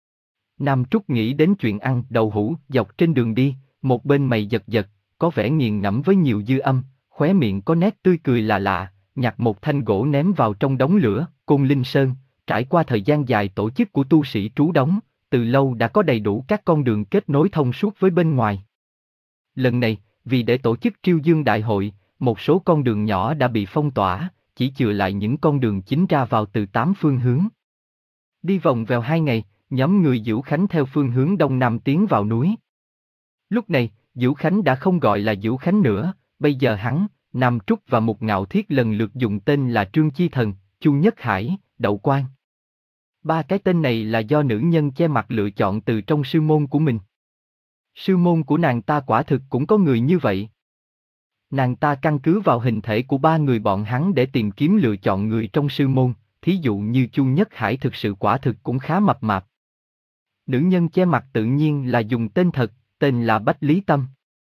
Nam Trúc nghĩ đến chuyện ăn đậu hũ dọc trên đường đi, một bên mày giật giật, có vẻ nghiền ngẫm với nhiều dư âm, khóe miệng có nét tươi cười lạ lạ, nhặt một thanh gỗ ném vào trong đống lửa. Côn Linh Sơn, trải qua thời gian dài tổ chức của tu sĩ trú đóng, từ lâu đã có đầy đủ các con đường kết nối thông suốt với bên ngoài. Lần này, vì để tổ chức Triêu Dương Đại hội, một số con đường nhỏ đã bị phong tỏa, chỉ chừa lại những con đường chính ra vào từ tám phương hướng. Đi vòng vèo hai ngày, nhóm người Vũ Khánh theo phương hướng đông nam tiến vào núi. Lúc này, Vũ Khánh đã không gọi là Vũ Khánh nữa, bây giờ hắn, Nam Trúc và Mục Ngạo Thiết lần lượt dùng tên là Trương Chi Thần, Chu Nhất Hải, Đậu Quang. Ba cái tên này là do nữ nhân che mặt lựa chọn từ trong sư môn của mình. Sư môn của nàng ta quả thực cũng có người như vậy. Nàng ta căn cứ vào hình thể của ba người bọn hắn để tìm kiếm lựa chọn người trong sư môn, thí dụ như Chu Nhất Hải thực sự quả thực cũng khá mập mạp. Nữ nhân che mặt tự nhiên là dùng tên thật, tên là Bách Lý Tâm.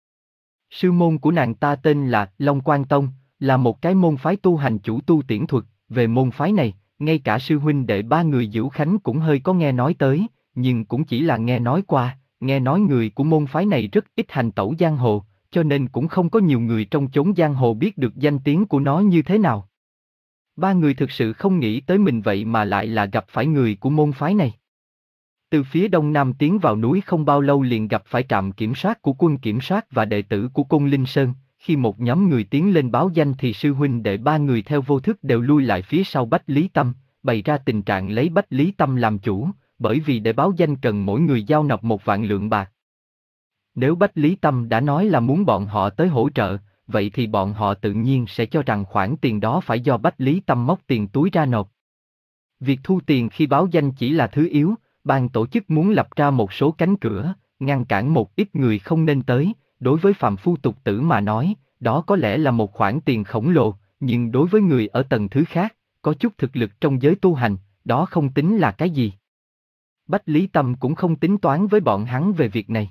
Sư môn của nàng ta tên là Long Quang Tông, là một cái môn phái tu hành chủ tu tiễn thuật. Về môn phái này, ngay cả sư huynh đệ ba người Dữu Khánh cũng hơi có nghe nói tới, nhưng cũng chỉ là nghe nói qua, nghe nói người của môn phái này rất ít hành tẩu giang hồ, cho nên cũng không có nhiều người trong chốn giang hồ biết được danh tiếng của nó như thế nào. Ba người thực sự không nghĩ tới mình vậy mà lại là gặp phải người của môn phái này. Từ phía đông nam tiến vào núi không bao lâu liền gặp phải trạm kiểm soát của quân kiểm soát và đệ tử của Côn Linh Sơn. Khi một nhóm người tiến lên báo danh thì sư huynh đệ ba người theo vô thức đều lui lại phía sau Bách Lý Tâm, bày ra tình trạng lấy Bách Lý Tâm làm chủ, bởi vì để báo danh cần mỗi người giao nộp một vạn lượng bạc. Nếu Bách Lý Tâm đã nói là muốn bọn họ tới hỗ trợ, vậy thì bọn họ tự nhiên sẽ cho rằng khoản tiền đó phải do Bách Lý Tâm móc tiền túi ra nộp. Việc thu tiền khi báo danh chỉ là thứ yếu, ban tổ chức muốn lập ra một số cánh cửa, ngăn cản một ít người không nên tới. Đối với phàm phu tục tử mà nói, đó có lẽ là một khoản tiền khổng lồ, nhưng đối với người ở tầng thứ khác, có chút thực lực trong giới tu hành, đó không tính là cái gì. Bách Lý Tâm cũng không tính toán với bọn hắn về việc này.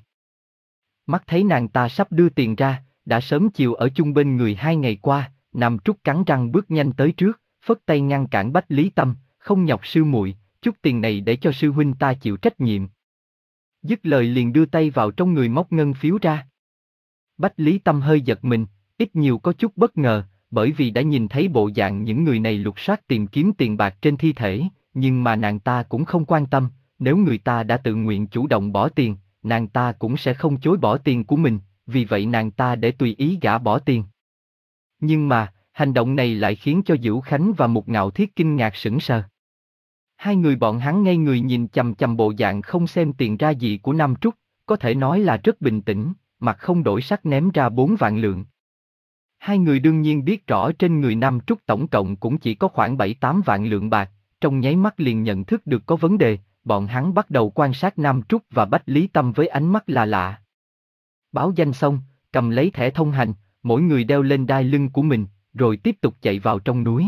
Mắt thấy nàng ta sắp đưa tiền ra, đã sớm chiều ở chung bên người hai ngày qua, Nam Trúc cắn răng bước nhanh tới trước, phất tay ngăn cản Bách Lý Tâm, không nhọc sư muội, chút tiền này để cho sư huynh ta chịu trách nhiệm. Dứt lời liền đưa tay vào trong người móc ngân phiếu ra. Bách Lý Tâm hơi giật mình, ít nhiều có chút bất ngờ, bởi vì đã nhìn thấy bộ dạng những người này lục soát tìm kiếm tiền bạc trên thi thể, nhưng mà nàng ta cũng không quan tâm, nếu người ta đã tự nguyện chủ động bỏ tiền, nàng ta cũng sẽ không chối bỏ tiền của mình, vì vậy nàng ta để tùy ý gã bỏ tiền. Nhưng mà, hành động này lại khiến cho Dữu Khánh và Mục Ngạo Thiết kinh ngạc sững sờ. Hai người bọn hắn ngây người nhìn chằm chằm bộ dạng không xem tiền ra gì của Nam Trúc, có thể nói là rất bình tĩnh, mặt không đổi sắc ném ra bốn vạn lượng. Hai người đương nhiên biết rõ trên người Nam Trúc tổng cộng cũng chỉ có khoảng bảy tám vạn lượng bạc, trong nháy mắt liền nhận thức được có vấn đề, bọn hắn bắt đầu quan sát Nam Trúc và Bách Lý Tâm với ánh mắt là lạ. Báo danh xong, cầm lấy thẻ thông hành, mỗi người đeo lên đai lưng của mình, rồi tiếp tục chạy vào trong núi.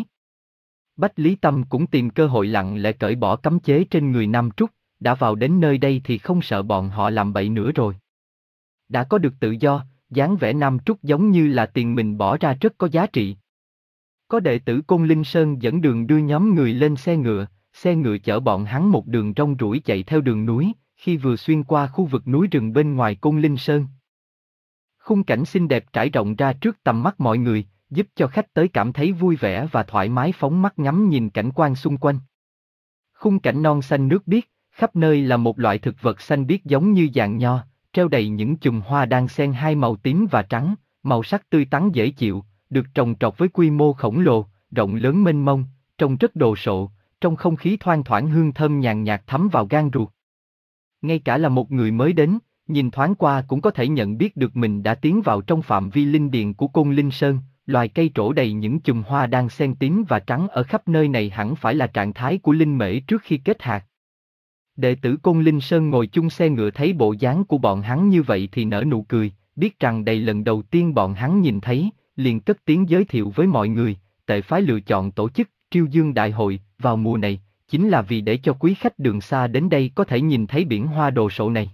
Bách Lý Tâm cũng tìm cơ hội lặng lẽ cởi bỏ cấm chế trên người Nam Trúc, đã vào đến nơi đây thì không sợ bọn họ làm bậy nữa rồi. Đã có được tự do, dáng vẻ Nam Trúc giống như là tiền mình bỏ ra rất có giá trị. Có đệ tử Côn Linh Sơn dẫn đường đưa nhóm người lên xe ngựa, xe ngựa chở bọn hắn một đường rong ruổi chạy theo đường núi, khi vừa xuyên qua khu vực núi rừng bên ngoài Côn Linh Sơn. Khung cảnh xinh đẹp trải rộng ra trước tầm mắt mọi người, giúp cho khách tới cảm thấy vui vẻ và thoải mái phóng mắt ngắm nhìn cảnh quan xung quanh. Khung cảnh non xanh nước biếc, khắp nơi là một loại thực vật xanh biếc giống như giàn nho, treo đầy những chùm hoa đang xen hai màu tím và trắng, màu sắc tươi tắn dễ chịu, được trồng trọt với quy mô khổng lồ, rộng lớn mênh mông, trông rất đồ sộ, trong không khí thoang thoảng hương thơm nhàn nhạt thấm vào gan ruột. Ngay cả là một người mới đến, nhìn thoáng qua cũng có thể nhận biết được mình đã tiến vào trong phạm vi linh điền của Côn Linh Sơn, loài cây trổ đầy những chùm hoa đang xen tím và trắng ở khắp nơi này hẳn phải là trạng thái của linh mễ trước khi kết hạt. Đệ tử Côn Linh Sơn ngồi chung xe ngựa thấy bộ dáng của bọn hắn như vậy thì nở nụ cười, biết rằng đây lần đầu tiên bọn hắn nhìn thấy, liền cất tiếng giới thiệu với mọi người, Tệ phái lựa chọn tổ chức Triêu Dương Đại hội vào mùa này, chính là vì để cho quý khách đường xa đến đây có thể nhìn thấy biển hoa đồ sộ này.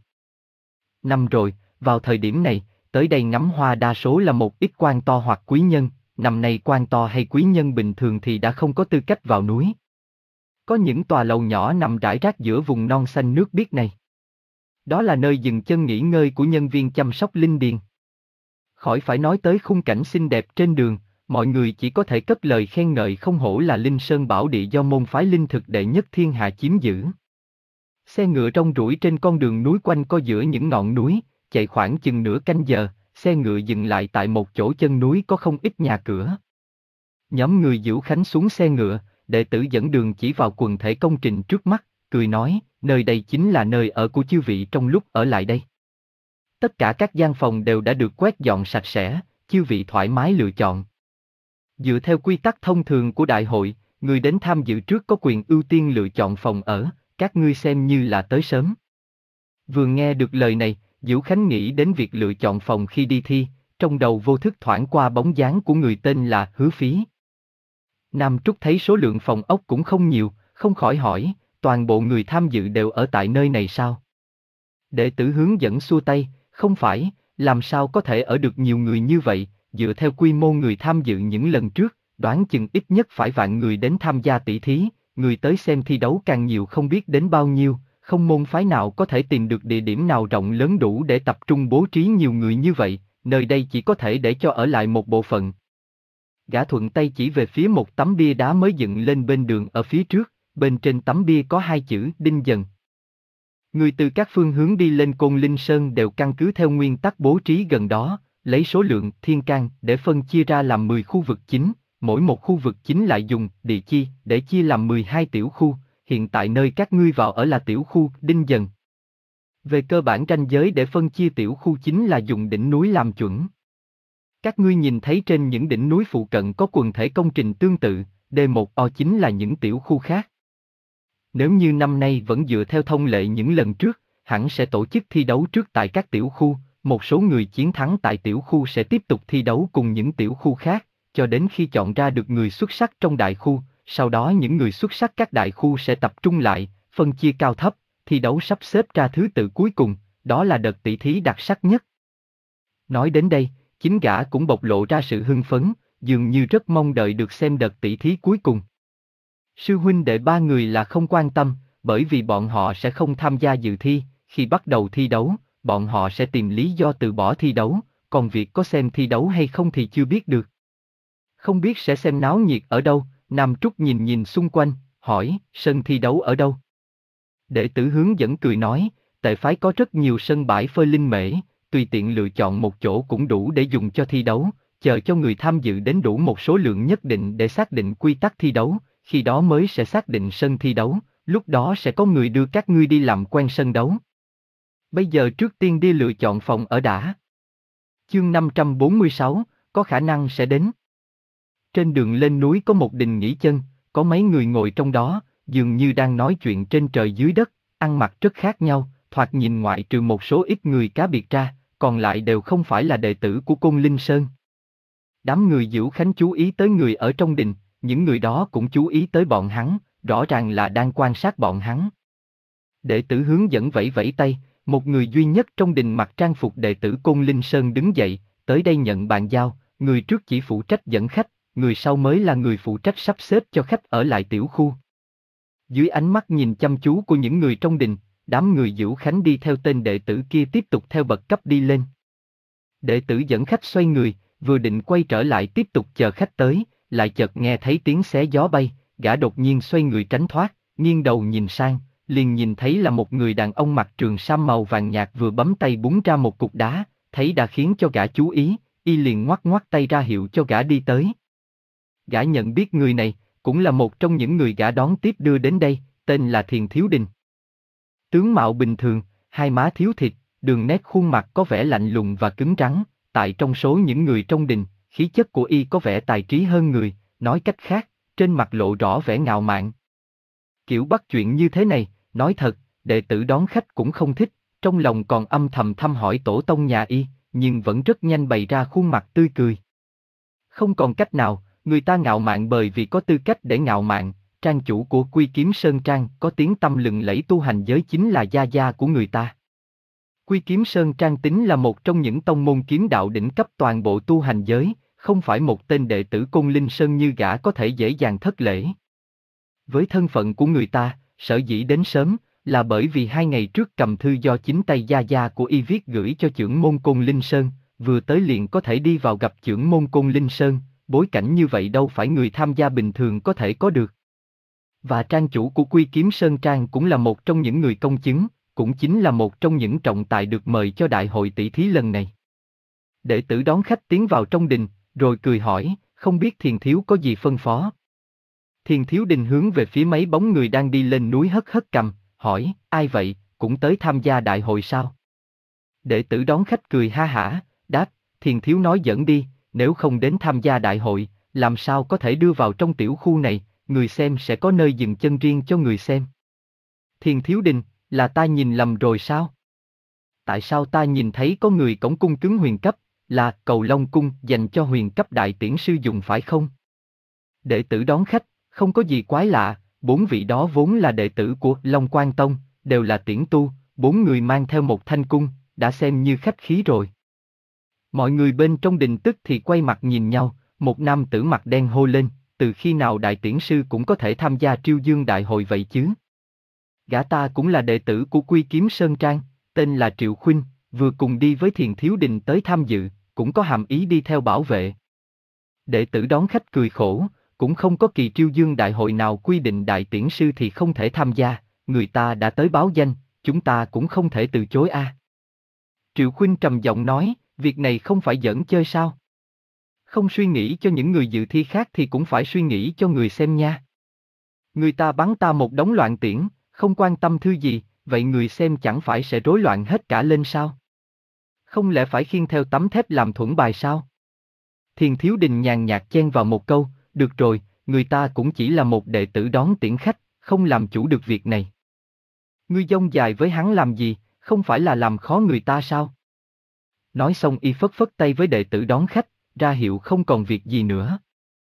Năm rồi, vào thời điểm này, tới đây ngắm hoa đa số là một ít quan to hoặc quý nhân, năm nay quan to hay quý nhân bình thường thì đã không có tư cách vào núi. Có những tòa lầu nhỏ nằm rải rác giữa vùng non xanh nước biếc này. Đó là nơi dừng chân nghỉ ngơi của nhân viên chăm sóc linh điền. Khỏi phải nói tới khung cảnh xinh đẹp trên đường, mọi người chỉ có thể cất lời khen ngợi không hổ là Linh Sơn Bảo Địa do môn phái linh thực đệ nhất thiên hạ chiếm giữ. Xe ngựa rong ruổi trên con đường núi quanh co giữa những ngọn núi, chạy khoảng chừng nửa canh giờ, xe ngựa dừng lại tại một chỗ chân núi có không ít nhà cửa. Nhóm người Dữu Khánh xuống xe ngựa, đệ tử dẫn đường chỉ vào quần thể công trình trước mắt, cười nói, nơi đây chính là nơi ở của chư vị trong lúc ở lại đây. Tất cả các gian phòng đều đã được quét dọn sạch sẽ, chư vị thoải mái lựa chọn. Dựa theo quy tắc thông thường của đại hội, người đến tham dự trước có quyền ưu tiên lựa chọn phòng ở, các ngươi xem như là tới sớm. Vừa nghe được lời này, Dữu Khánh nghĩ đến việc lựa chọn phòng khi đi thi, trong đầu vô thức thoảng qua bóng dáng của người tên là Hứa Phí. Nam Trúc thấy số lượng phòng ốc cũng không nhiều, không khỏi hỏi, toàn bộ người tham dự đều ở tại nơi này sao? Đệ tử hướng dẫn xua tay, không phải, làm sao có thể ở được nhiều người như vậy, dựa theo quy mô người tham dự những lần trước, đoán chừng ít nhất phải vạn người đến tham gia tỷ thí, người tới xem thi đấu càng nhiều không biết đến bao nhiêu, không môn phái nào có thể tìm được địa điểm nào rộng lớn đủ để tập trung bố trí nhiều người như vậy, nơi đây chỉ có thể để cho ở lại một bộ phận. Gã thuận tay chỉ về phía một tấm bia đá mới dựng lên bên đường ở phía trước, bên trên tấm bia có hai chữ Đinh Dần. Người từ các phương hướng đi lên Côn Linh Sơn đều căn cứ theo nguyên tắc bố trí gần đó, lấy số lượng thiên can để phân chia ra làm mười khu vực chính, mỗi một khu vực chính lại dùng địa chi để chia làm mười hai tiểu khu, hiện tại nơi các ngươi vào ở là tiểu khu Đinh Dần. Về cơ bản ranh giới để phân chia tiểu khu chính là dùng đỉnh núi làm chuẩn. Các ngươi nhìn thấy trên những đỉnh núi phụ cận có quần thể công trình tương tự, D một O chính là những tiểu khu khác. Nếu như năm nay vẫn dựa theo thông lệ những lần trước, hẳn sẽ tổ chức thi đấu trước tại các tiểu khu, một số người chiến thắng tại tiểu khu sẽ tiếp tục thi đấu cùng những tiểu khu khác, cho đến khi chọn ra được người xuất sắc trong đại khu, sau đó những người xuất sắc các đại khu sẽ tập trung lại, phân chia cao thấp, thi đấu sắp xếp ra thứ tự cuối cùng, đó là đợt tỷ thí đặc sắc nhất. Nói đến đây, chính gã cũng bộc lộ ra sự hưng phấn, dường như rất mong đợi được xem đợt tỷ thí cuối cùng. Sư huynh đệ ba người là không quan tâm, bởi vì bọn họ sẽ không tham gia dự thi, khi bắt đầu thi đấu, bọn họ sẽ tìm lý do từ bỏ thi đấu, còn việc có xem thi đấu hay không thì chưa biết được. Không biết sẽ xem náo nhiệt ở đâu, Nam Trúc nhìn nhìn xung quanh, hỏi, sân thi đấu ở đâu? Đệ tử hướng dẫn cười nói, tệ phái có rất nhiều sân bãi phơi linh mễ, tùy tiện lựa chọn một chỗ cũng đủ để dùng cho thi đấu, chờ cho người tham dự đến đủ một số lượng nhất định để xác định quy tắc thi đấu, khi đó mới sẽ xác định sân thi đấu, lúc đó sẽ có người đưa các ngươi đi làm quen sân đấu. Bây giờ trước tiên đi lựa chọn phòng ở đã. Chương năm trăm bốn mươi sáu, có khả năng sẽ đến. Trên đường lên núi có một đình nghỉ chân, có mấy người ngồi trong đó, dường như đang nói chuyện trên trời dưới đất, ăn mặc rất khác nhau, thoạt nhìn ngoại trừ một số ít người cá biệt ra, còn lại đều không phải là đệ tử của Côn Linh Sơn. Đám người Dữu Khánh chú ý tới người ở trong đình, những người đó cũng chú ý tới bọn hắn, rõ ràng là đang quan sát bọn hắn. Đệ tử hướng dẫn vẫy vẫy tay, một người duy nhất trong đình mặc trang phục đệ tử Côn Linh Sơn đứng dậy, tới đây nhận bàn giao, người trước chỉ phụ trách dẫn khách, người sau mới là người phụ trách sắp xếp cho khách ở lại tiểu khu. Dưới ánh mắt nhìn chăm chú của những người trong đình, đám người Dữu Khánh đi theo tên đệ tử kia tiếp tục theo bậc cấp đi lên. Đệ tử dẫn khách xoay người, vừa định quay trở lại tiếp tục chờ khách tới, lại chợt nghe thấy tiếng xé gió bay, gã đột nhiên xoay người tránh thoát, nghiêng đầu nhìn sang, liền nhìn thấy là một người đàn ông mặc trường sam màu vàng nhạt vừa bấm tay búng ra một cục đá, thấy đã khiến cho gã chú ý, y liền ngoắc ngoắc tay ra hiệu cho gã đi tới. Gã nhận biết người này, cũng là một trong những người gã đón tiếp đưa đến đây, tên là Thiền Thiếu Đình. Tướng mạo bình thường, hai má thiếu thịt, đường nét khuôn mặt có vẻ lạnh lùng và cứng rắn, tại trong số những người trong đình, khí chất của y có vẻ tài trí hơn người, nói cách khác, trên mặt lộ rõ vẻ ngạo mạn. Kiểu bắt chuyện như thế này, nói thật, đệ tử đón khách cũng không thích, trong lòng còn âm thầm thăm hỏi tổ tông nhà y, nhưng vẫn rất nhanh bày ra khuôn mặt tươi cười. Không còn cách nào, người ta ngạo mạn bởi vì có tư cách để ngạo mạn, trang chủ của Quy Kiếm Sơn Trang có tiếng tăm lừng lẫy tu hành giới chính là gia gia của người ta. Quy Kiếm Sơn Trang tính là một trong những tông môn kiếm đạo đỉnh cấp toàn bộ tu hành giới, không phải một tên đệ tử Côn Linh Sơn như gã có thể dễ dàng thất lễ. Với thân phận của người ta, sở dĩ đến sớm, là bởi vì hai ngày trước cầm thư do chính tay gia gia của y viết gửi cho chưởng môn Côn Linh Sơn, vừa tới liền có thể đi vào gặp chưởng môn Côn Linh Sơn, bối cảnh như vậy đâu phải người tham gia bình thường có thể có được. Và trang chủ của Quy Kiếm Sơn Trang cũng là một trong những người công chứng, cũng chính là một trong những trọng tài được mời cho đại hội tỷ thí lần này. Đệ tử đón khách tiến vào trong đình, rồi cười hỏi, không biết Thiền Thiếu có gì phân phó. Thiền Thiếu Đình hướng về phía mấy bóng người đang đi lên núi hất hất cằm, hỏi, ai vậy, cũng tới tham gia đại hội sao? Đệ tử đón khách cười ha hả, đáp, Thiền Thiếu nói dẫn đi, nếu không đến tham gia đại hội, làm sao có thể đưa vào trong tiểu khu này, người xem sẽ có nơi dừng chân riêng cho người xem. Thiền Thiếu Đình, là ta nhìn lầm rồi sao? Tại sao ta nhìn thấy có người cổng cung cứng huyền cấp, là Cầu Long Cung dành cho huyền cấp đại tiễn sư dùng phải không? Đệ tử đón khách, không có gì quái lạ, bốn vị đó vốn là đệ tử của Long Quan Tông, đều là tiễn tu, bốn người mang theo một thanh cung, đã xem như khách khí rồi. Mọi người bên trong đình tức thì quay mặt nhìn nhau, một nam tử mặt đen hô lên, từ khi nào đại tiễn sư cũng có thể tham gia Triêu Dương đại hội vậy chứ? Gã ta cũng là đệ tử của Quy Kiếm Sơn Trang, tên là Triệu Khuynh, vừa cùng đi với Thiền Thiếu Đình tới tham dự, cũng có hàm ý đi theo bảo vệ. Đệ tử đón khách cười khổ, cũng không có kỳ Triêu Dương đại hội nào quy định đại tiễn sư thì không thể tham gia, người ta đã tới báo danh, chúng ta cũng không thể từ chối a. À. Triệu Khuynh trầm giọng nói, việc này không phải giỡn chơi sao? Không suy nghĩ cho những người dự thi khác thì cũng phải suy nghĩ cho người xem nha. Người ta bắn ta một đống loạn tiễn, không quan tâm thư gì, vậy người xem chẳng phải sẽ rối loạn hết cả lên sao? Không lẽ phải khiêng theo tấm thép làm thuẫn bài sao? Thiền Thiếu Đình nhàn nhạt chen vào một câu, được rồi, người ta cũng chỉ là một đệ tử đón tiễn khách, không làm chủ được việc này. Ngươi dông dài với hắn làm gì, không phải là làm khó người ta sao? Nói xong y phất phất tay với đệ tử đón khách, ra hiệu không còn việc gì nữa.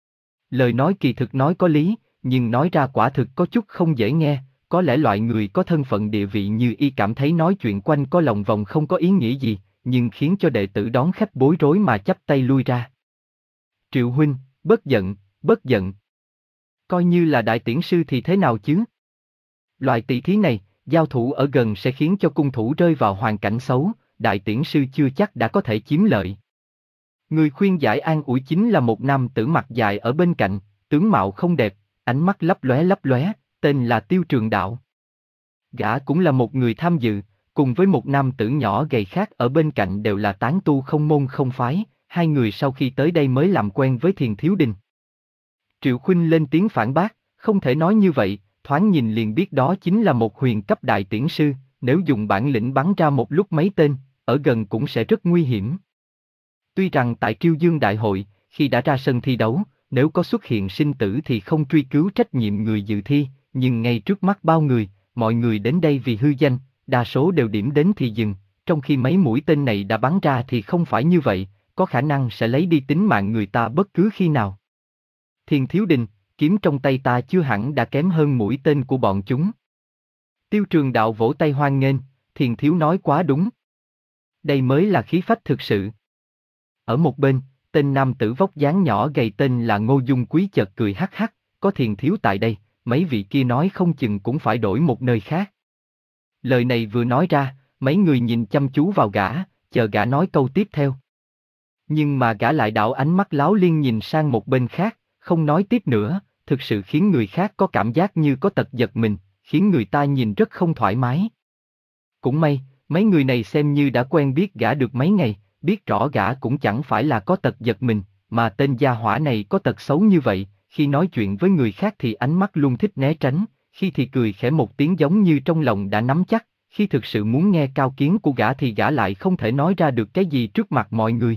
Lời nói kỳ thực nói có lý, nhưng nói ra quả thực có chút không dễ nghe, có lẽ loại người có thân phận địa vị như y cảm thấy nói chuyện quanh có lòng vòng không có ý nghĩa gì, nhưng khiến cho đệ tử đón khách bối rối mà chắp tay lui ra. Triệu huynh, bất giận, bất giận. Coi như là đại tiễn sư thì thế nào chứ? Loại tỷ thí này, giao thủ ở gần sẽ khiến cho cung thủ rơi vào hoàn cảnh xấu, đại tiễn sư chưa chắc đã có thể chiếm lợi. Người khuyên giải an ủi chính là một nam tử mặt dài ở bên cạnh, tướng mạo không đẹp, ánh mắt lấp lóe lấp lóe, tên là Tiêu Trường Đạo. Gã cũng là một người tham dự, cùng với một nam tử nhỏ gầy khác ở bên cạnh đều là tán tu không môn không phái, hai người sau khi tới đây mới làm quen với Thiền Thiếu Đình. Triệu Khuynh lên tiếng phản bác, không thể nói như vậy, thoáng nhìn liền biết đó chính là một huyền cấp đại tiễn sư, nếu dùng bản lĩnh bắn ra một lúc mấy tên, ở gần cũng sẽ rất nguy hiểm. Tuy rằng tại Triêu Dương đại hội, khi đã ra sân thi đấu, nếu có xuất hiện sinh tử thì không truy cứu trách nhiệm người dự thi, nhưng ngay trước mắt bao người, mọi người đến đây vì hư danh, đa số đều điểm đến thì dừng, trong khi mấy mũi tên này đã bắn ra thì không phải như vậy, có khả năng sẽ lấy đi tính mạng người ta bất cứ khi nào. Thiền Thiếu Đình, kiếm trong tay ta chưa hẳn đã kém hơn mũi tên của bọn chúng. Tiêu Trường Đạo vỗ tay hoan nghênh, Thiền Thiếu nói quá đúng. Đây mới là khí phách thực sự. Ở một bên, tên nam tử vóc dáng nhỏ gầy tên là Ngô Dung Quý chợt cười hắc hắc, có Thiền Thiếu tại đây, mấy vị kia nói không chừng cũng phải đổi một nơi khác. Lời này vừa nói ra, mấy người nhìn chăm chú vào gã, chờ gã nói câu tiếp theo. Nhưng mà gã lại đảo ánh mắt láo liên nhìn sang một bên khác, không nói tiếp nữa, thực sự khiến người khác có cảm giác như có tật giật mình, khiến người ta nhìn rất không thoải mái. Cũng may, mấy người này xem như đã quen biết gã được mấy ngày, biết rõ gã cũng chẳng phải là có tật giật mình, mà tên gia hỏa này có tật xấu như vậy, khi nói chuyện với người khác thì ánh mắt luôn thích né tránh, khi thì cười khẽ một tiếng giống như trong lòng đã nắm chắc, khi thực sự muốn nghe cao kiến của gã thì gã lại không thể nói ra được cái gì trước mặt mọi người.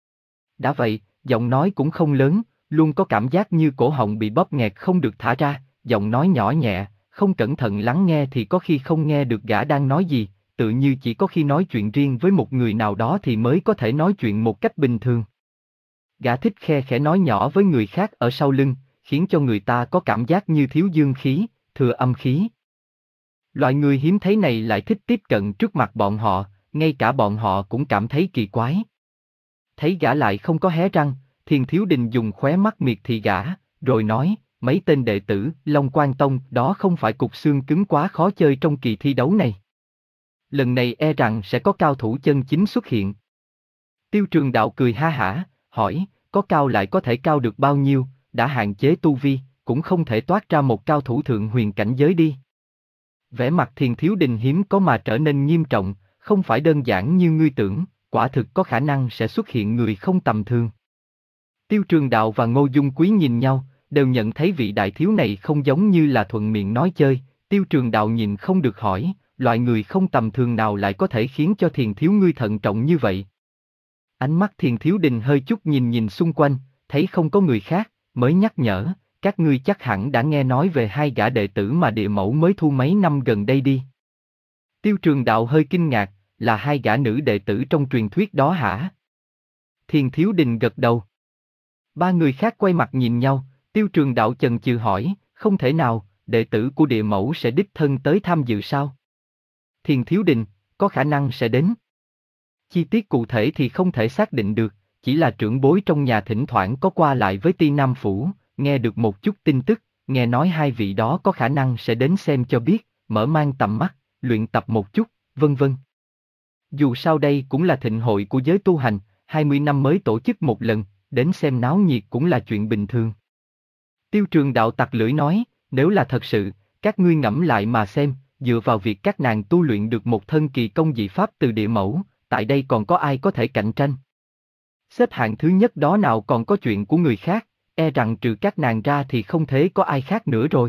Đã vậy, giọng nói cũng không lớn, luôn có cảm giác như cổ họng bị bóp nghẹt không được thả ra, giọng nói nhỏ nhẹ, không cẩn thận lắng nghe thì có khi không nghe được gã đang nói gì, tự như chỉ có khi nói chuyện riêng với một người nào đó thì mới có thể nói chuyện một cách bình thường. Gã thích khe khẽ nói nhỏ với người khác ở sau lưng, khiến cho người ta có cảm giác như thiếu dương khí, thừa âm khí. Loại người hiếm thấy này lại thích tiếp cận trước mặt bọn họ, ngay cả bọn họ cũng cảm thấy kỳ quái. Thấy gã lại không có hé răng, Thiền Thiếu Đình dùng khóe mắt miệt thị gã, rồi nói, mấy tên đệ tử, Long Quan Tông, đó không phải cục xương cứng quá khó chơi trong kỳ thi đấu này. Lần này e rằng sẽ có cao thủ chân chính xuất hiện. Tiêu Trường Đạo cười ha hả, hỏi, có cao lại có thể cao được bao nhiêu, đã hạn chế tu vi, cũng không thể toát ra một cao thủ thượng huyền cảnh giới đi. Vẻ mặt Thiền Thiếu Đình hiếm có mà trở nên nghiêm trọng, không phải đơn giản như ngươi tưởng, quả thực có khả năng sẽ xuất hiện người không tầm thường. Tiêu Trường Đạo và Ngô Dung Quý nhìn nhau, đều nhận thấy vị đại thiếu này không giống như là thuận miệng nói chơi, Tiêu Trường Đạo nhìn không được hỏi, loại người không tầm thường nào lại có thể khiến cho Thiền Thiếu ngươi thận trọng như vậy. Ánh mắt Thiền Thiếu Đình hơi chút nhìn nhìn xung quanh, thấy không có người khác, mới nhắc nhở, các ngươi chắc hẳn đã nghe nói về hai gã đệ tử mà địa mẫu mới thu mấy năm gần đây đi. Tiêu Trường Đạo hơi kinh ngạc, là hai gã nữ đệ tử trong truyền thuyết đó hả? Thiền Thiếu Đình gật đầu. Ba người khác quay mặt nhìn nhau, Tiêu Trường Đạo chần chừ hỏi, không thể nào, đệ tử của địa mẫu sẽ đích thân tới tham dự sao? Thiền Thiếu Đình, có khả năng sẽ đến. Chi tiết cụ thể thì không thể xác định được, chỉ là trưởng bối trong nhà thỉnh thoảng có qua lại với Ti Nam Phủ, nghe được một chút tin tức, nghe nói hai vị đó có khả năng sẽ đến xem cho biết, mở mang tầm mắt, luyện tập một chút, vân vân. Dù sao đây cũng là thịnh hội của giới tu hành, hai mươi năm mới tổ chức một lần, đến xem náo nhiệt cũng là chuyện bình thường. Tiêu Trường Đạo tặc lưỡi nói, nếu là thật sự, các ngươi ngẫm lại mà xem, dựa vào việc các nàng tu luyện được một thân kỳ công dị pháp từ địa mẫu, tại đây còn có ai có thể cạnh tranh? Xếp hạng thứ nhất đó nào còn có chuyện của người khác, e rằng trừ các nàng ra thì không thể có ai khác nữa rồi.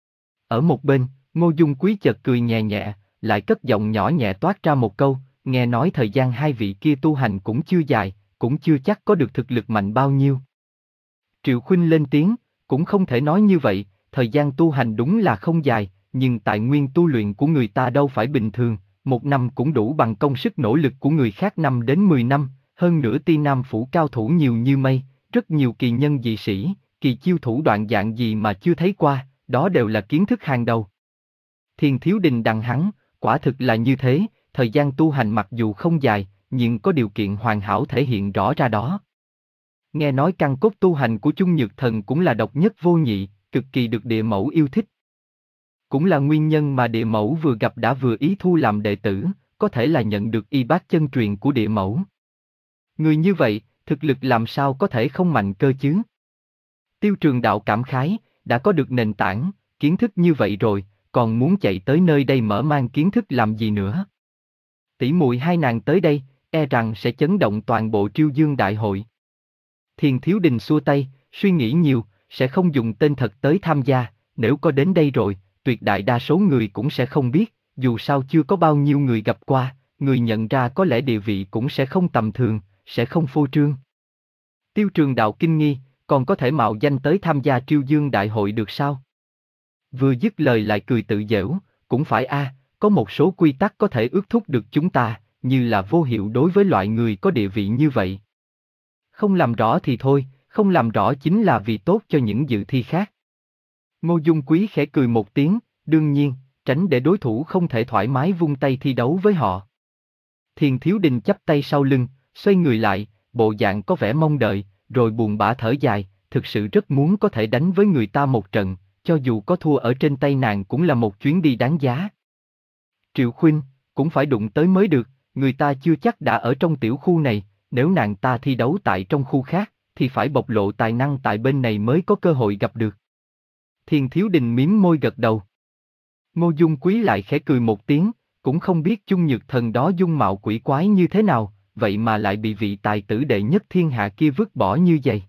Ở một bên, Ngô Dung Quý chợt cười nhẹ nhẹ, lại cất giọng nhỏ nhẹ toát ra một câu, nghe nói thời gian hai vị kia tu hành cũng chưa dài, cũng chưa chắc có được thực lực mạnh bao nhiêu. Triệu Khuynh lên tiếng, cũng không thể nói như vậy, thời gian tu hành đúng là không dài, nhưng tài nguyên tu luyện của người ta đâu phải bình thường, một năm cũng đủ bằng công sức nỗ lực của người khác năm đến mười năm, hơn nữa Ti Nam Phủ cao thủ nhiều như mây, rất nhiều kỳ nhân dị sĩ, kỳ chiêu thủ đoạn dạng gì mà chưa thấy qua, đó đều là kiến thức hàng đầu. Thiền Thiếu Đình đằng hắn, quả thực là như thế, thời gian tu hành mặc dù không dài, nhưng có điều kiện hoàn hảo thể hiện rõ ra đó. Nghe nói căn cốt tu hành của Chung Nhược Thần cũng là độc nhất vô nhị, cực kỳ được địa mẫu yêu thích. Cũng là nguyên nhân mà địa mẫu vừa gặp đã vừa ý thu làm đệ tử, có thể là nhận được y bát chân truyền của địa mẫu. Người như vậy, thực lực làm sao có thể không mạnh cơ chứ? Tiêu Trường Đạo cảm khái, đã có được nền tảng, kiến thức như vậy rồi, còn muốn chạy tới nơi đây mở mang kiến thức làm gì nữa? Tỷ muội hai nàng tới đây, e rằng sẽ chấn động toàn bộ Triêu Dương Đại hội. Thiền Thiếu Đình xua tay, suy nghĩ nhiều, sẽ không dùng tên thật tới tham gia, nếu có đến đây rồi, tuyệt đại đa số người cũng sẽ không biết, dù sao chưa có bao nhiêu người gặp qua, người nhận ra có lẽ địa vị cũng sẽ không tầm thường, sẽ không phô trương. Tiêu Trường Đạo kinh nghi, còn có thể mạo danh tới tham gia Triêu Dương Đại hội được sao? Vừa dứt lời lại cười tự giễu, cũng phải a, có một số quy tắc có thể ước thúc được chúng ta, như là vô hiệu đối với loại người có địa vị như vậy. Không làm rõ thì thôi, không làm rõ chính là vì tốt cho những dự thi khác. Ngô Dung Quý khẽ cười một tiếng, đương nhiên, tránh để đối thủ không thể thoải mái vung tay thi đấu với họ. Thiền Thiếu Đình chắp tay sau lưng, xoay người lại, bộ dạng có vẻ mong đợi, rồi buồn bã thở dài, thực sự rất muốn có thể đánh với người ta một trận, cho dù có thua ở trên tay nàng cũng là một chuyến đi đáng giá. Triệu Khuynh, cũng phải đụng tới mới được, người ta chưa chắc đã ở trong tiểu khu này, nếu nàng ta thi đấu tại trong khu khác, thì phải bộc lộ tài năng tại bên này mới có cơ hội gặp được. Thiền Thiếu Đình mím môi gật đầu. Ngô Dung Quý lại khẽ cười một tiếng, cũng không biết Chung Nhược Thần đó dung mạo quỷ quái như thế nào, vậy mà lại bị vị tài tử đệ nhất thiên hạ kia vứt bỏ như vậy.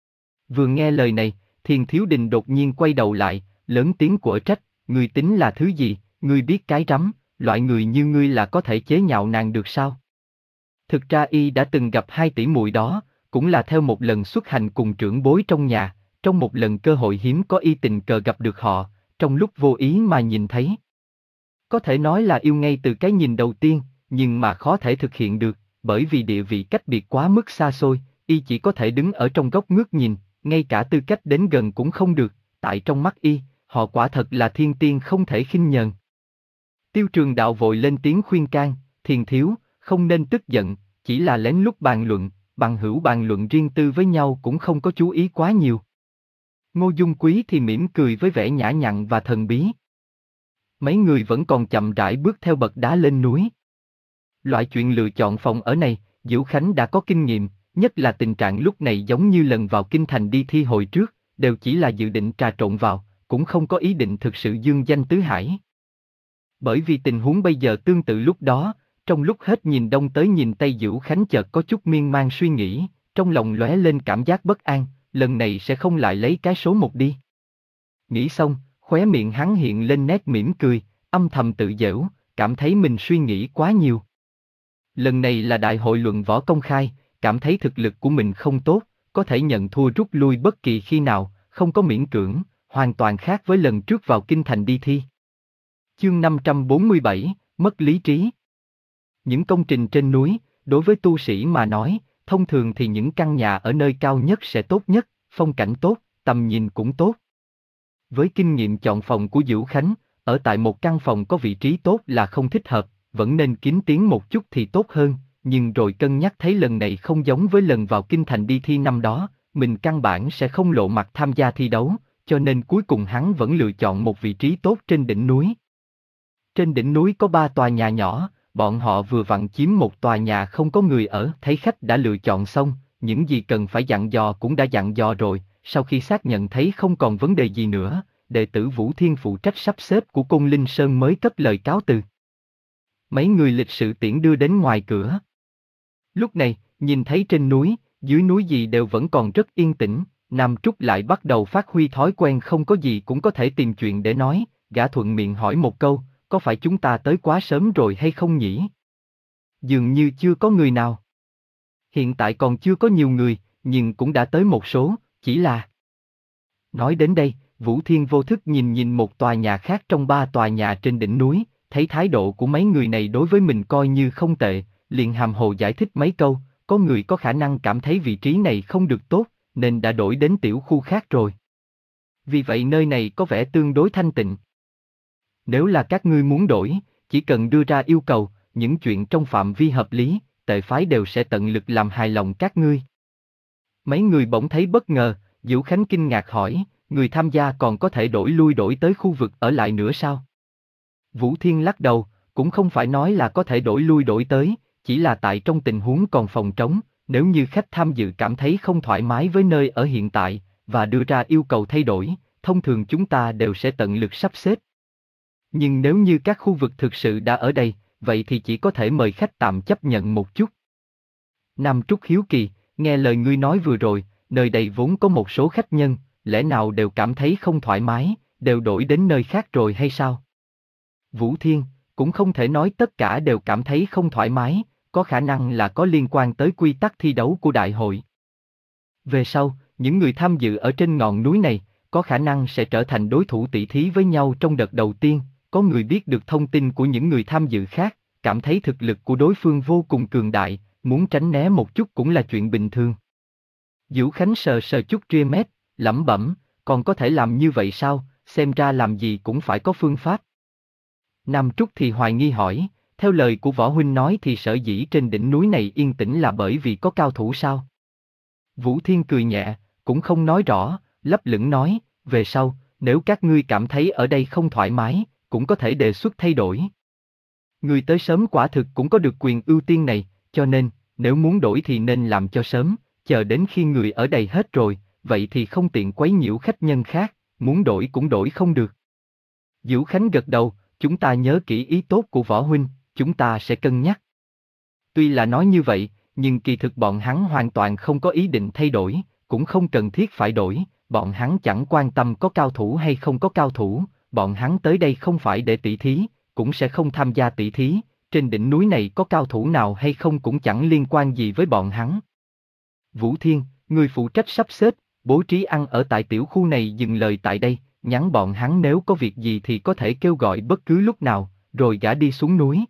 Vừa nghe lời này, Thiền Thiếu Đình đột nhiên quay đầu lại, lớn tiếng quở trách, ngươi tính là thứ gì, ngươi biết cái rắm, loại người như ngươi là có thể chế nhạo nàng được sao? Thực ra y đã từng gặp hai tỷ muội đó, cũng là theo một lần xuất hành cùng trưởng bối trong nhà, trong một lần cơ hội hiếm có y tình cờ gặp được họ, trong lúc vô ý mà nhìn thấy. Có thể nói là yêu ngay từ cái nhìn đầu tiên, nhưng mà khó thể thực hiện được, bởi vì địa vị cách biệt quá mức xa xôi, y chỉ có thể đứng ở trong góc ngước nhìn, ngay cả tư cách đến gần cũng không được, tại trong mắt y, họ quả thật là thiên tiên không thể khinh nhờn. Tiêu Trường Đạo vội lên tiếng khuyên can, Thiền Thiếu, không nên tức giận, chỉ là lén lút bàn luận, bằng hữu bàn luận riêng tư với nhau cũng không có chú ý quá nhiều. Ngô Dung Quý thì mỉm cười với vẻ nhã nhặn và thần bí. Mấy người vẫn còn chậm rãi bước theo bậc đá lên núi. Loại chuyện lựa chọn phòng ở này, Diễu Khánh đã có kinh nghiệm, nhất là tình trạng lúc này giống như lần vào kinh thành đi thi hồi trước, đều chỉ là dự định trà trộn vào, cũng không có ý định thực sự dương danh tứ hải. Bởi vì tình huống bây giờ tương tự lúc đó, trong lúc hết nhìn đông tới nhìn tây Diễu Khánh chợt có chút miên man suy nghĩ, trong lòng lóe lên cảm giác bất an, lần này sẽ không lại lấy cái số một đi. Nghĩ xong, khóe miệng hắn hiện lên nét mỉm cười, âm thầm tự giễu, cảm thấy mình suy nghĩ quá nhiều. Lần này là đại hội luận võ công khai, cảm thấy thực lực của mình không tốt, có thể nhận thua rút lui bất kỳ khi nào, không có miễn cưỡng, hoàn toàn khác với lần trước vào kinh thành đi thi. Chương năm trăm bốn mươi bảy, mất lý trí. Những công trình trên núi, đối với tu sĩ mà nói, thông thường thì những căn nhà ở nơi cao nhất sẽ tốt nhất, phong cảnh tốt, tầm nhìn cũng tốt. Với kinh nghiệm chọn phòng của Dữu Khánh, ở tại một căn phòng có vị trí tốt là không thích hợp, vẫn nên kín tiếng một chút thì tốt hơn, nhưng rồi cân nhắc thấy lần này không giống với lần vào kinh thành đi thi năm đó, mình căn bản sẽ không lộ mặt tham gia thi đấu, cho nên cuối cùng hắn vẫn lựa chọn một vị trí tốt trên đỉnh núi. Trên đỉnh núi có ba tòa nhà nhỏ, bọn họ vừa vặn chiếm một tòa nhà không có người ở, thấy khách đã lựa chọn xong, những gì cần phải dặn dò cũng đã dặn dò rồi, sau khi xác nhận thấy không còn vấn đề gì nữa, đệ tử Vũ Thiên phụ trách sắp xếp của Côn Linh Sơn mới cất lời cáo từ. Mấy người lịch sự tiễn đưa đến ngoài cửa. Lúc này, nhìn thấy trên núi, dưới núi gì đều vẫn còn rất yên tĩnh, Nam Trúc lại bắt đầu phát huy thói quen không có gì cũng có thể tìm chuyện để nói, gã thuận miệng hỏi một câu, có phải chúng ta tới quá sớm rồi hay không nhỉ? Dường như chưa có người nào. Hiện tại còn chưa có nhiều người, nhưng cũng đã tới một số, chỉ là... Nói đến đây, Vũ Thiên vô thức nhìn nhìn một tòa nhà khác trong ba tòa nhà trên đỉnh núi, thấy thái độ của mấy người này đối với mình coi như không tệ, liền hàm hồ giải thích mấy câu, có người có khả năng cảm thấy vị trí này không được tốt, nên đã đổi đến tiểu khu khác rồi. Vì vậy nơi này có vẻ tương đối thanh tịnh. Nếu là các ngươi muốn đổi, chỉ cần đưa ra yêu cầu, những chuyện trong phạm vi hợp lý, tệ phái đều sẽ tận lực làm hài lòng các ngươi. Mấy người bỗng thấy bất ngờ, Dữu Khánh kinh ngạc hỏi, người tham gia còn có thể đổi lui đổi tới khu vực ở lại nữa sao? Vũ Thiên lắc đầu, cũng không phải nói là có thể đổi lui đổi tới, chỉ là tại trong tình huống còn phòng trống, nếu như khách tham dự cảm thấy không thoải mái với nơi ở hiện tại, và đưa ra yêu cầu thay đổi, thông thường chúng ta đều sẽ tận lực sắp xếp. Nhưng nếu như các khu vực thực sự đã ở đây, vậy thì chỉ có thể mời khách tạm chấp nhận một chút. Nam Trúc hiếu kỳ, nghe lời ngươi nói vừa rồi, nơi đây vốn có một số khách nhân, lẽ nào đều cảm thấy không thoải mái, đều đổi đến nơi khác rồi hay sao? Vũ Thiên, cũng không thể nói tất cả đều cảm thấy không thoải mái, có khả năng là có liên quan tới quy tắc thi đấu của đại hội. Về sau, những người tham dự ở trên ngọn núi này, có khả năng sẽ trở thành đối thủ tỷ thí với nhau trong đợt đầu tiên, có người biết được thông tin của những người tham dự khác, cảm thấy thực lực của đối phương vô cùng cường đại, muốn tránh né một chút cũng là chuyện bình thường. Dữu Khánh sờ sờ chút ria mép, lẩm bẩm, còn có thể làm như vậy sao, xem ra làm gì cũng phải có phương pháp. Nam Trúc thì hoài nghi hỏi, theo lời của Võ Huynh nói thì sở dĩ trên đỉnh núi này yên tĩnh là bởi vì có cao thủ sao? Vũ Thiên cười nhẹ, cũng không nói rõ, lấp lửng nói, về sau, nếu các ngươi cảm thấy ở đây không thoải mái, cũng có thể đề xuất thay đổi. Người tới sớm quả thực cũng có được quyền ưu tiên này, cho nên, nếu muốn đổi thì nên làm cho sớm, chờ đến khi người ở đây hết rồi, vậy thì không tiện quấy nhiễu khách nhân khác, muốn đổi cũng đổi không được. Dữu Khánh gật đầu, chúng ta nhớ kỹ ý tốt của Võ Huynh, chúng ta sẽ cân nhắc. Tuy là nói như vậy, nhưng kỳ thực bọn hắn hoàn toàn không có ý định thay đổi, cũng không cần thiết phải đổi, bọn hắn chẳng quan tâm có cao thủ hay không có cao thủ, bọn hắn tới đây không phải để tỷ thí, cũng sẽ không tham gia tỷ thí, trên đỉnh núi này có cao thủ nào hay không cũng chẳng liên quan gì với bọn hắn. Vũ Thiên, người phụ trách sắp xếp, bố trí ăn ở tại tiểu khu này dừng lời tại đây, nhắn bọn hắn nếu có việc gì thì có thể kêu gọi bất cứ lúc nào, rồi gã đi xuống núi.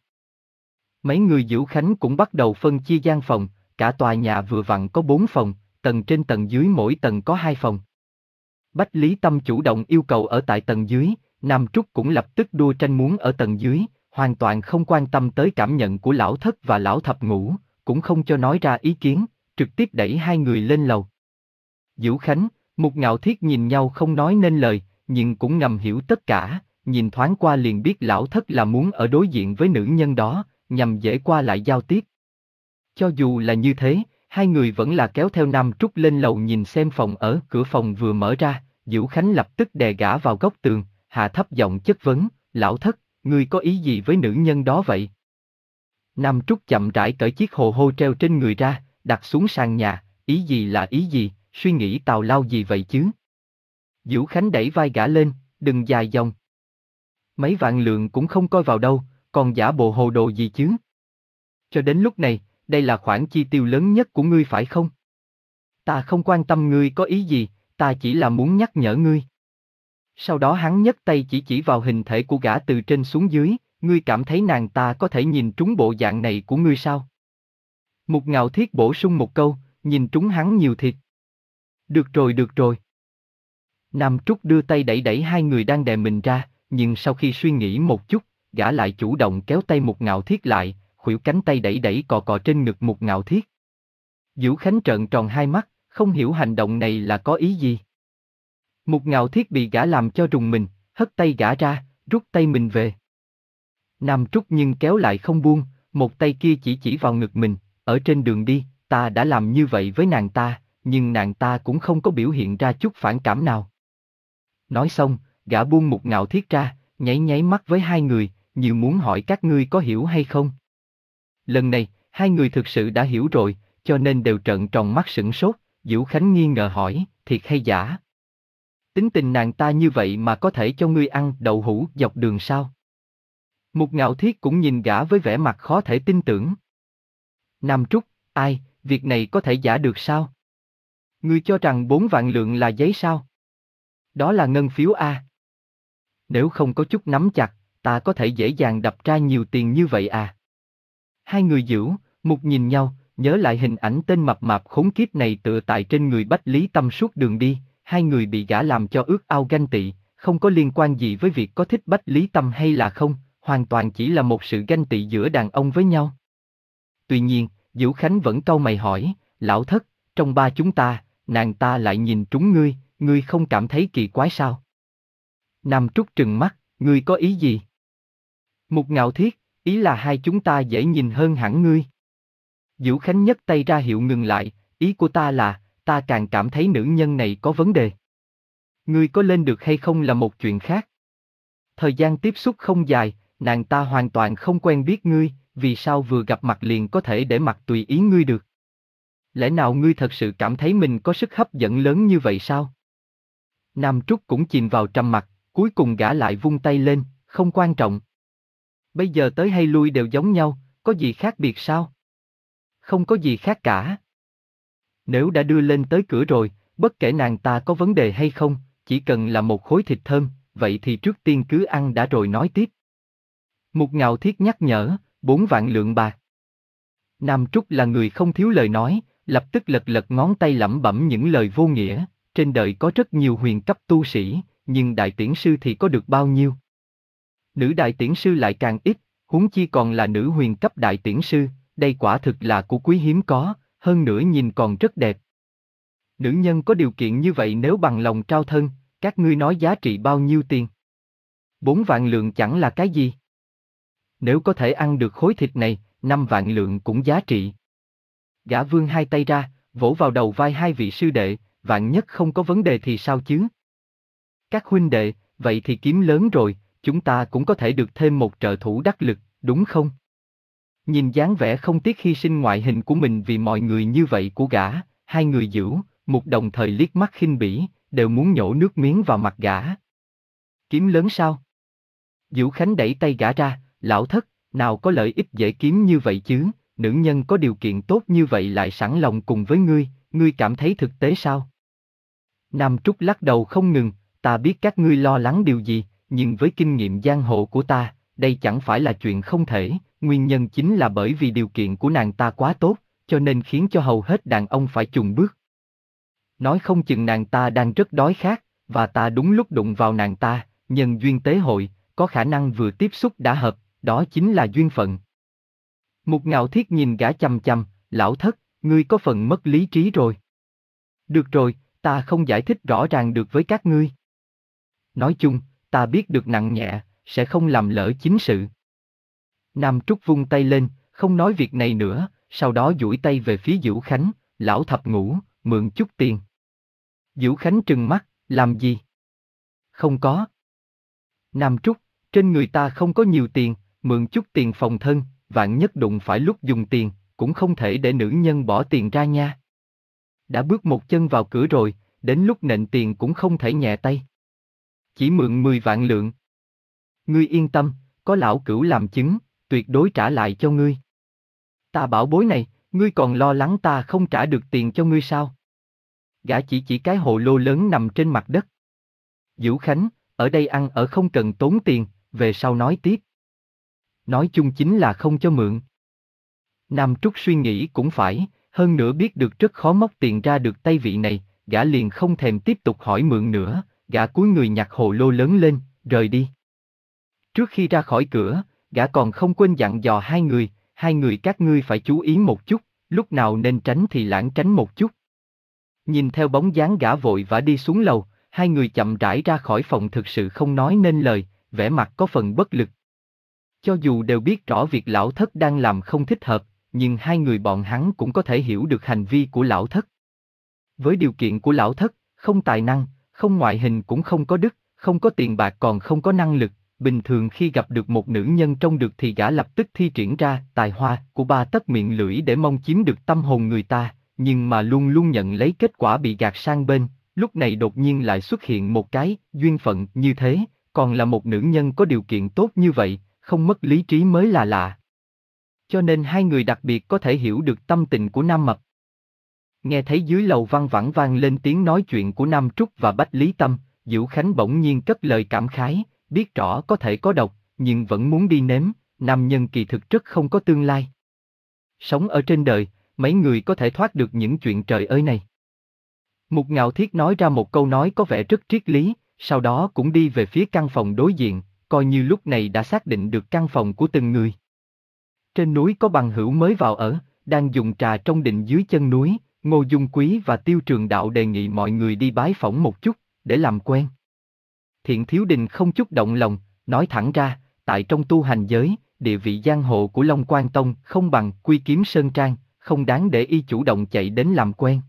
Mấy người Dữu Khánh cũng bắt đầu phân chia gian phòng, cả tòa nhà vừa vặn có bốn phòng, tầng trên tầng dưới mỗi tầng có hai phòng. Bách Lý Tâm chủ động yêu cầu ở tại tầng dưới, Nam Trúc cũng lập tức đua tranh muốn ở tầng dưới, hoàn toàn không quan tâm tới cảm nhận của lão thất và lão thập ngũ, cũng không cho nói ra ý kiến, trực tiếp đẩy hai người lên lầu. Dữu Khánh, Mục Ngạo Thiết nhìn nhau không nói nên lời, nhưng cũng ngầm hiểu tất cả, nhìn thoáng qua liền biết lão thất là muốn ở đối diện với nữ nhân đó, nhằm dễ qua lại giao tiếp. Cho dù là như thế, hai người vẫn là kéo theo Nam Trúc lên lầu nhìn xem phòng ở, cửa phòng vừa mở ra, Dữu Khánh lập tức đè gã vào góc tường, hạ thấp giọng chất vấn, lão thất, ngươi có ý gì với nữ nhân đó vậy? Nam Trúc chậm rãi cởi chiếc hồ hô treo trên người ra, đặt xuống sàn nhà, ý gì là ý gì, suy nghĩ tào lao gì vậy chứ? Dữu Khánh đẩy vai gã lên, đừng dài dòng. Mấy vạn lượng cũng không coi vào đâu, còn giả bộ hồ đồ gì chứ? Cho đến lúc này, đây là khoản chi tiêu lớn nhất của ngươi phải không? Ta không quan tâm ngươi có ý gì, ta chỉ là muốn nhắc nhở ngươi. Sau đó hắn nhấc tay chỉ chỉ vào hình thể của gã từ trên xuống dưới, ngươi cảm thấy nàng ta có thể nhìn trúng bộ dạng này của ngươi sao? Mục Ngạo Thiết bổ sung một câu, nhìn trúng hắn nhiều thịt. Được rồi được rồi. Nam Trúc đưa tay đẩy đẩy hai người đang đè mình ra, nhưng sau khi suy nghĩ một chút, gã lại chủ động kéo tay Mục Ngạo Thiết lại, khuỷu cánh tay đẩy đẩy cọ cọ trên ngực Mục Ngạo Thiết. Vũ Khánh trợn tròn hai mắt, không hiểu hành động này là có ý gì. Mục Ngạo Thiết bị gã làm cho rùng mình, hất tay gã ra, rút tay mình về. Nam Trúc nhưng kéo lại không buông, một tay kia chỉ chỉ vào ngực mình, ở trên đường đi, ta đã làm như vậy với nàng ta, nhưng nàng ta cũng không có biểu hiện ra chút phản cảm nào. Nói xong, gã buông Mục Ngạo Thiết ra, nháy nháy mắt với hai người, như muốn hỏi các ngươi có hiểu hay không. Lần này, hai người thực sự đã hiểu rồi, cho nên đều trợn tròn mắt sửng sốt, Vũ Khánh nghi ngờ hỏi, thiệt hay giả? Tính tình nàng ta như vậy mà có thể cho ngươi ăn đậu hũ dọc đường sao? Mục Ngạo Thiết cũng nhìn gã với vẻ mặt khó thể tin tưởng. Nam Trúc, ai, việc này có thể giả được sao? Ngươi cho rằng bốn vạn lượng là giấy sao? Đó là ngân phiếu a. Nếu không có chút nắm chặt, ta có thể dễ dàng đập ra nhiều tiền như vậy à? Hai người Vũ, Mục nhìn nhau, nhớ lại hình ảnh tên mập mạp khốn kiếp này tựa tại trên người Bách Lý Tâm suốt đường đi, hai người bị gã làm cho ước ao ganh tị, không có liên quan gì với việc có thích Bách Lý Tâm hay là không, hoàn toàn chỉ là một sự ganh tị giữa đàn ông với nhau. Tuy nhiên, Vũ Khánh vẫn cau mày hỏi, lão thất, trong ba chúng ta, nàng ta lại nhìn trúng ngươi, ngươi không cảm thấy kỳ quái sao? Nam Trúc trừng mắt, ngươi có ý gì? Mục Ngạo Thiết, ý là hai chúng ta dễ nhìn hơn hẳn ngươi. Vũ Khánh nhấc tay ra hiệu ngừng lại, ý của ta là, ta càng cảm thấy nữ nhân này có vấn đề. Ngươi có lên được hay không là một chuyện khác. Thời gian tiếp xúc không dài, nàng ta hoàn toàn không quen biết ngươi, vì sao vừa gặp mặt liền có thể để mặc tùy ý ngươi được? Lẽ nào ngươi thật sự cảm thấy mình có sức hấp dẫn lớn như vậy sao? Nam Trúc cũng chìm vào trầm mặc, cuối cùng gã lại vung tay lên, không quan trọng. Bây giờ tới hay lui đều giống nhau, có gì khác biệt sao? Không có gì khác cả. Nếu đã đưa lên tới cửa rồi, bất kể nàng ta có vấn đề hay không, chỉ cần là một khối thịt thơm, vậy thì trước tiên cứ ăn đã rồi nói tiếp. Mục Ngạo Thiết nhắc nhở, bốn vạn lượng bạc. Nam Trúc là người không thiếu lời nói, lập tức lật lật ngón tay lẩm bẩm những lời vô nghĩa, trên đời có rất nhiều huyền cấp tu sĩ, nhưng đại tiễn sư thì có được bao nhiêu? Nữ đại tiễn sư lại càng ít, huống chi còn là nữ huyền cấp đại tiễn sư, đây quả thực là của quý hiếm có, hơn nữa nhìn còn rất đẹp. Nữ nhân có điều kiện như vậy nếu bằng lòng trao thân, các ngươi nói giá trị bao nhiêu tiền? Bốn vạn lượng chẳng là cái gì? Nếu có thể ăn được khối thịt này, năm vạn lượng cũng giá trị. Gã vươn hai tay ra, vỗ vào đầu vai hai vị sư đệ, vạn nhất không có vấn đề thì sao chứ? Các huynh đệ, vậy thì kiếm lớn rồi, chúng ta cũng có thể được thêm một trợ thủ đắc lực, đúng không? Nhìn dáng vẻ không tiếc hy sinh ngoại hình của mình vì mọi người như vậy của gã, hai người Vũ, Mục đồng thời liếc mắt khinh bỉ, đều muốn nhổ nước miếng vào mặt gã. Kiếm lớn sao? Vũ Khánh đẩy tay gã ra, lão thất, nào có lợi ích dễ kiếm như vậy chứ, nữ nhân có điều kiện tốt như vậy lại sẵn lòng cùng với ngươi, ngươi cảm thấy thực tế sao? Nam Trúc lắc đầu không ngừng, ta biết các ngươi lo lắng điều gì, nhưng với kinh nghiệm giang hồ của ta, đây chẳng phải là chuyện không thể, nguyên nhân chính là bởi vì điều kiện của nàng ta quá tốt, cho nên khiến cho hầu hết đàn ông phải chùn bước. Nói không chừng nàng ta đang rất đói khát, và ta đúng lúc đụng vào nàng ta, nhân duyên tế hội, có khả năng vừa tiếp xúc đã hợp, đó chính là duyên phận. Mục Ngạo Thiết nhìn gã chằm chằm, lão thất, ngươi có phần mất lý trí rồi. Được rồi, ta không giải thích rõ ràng được với các ngươi. Nói chung, ta biết được nặng nhẹ, sẽ không làm lỡ chính sự. Nam Trúc vung tay lên, không nói việc này nữa, sau đó duỗi tay về phía Vũ Khánh, lão thập ngũ, mượn chút tiền. Vũ Khánh trừng mắt, làm gì? Không có. Nam Trúc, trên người ta không có nhiều tiền, mượn chút tiền phòng thân, vạn nhất đụng phải lúc dùng tiền, cũng không thể để nữ nhân bỏ tiền ra nha. Đã bước một chân vào cửa rồi, đến lúc nện tiền cũng không thể nhẹ tay. Chỉ mượn mười vạn lượng. Ngươi yên tâm, có lão cửu làm chứng, tuyệt đối trả lại cho ngươi. Ta bảo bối này, ngươi còn lo lắng ta không trả được tiền cho ngươi sao? Gã chỉ chỉ cái hồ lô lớn nằm trên mặt đất. Vũ Khánh, ở đây ăn ở không cần tốn tiền, về sau nói tiếp. Nói chung chính là không cho mượn. Nam Trúc suy nghĩ cũng phải, hơn nữa biết được rất khó móc tiền ra được tay vị này, gã liền không thèm tiếp tục hỏi mượn nữa, gã cúi người nhặt hồ lô lớn lên, rời đi. Trước khi ra khỏi cửa, gã còn không quên dặn dò hai người, hai người các ngươi phải chú ý một chút, lúc nào nên tránh thì lảng tránh một chút. Nhìn theo bóng dáng gã vội vã đi xuống lầu, hai người chậm rãi ra khỏi phòng thực sự không nói nên lời, vẻ mặt có phần bất lực. Cho dù đều biết rõ việc lão thất đang làm không thích hợp, nhưng hai người bọn hắn cũng có thể hiểu được hành vi của lão thất. Với điều kiện của lão thất, không tài năng, không ngoại hình cũng không có đức, không có tiền bạc còn không có năng lực, bình thường khi gặp được một nữ nhân trông được thì gã lập tức thi triển ra tài hoa của ba tấc miệng lưỡi để mong chiếm được tâm hồn người ta, nhưng mà luôn luôn nhận lấy kết quả bị gạt sang bên, lúc này đột nhiên lại xuất hiện một cái duyên phận như thế, còn là một nữ nhân có điều kiện tốt như vậy, không mất lý trí mới là lạ. Cho nên hai người đặc biệt có thể hiểu được tâm tình của Nam Mập. Nghe thấy dưới lầu văng vẳng vang lên tiếng nói chuyện của Nam Trúc và Bách Lý Tâm, Dữu Khánh bỗng nhiên cất lời cảm khái, biết rõ có thể có độc, nhưng vẫn muốn đi nếm, nam nhân kỳ thực rất không có tương lai. Sống ở trên đời, mấy người có thể thoát được những chuyện trời ơi này. Mục Ngạo Thiết nói ra một câu nói có vẻ rất triết lý, sau đó cũng đi về phía căn phòng đối diện, coi như lúc này đã xác định được căn phòng của từng người. Trên núi có bằng hữu mới vào ở, đang dùng trà trong đình dưới chân núi, Ngô Dung Quý và Tiêu Trường Đạo đề nghị mọi người đi bái phỏng một chút, để làm quen. Thiện Thiếu Đình không chút động lòng, nói thẳng ra, tại trong tu hành giới, địa vị giang hồ của Long Quan Tông không bằng Quy Kiếm Sơn Trang, không đáng để y chủ động chạy đến làm quen.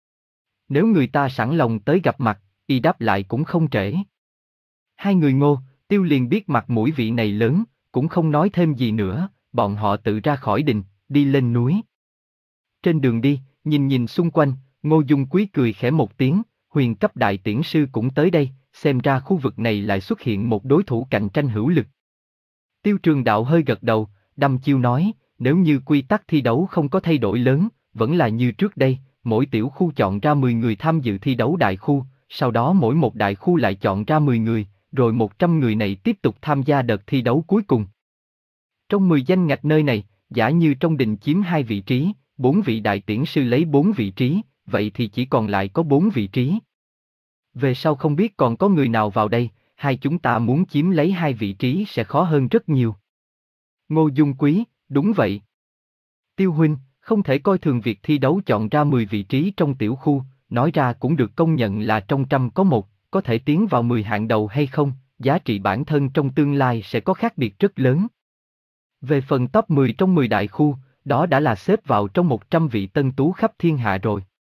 Nếu người ta sẵn lòng tới gặp mặt, y đáp lại cũng không trễ. Hai người Ngô, Tiêu liền biết mặt mũi vị này lớn, cũng không nói thêm gì nữa, bọn họ tự ra khỏi đình, đi lên núi. Trên đường đi, nhìn nhìn xung quanh, Ngô Dung Quý cười khẽ một tiếng, huyền cấp đại tiễn sư cũng tới đây, xem ra khu vực này lại xuất hiện một đối thủ cạnh tranh hữu lực. Tiêu Trường Đạo hơi gật đầu, đăm chiêu nói, nếu như quy tắc thi đấu không có thay đổi lớn, vẫn là như trước đây, mỗi tiểu khu chọn ra mười người tham dự thi đấu đại khu, sau đó mỗi một đại khu lại chọn ra mười người, rồi một trăm người này tiếp tục tham gia đợt thi đấu cuối cùng. Trong mười danh ngạch nơi này, giả như trong đình chiếm hai vị trí, bốn vị đại tiễn sư lấy bốn vị trí, vậy thì chỉ còn lại có bốn vị trí. Về sau không biết còn có người nào vào đây, hai chúng ta muốn chiếm lấy hai vị trí sẽ khó hơn rất nhiều. Ngô Dung Quý, đúng vậy. Tiêu huynh, không thể coi thường việc thi đấu chọn ra mười vị trí trong tiểu khu, nói ra cũng được công nhận là trong trăm có một, có thể tiến vào mười hạng đầu hay không, giá trị bản thân trong tương lai sẽ có khác biệt rất lớn. Về phần top mười trong mười đại khu, đó đã là xếp vào trong một trăm vị tân tú khắp thiên hạ rồi.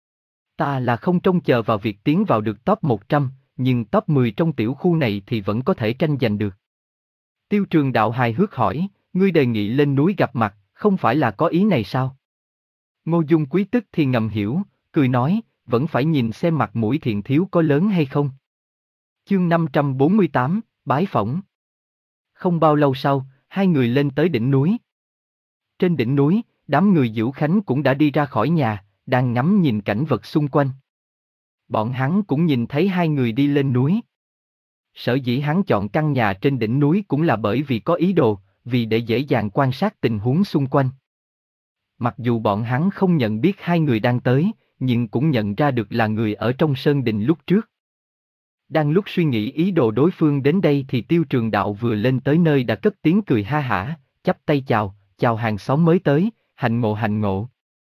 Ta là không trông chờ vào việc tiến vào được top một trăm, nhưng top mười trong tiểu khu này thì vẫn có thể tranh giành được. Tiêu Trường Đạo hài hước hỏi, ngươi đề nghị lên núi gặp mặt, không phải là có ý này sao? Ngô Dung Quý tức thì ngầm hiểu, cười nói, vẫn phải nhìn xem mặt mũi Thiện Thiếu có lớn hay không. Chương năm trăm bốn mươi tám, bái phỏng. Không bao lâu sau, hai người lên tới đỉnh núi. Trên đỉnh núi, đám người Dữu Khánh cũng đã đi ra khỏi nhà, đang ngắm nhìn cảnh vật xung quanh. Bọn hắn cũng nhìn thấy hai người đi lên núi. Sở dĩ hắn chọn căn nhà trên đỉnh núi cũng là bởi vì có ý đồ, vì để dễ dàng quan sát tình huống xung quanh. Mặc dù bọn hắn không nhận biết hai người đang tới, nhưng cũng nhận ra được là người ở trong sơn đình lúc trước. Đang lúc suy nghĩ ý đồ đối phương đến đây thì Tiêu Trường Đạo vừa lên tới nơi đã cất tiếng cười ha hả, chắp tay chào, chào hàng xóm mới tới, hạnh ngộ hạnh ngộ.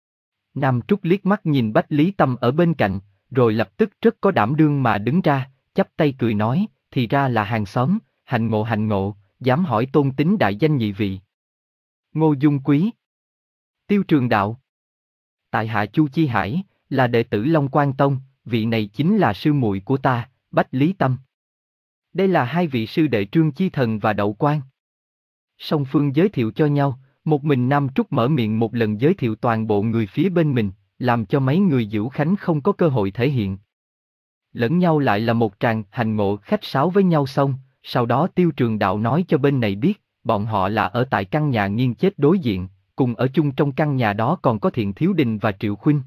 Nam Trúc liếc mắt nhìn Bách Lý Tâm ở bên cạnh, rồi lập tức rất có đảm đương mà đứng ra, chắp tay cười nói, thì ra là hàng xóm, hạnh ngộ hạnh ngộ, dám hỏi tôn tính đại danh nhị vị. Ngô Dung Quý, Tiêu Trường Đạo, tại hạ Chu Chi Hải, là đệ tử Long Quan Tông, vị này chính là sư muội của ta, Bách Lý Tâm. Đây là hai vị sư đệ Trương Chi Thần và Đậu Quan. Song phương giới thiệu cho nhau, một mình Nam Trúc mở miệng một lần giới thiệu toàn bộ người phía bên mình, làm cho mấy người Dữu Khánh không có cơ hội thể hiện. Lẫn nhau lại là một tràng hành ngộ khách sáo với nhau xong, sau đó Tiêu Trường Đạo nói cho bên này biết, bọn họ là ở tại căn nhà nghiêng chết đối diện, cùng ở chung trong căn nhà đó còn có Thiện Thiếu Đình và Triệu Khuynh.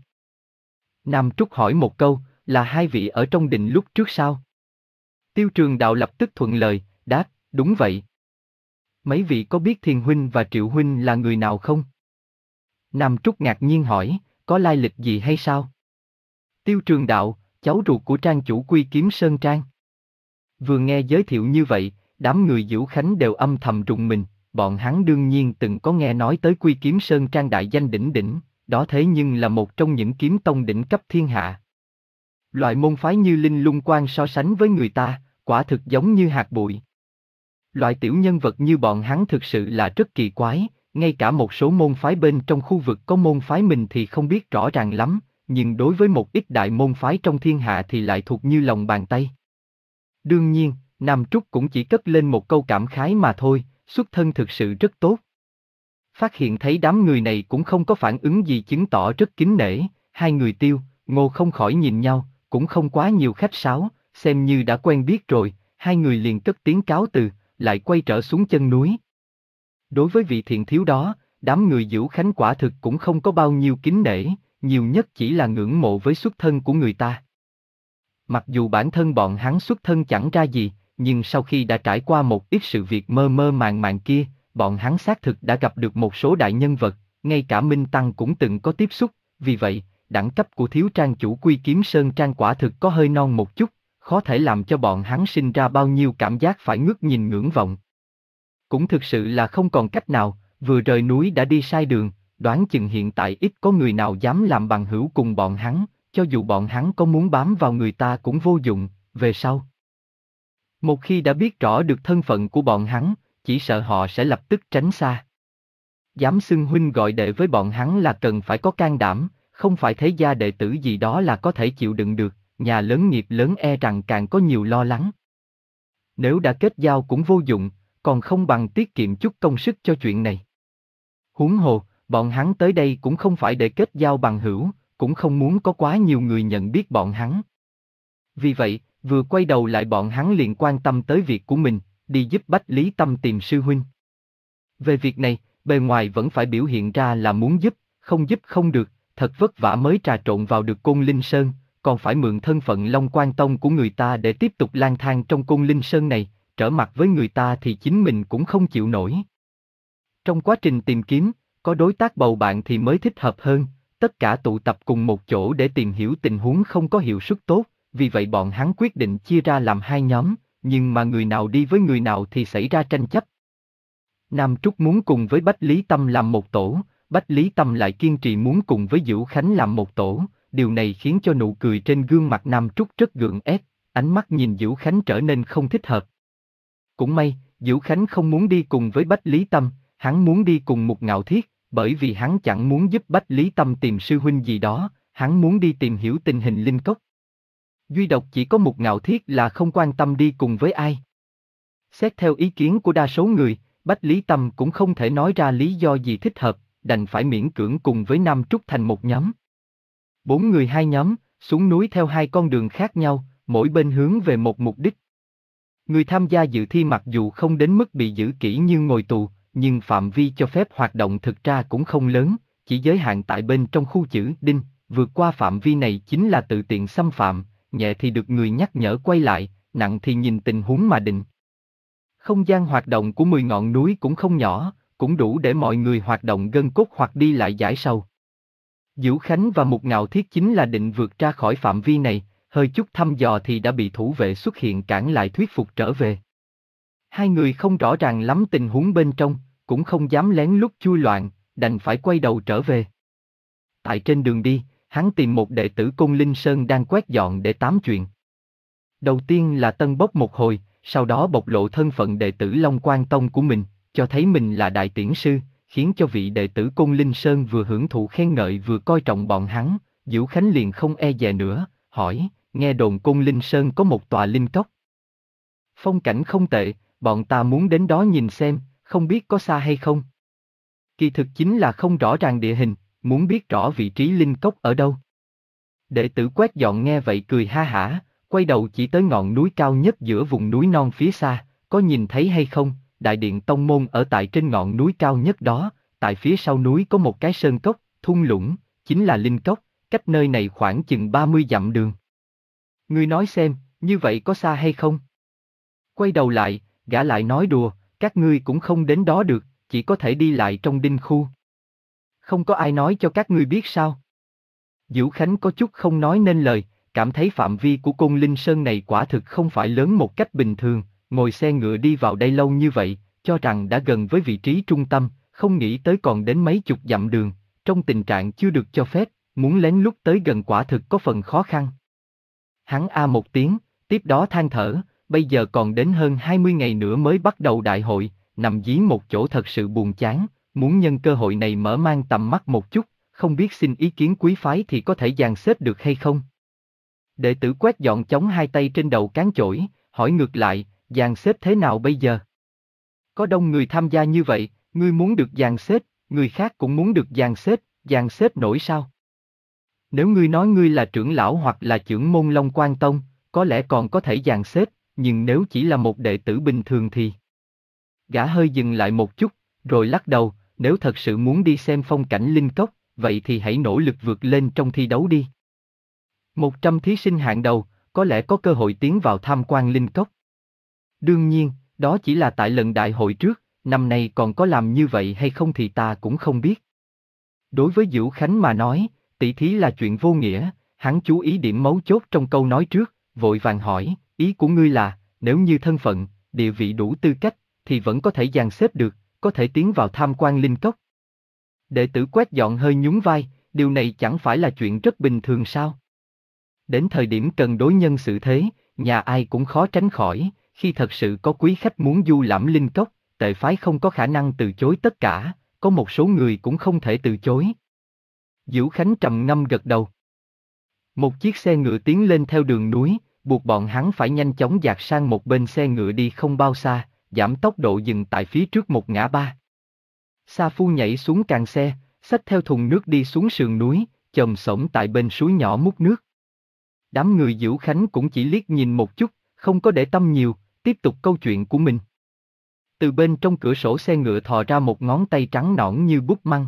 Nam Trúc hỏi một câu, là hai vị ở trong đình lúc trước sao? Tiêu Trường Đạo lập tức thuận lời, đáp, đúng vậy. Mấy vị có biết Thiền Huynh và Triệu Huynh là người nào không? Nam Trúc ngạc nhiên hỏi, có lai lịch gì hay sao? Tiêu Trường Đạo, cháu ruột của trang chủ Quy Kiếm Sơn Trang. Vừa nghe giới thiệu như vậy, đám người Dữu Khánh đều âm thầm rùng mình, bọn hắn đương nhiên từng có nghe nói tới Quy Kiếm Sơn Trang đại danh đỉnh đỉnh, đó thế nhưng là một trong những kiếm tông đỉnh cấp thiên hạ. Loại môn phái như Linh Lung Quan so sánh với người ta, quả thực giống như hạt bụi. Loại tiểu nhân vật như bọn hắn thực sự là rất kỳ quái, ngay cả một số môn phái bên trong khu vực có môn phái mình thì không biết rõ ràng lắm, nhưng đối với một ít đại môn phái trong thiên hạ thì lại thuộc như lòng bàn tay. Đương nhiên, Nam Trúc cũng chỉ cất lên một câu cảm khái mà thôi, xuất thân thực sự rất tốt. Phát hiện thấy đám người này cũng không có phản ứng gì chứng tỏ rất kính nể, hai người Tiêu, Ngô không khỏi nhìn nhau, cũng không quá nhiều khách sáo, xem như đã quen biết rồi, hai người liền cất tiếng cáo từ, lại quay trở xuống chân núi. Đối với vị thiện thiếu đó, đám người Dữu Khánh quả thực cũng không có bao nhiêu kính nể, nhiều nhất chỉ là ngưỡng mộ với xuất thân của người ta. Mặc dù bản thân bọn hắn xuất thân chẳng ra gì, nhưng sau khi đã trải qua một ít sự việc mơ mơ màng màng kia, bọn hắn xác thực đã gặp được một số đại nhân vật, ngay cả Minh Tăng cũng từng có tiếp xúc, vì vậy, đẳng cấp của thiếu trang chủ Quy Kiếm Sơn Trang quả thực có hơi non một chút, khó thể làm cho bọn hắn sinh ra bao nhiêu cảm giác phải ngước nhìn ngưỡng vọng. Cũng thực sự là không còn cách nào, vừa rời núi đã đi sai đường, đoán chừng hiện tại ít có người nào dám làm bằng hữu cùng bọn hắn, cho dù bọn hắn có muốn bám vào người ta cũng vô dụng, về sau. Một khi đã biết rõ được thân phận của bọn hắn, chỉ sợ họ sẽ lập tức tránh xa. Dám xưng huynh gọi đệ với bọn hắn là cần phải có can đảm, không phải thế gia đệ tử gì đó là có thể chịu đựng được, nhà lớn nghiệp lớn e rằng càng có nhiều lo lắng. Nếu đã kết giao cũng vô dụng, còn không bằng tiết kiệm chút công sức cho chuyện này. Huống hồ, bọn hắn tới đây cũng không phải để kết giao bằng hữu, cũng không muốn có quá nhiều người nhận biết bọn hắn. Vì vậy, vừa quay đầu lại bọn hắn liền quan tâm tới việc của mình, đi giúp Bách Lý Tâm tìm sư huynh. Về việc này, bề ngoài vẫn phải biểu hiện ra là muốn giúp, không giúp không được, thật vất vả mới trà trộn vào được Côn Linh Sơn, còn phải mượn thân phận Long Quan Tông của người ta để tiếp tục lang thang trong Côn Linh Sơn này, trở mặt với người ta thì chính mình cũng không chịu nổi. Trong quá trình tìm kiếm, có đối tác bầu bạn thì mới thích hợp hơn, tất cả tụ tập cùng một chỗ để tìm hiểu tình huống không có hiệu suất tốt, vì vậy bọn hắn quyết định chia ra làm hai nhóm, nhưng mà người nào đi với người nào thì xảy ra tranh chấp. Nam Trúc muốn cùng với Bách Lý Tâm làm một tổ, Bách Lý Tâm lại kiên trì muốn cùng với Dữu Khánh làm một tổ, điều này khiến cho nụ cười trên gương mặt Nam Trúc rất gượng ép, ánh mắt nhìn Dữu Khánh trở nên không thích hợp. Cũng may, Dữu Khánh không muốn đi cùng với Bách Lý Tâm, hắn muốn đi cùng Mục Ngạo Thiết, bởi vì hắn chẳng muốn giúp Bách Lý Tâm tìm sư huynh gì đó, hắn muốn đi tìm hiểu tình hình linh cốc. Duy độc chỉ có Mục Ngạo Thiết là không quan tâm đi cùng với ai. Xét theo ý kiến của đa số người, Bách Lý Tâm cũng không thể nói ra lý do gì thích hợp, đành phải miễn cưỡng cùng với Nam Trúc thành một nhóm. Bốn người hai nhóm, xuống núi theo hai con đường khác nhau, mỗi bên hướng về một mục đích. Người tham gia dự thi mặc dù không đến mức bị giữ kỹ như ngồi tù, nhưng phạm vi cho phép hoạt động thực ra cũng không lớn, chỉ giới hạn tại bên trong khu chữ đinh, vượt qua phạm vi này chính là tự tiện xâm phạm, nhẹ thì được người nhắc nhở quay lại, nặng thì nhìn tình huống mà định. Không gian hoạt động của mười ngọn núi cũng không nhỏ, cũng đủ để mọi người hoạt động gân cốt hoặc đi lại giải sầu. Dữu Khánh và Mục Ngạo Thiết chính là định vượt ra khỏi phạm vi này, hơi chút thăm dò thì đã bị thủ vệ xuất hiện cản lại thuyết phục trở về. Hai người không rõ ràng lắm tình huống bên trong, cũng không dám lén lút chui loạn, đành phải quay đầu trở về. Tại trên đường đi, hắn tìm một đệ tử Côn Linh Sơn đang quét dọn để tám chuyện. Đầu tiên là tân bốc một hồi, sau đó bộc lộ thân phận đệ tử Long Quan Tông của mình, cho thấy mình là đại tiễn sư, khiến cho vị đệ tử Côn Linh Sơn vừa hưởng thụ khen ngợi vừa coi trọng bọn hắn, Dữu Khánh liền không e dè nữa, hỏi, nghe đồn Côn Linh Sơn có một tòa linh cốc. Phong cảnh không tệ, bọn ta muốn đến đó nhìn xem, không biết có xa hay không. Kỳ thực chính là không rõ ràng địa hình, muốn biết rõ vị trí linh cốc ở đâu. Đệ tử quét dọn nghe vậy cười ha hả, quay đầu chỉ tới ngọn núi cao nhất giữa vùng núi non phía xa, có nhìn thấy hay không, đại điện tông môn ở tại trên ngọn núi cao nhất đó, tại phía sau núi có một cái sơn cốc, thung lũng, chính là linh cốc, cách nơi này khoảng chừng ba mươi dặm đường. Ngươi nói xem, như vậy có xa hay không? Quay đầu lại, gã lại nói đùa, các ngươi cũng không đến đó được, chỉ có thể đi lại trong đinh khu. Không có ai nói cho các ngươi biết sao? Dữu Khánh có chút không nói nên lời, cảm thấy phạm vi của Côn Linh Sơn này quả thực không phải lớn một cách bình thường, ngồi xe ngựa đi vào đây lâu như vậy, cho rằng đã gần với vị trí trung tâm, không nghĩ tới còn đến mấy chục dặm đường, trong tình trạng chưa được cho phép, muốn lén lút tới gần quả thực có phần khó khăn. Hắn a một tiếng, tiếp đó than thở, bây giờ còn đến hơn hai mươi ngày nữa mới bắt đầu đại hội, nằm dí một chỗ thật sự buồn chán, muốn nhân cơ hội này mở mang tầm mắt một chút, không biết xin ý kiến quý phái thì có thể dàn xếp được hay không? Đệ tử Quét Dọn chống hai tay trên đầu cán chổi, hỏi ngược lại, dàn xếp thế nào bây giờ? Có đông người tham gia như vậy, ngươi muốn được dàn xếp, người khác cũng muốn được dàn xếp, dàn xếp nổi sao? Nếu ngươi nói ngươi là trưởng lão hoặc là trưởng môn Long Quan Tông, có lẽ còn có thể dàn xếp, nhưng nếu chỉ là một đệ tử bình thường thì... Gã hơi dừng lại một chút, rồi lắc đầu, nếu thật sự muốn đi xem phong cảnh linh cốc, vậy thì hãy nỗ lực vượt lên trong thi đấu đi. Một trăm thí sinh hạng đầu, có lẽ có cơ hội tiến vào tham quan linh cốc. Đương nhiên, đó chỉ là tại lần đại hội trước, năm nay còn có làm như vậy hay không thì ta cũng không biết. Đối với Dữu Khánh mà nói, tỷ thí là chuyện vô nghĩa, hắn chú ý điểm mấu chốt trong câu nói trước, vội vàng hỏi, ý của ngươi là, nếu như thân phận, địa vị đủ tư cách, thì vẫn có thể dàn xếp được, có thể tiến vào tham quan linh cốc. Đệ tử Quét Dọn hơi nhún vai, điều này chẳng phải là chuyện rất bình thường sao? Đến thời điểm cần đối nhân xử thế, nhà ai cũng khó tránh khỏi, khi thật sự có quý khách muốn du lãm linh cốc, tệ phái không có khả năng từ chối tất cả, có một số người cũng không thể từ chối. Dữu Khánh trầm ngâm gật đầu. Một chiếc xe ngựa tiến lên theo đường núi, buộc bọn hắn phải nhanh chóng dạt sang một bên. Xe ngựa đi không bao xa, giảm tốc độ dừng tại phía trước một ngã ba. Sa Phu nhảy xuống càng xe, xách theo thùng nước đi xuống sườn núi, chồm xổm tại bên suối nhỏ múc nước. Đám người Dữu Khánh cũng chỉ liếc nhìn một chút, không có để tâm nhiều, tiếp tục câu chuyện của mình. Từ bên trong cửa sổ xe ngựa thò ra một ngón tay trắng nõn như bút măng.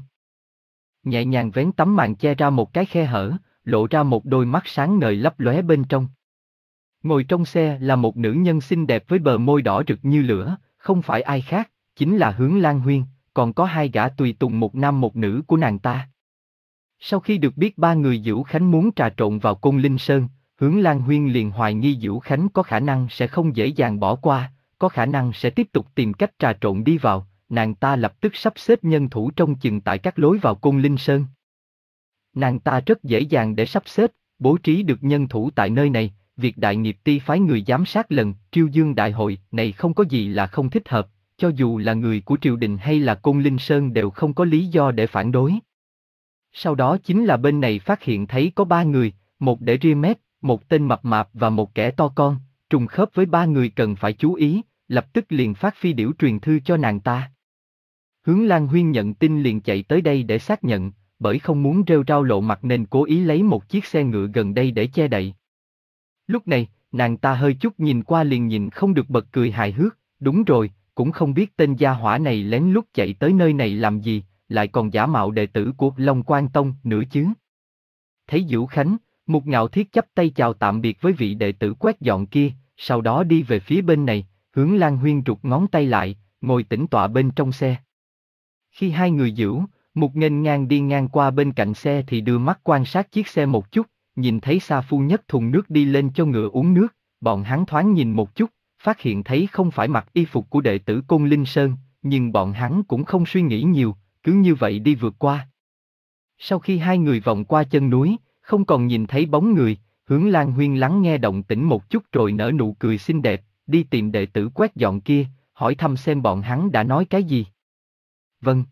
Nhẹ nhàng vén tấm màn che ra một cái khe hở, lộ ra một đôi mắt sáng ngời lấp lóe bên trong. Ngồi trong xe là một nữ nhân xinh đẹp với bờ môi đỏ rực như lửa, không phải ai khác, chính là Hướng Lan Huyên, còn có hai gã tùy tùng một nam một nữ của nàng ta. Sau khi được biết ba người Dữu Khánh muốn trà trộn vào Côn Linh Sơn, Hướng Lan Huyên liền hoài nghi Dữu Khánh có khả năng sẽ không dễ dàng bỏ qua, có khả năng sẽ tiếp tục tìm cách trà trộn đi vào, nàng ta lập tức sắp xếp nhân thủ trông chừng tại các lối vào Côn Linh Sơn. Nàng ta rất dễ dàng để sắp xếp, bố trí được nhân thủ tại nơi này, việc Đại Nghiệp Ti phái người giám sát lần Triêu Dương Đại hội này không có gì là không thích hợp, cho dù là người của triều đình hay là Côn Linh Sơn đều không có lý do để phản đối. Sau đó chính là bên này phát hiện thấy có ba người, một để ria mép, một tên mập mạp và một kẻ to con, trùng khớp với ba người cần phải chú ý, lập tức liền phát phi điểu truyền thư cho nàng ta. Hướng Lan Huyên nhận tin liền chạy tới đây để xác nhận, bởi không muốn rêu rao lộ mặt nên cố ý lấy một chiếc xe ngựa gần đây để che đậy. Lúc này, nàng ta hơi chút nhìn qua liền nhìn không được bật cười hài hước, đúng rồi, cũng không biết tên gia hỏa này lén lút chạy tới nơi này làm gì, lại còn giả mạo đệ tử của Long Quan Tông nữa chứ. Thấy Dữu Khánh, Mục Ngạo Thiết chắp tay chào tạm biệt với vị đệ tử Quét Dọn kia, sau đó đi về phía bên này, Hướng Lan Huyên rụt ngón tay lại, ngồi tĩnh tọa bên trong xe. Khi hai người Dữu, Mục nghênh ngang đi ngang qua bên cạnh xe thì đưa mắt quan sát chiếc xe một chút, nhìn thấy Sa Phu nhấc thùng nước đi lên cho ngựa uống nước, bọn hắn thoáng nhìn một chút, phát hiện thấy không phải mặc y phục của đệ tử Côn Linh Sơn, nhưng bọn hắn cũng không suy nghĩ nhiều, cứ như vậy đi vượt qua. Sau khi hai người vòng qua chân núi, không còn nhìn thấy bóng người, Hướng Lan Huyên lắng nghe động tĩnh một chút rồi nở nụ cười xinh đẹp, đi tìm đệ tử Quét Dọn kia, hỏi thăm xem bọn hắn đã nói cái gì. Vâng.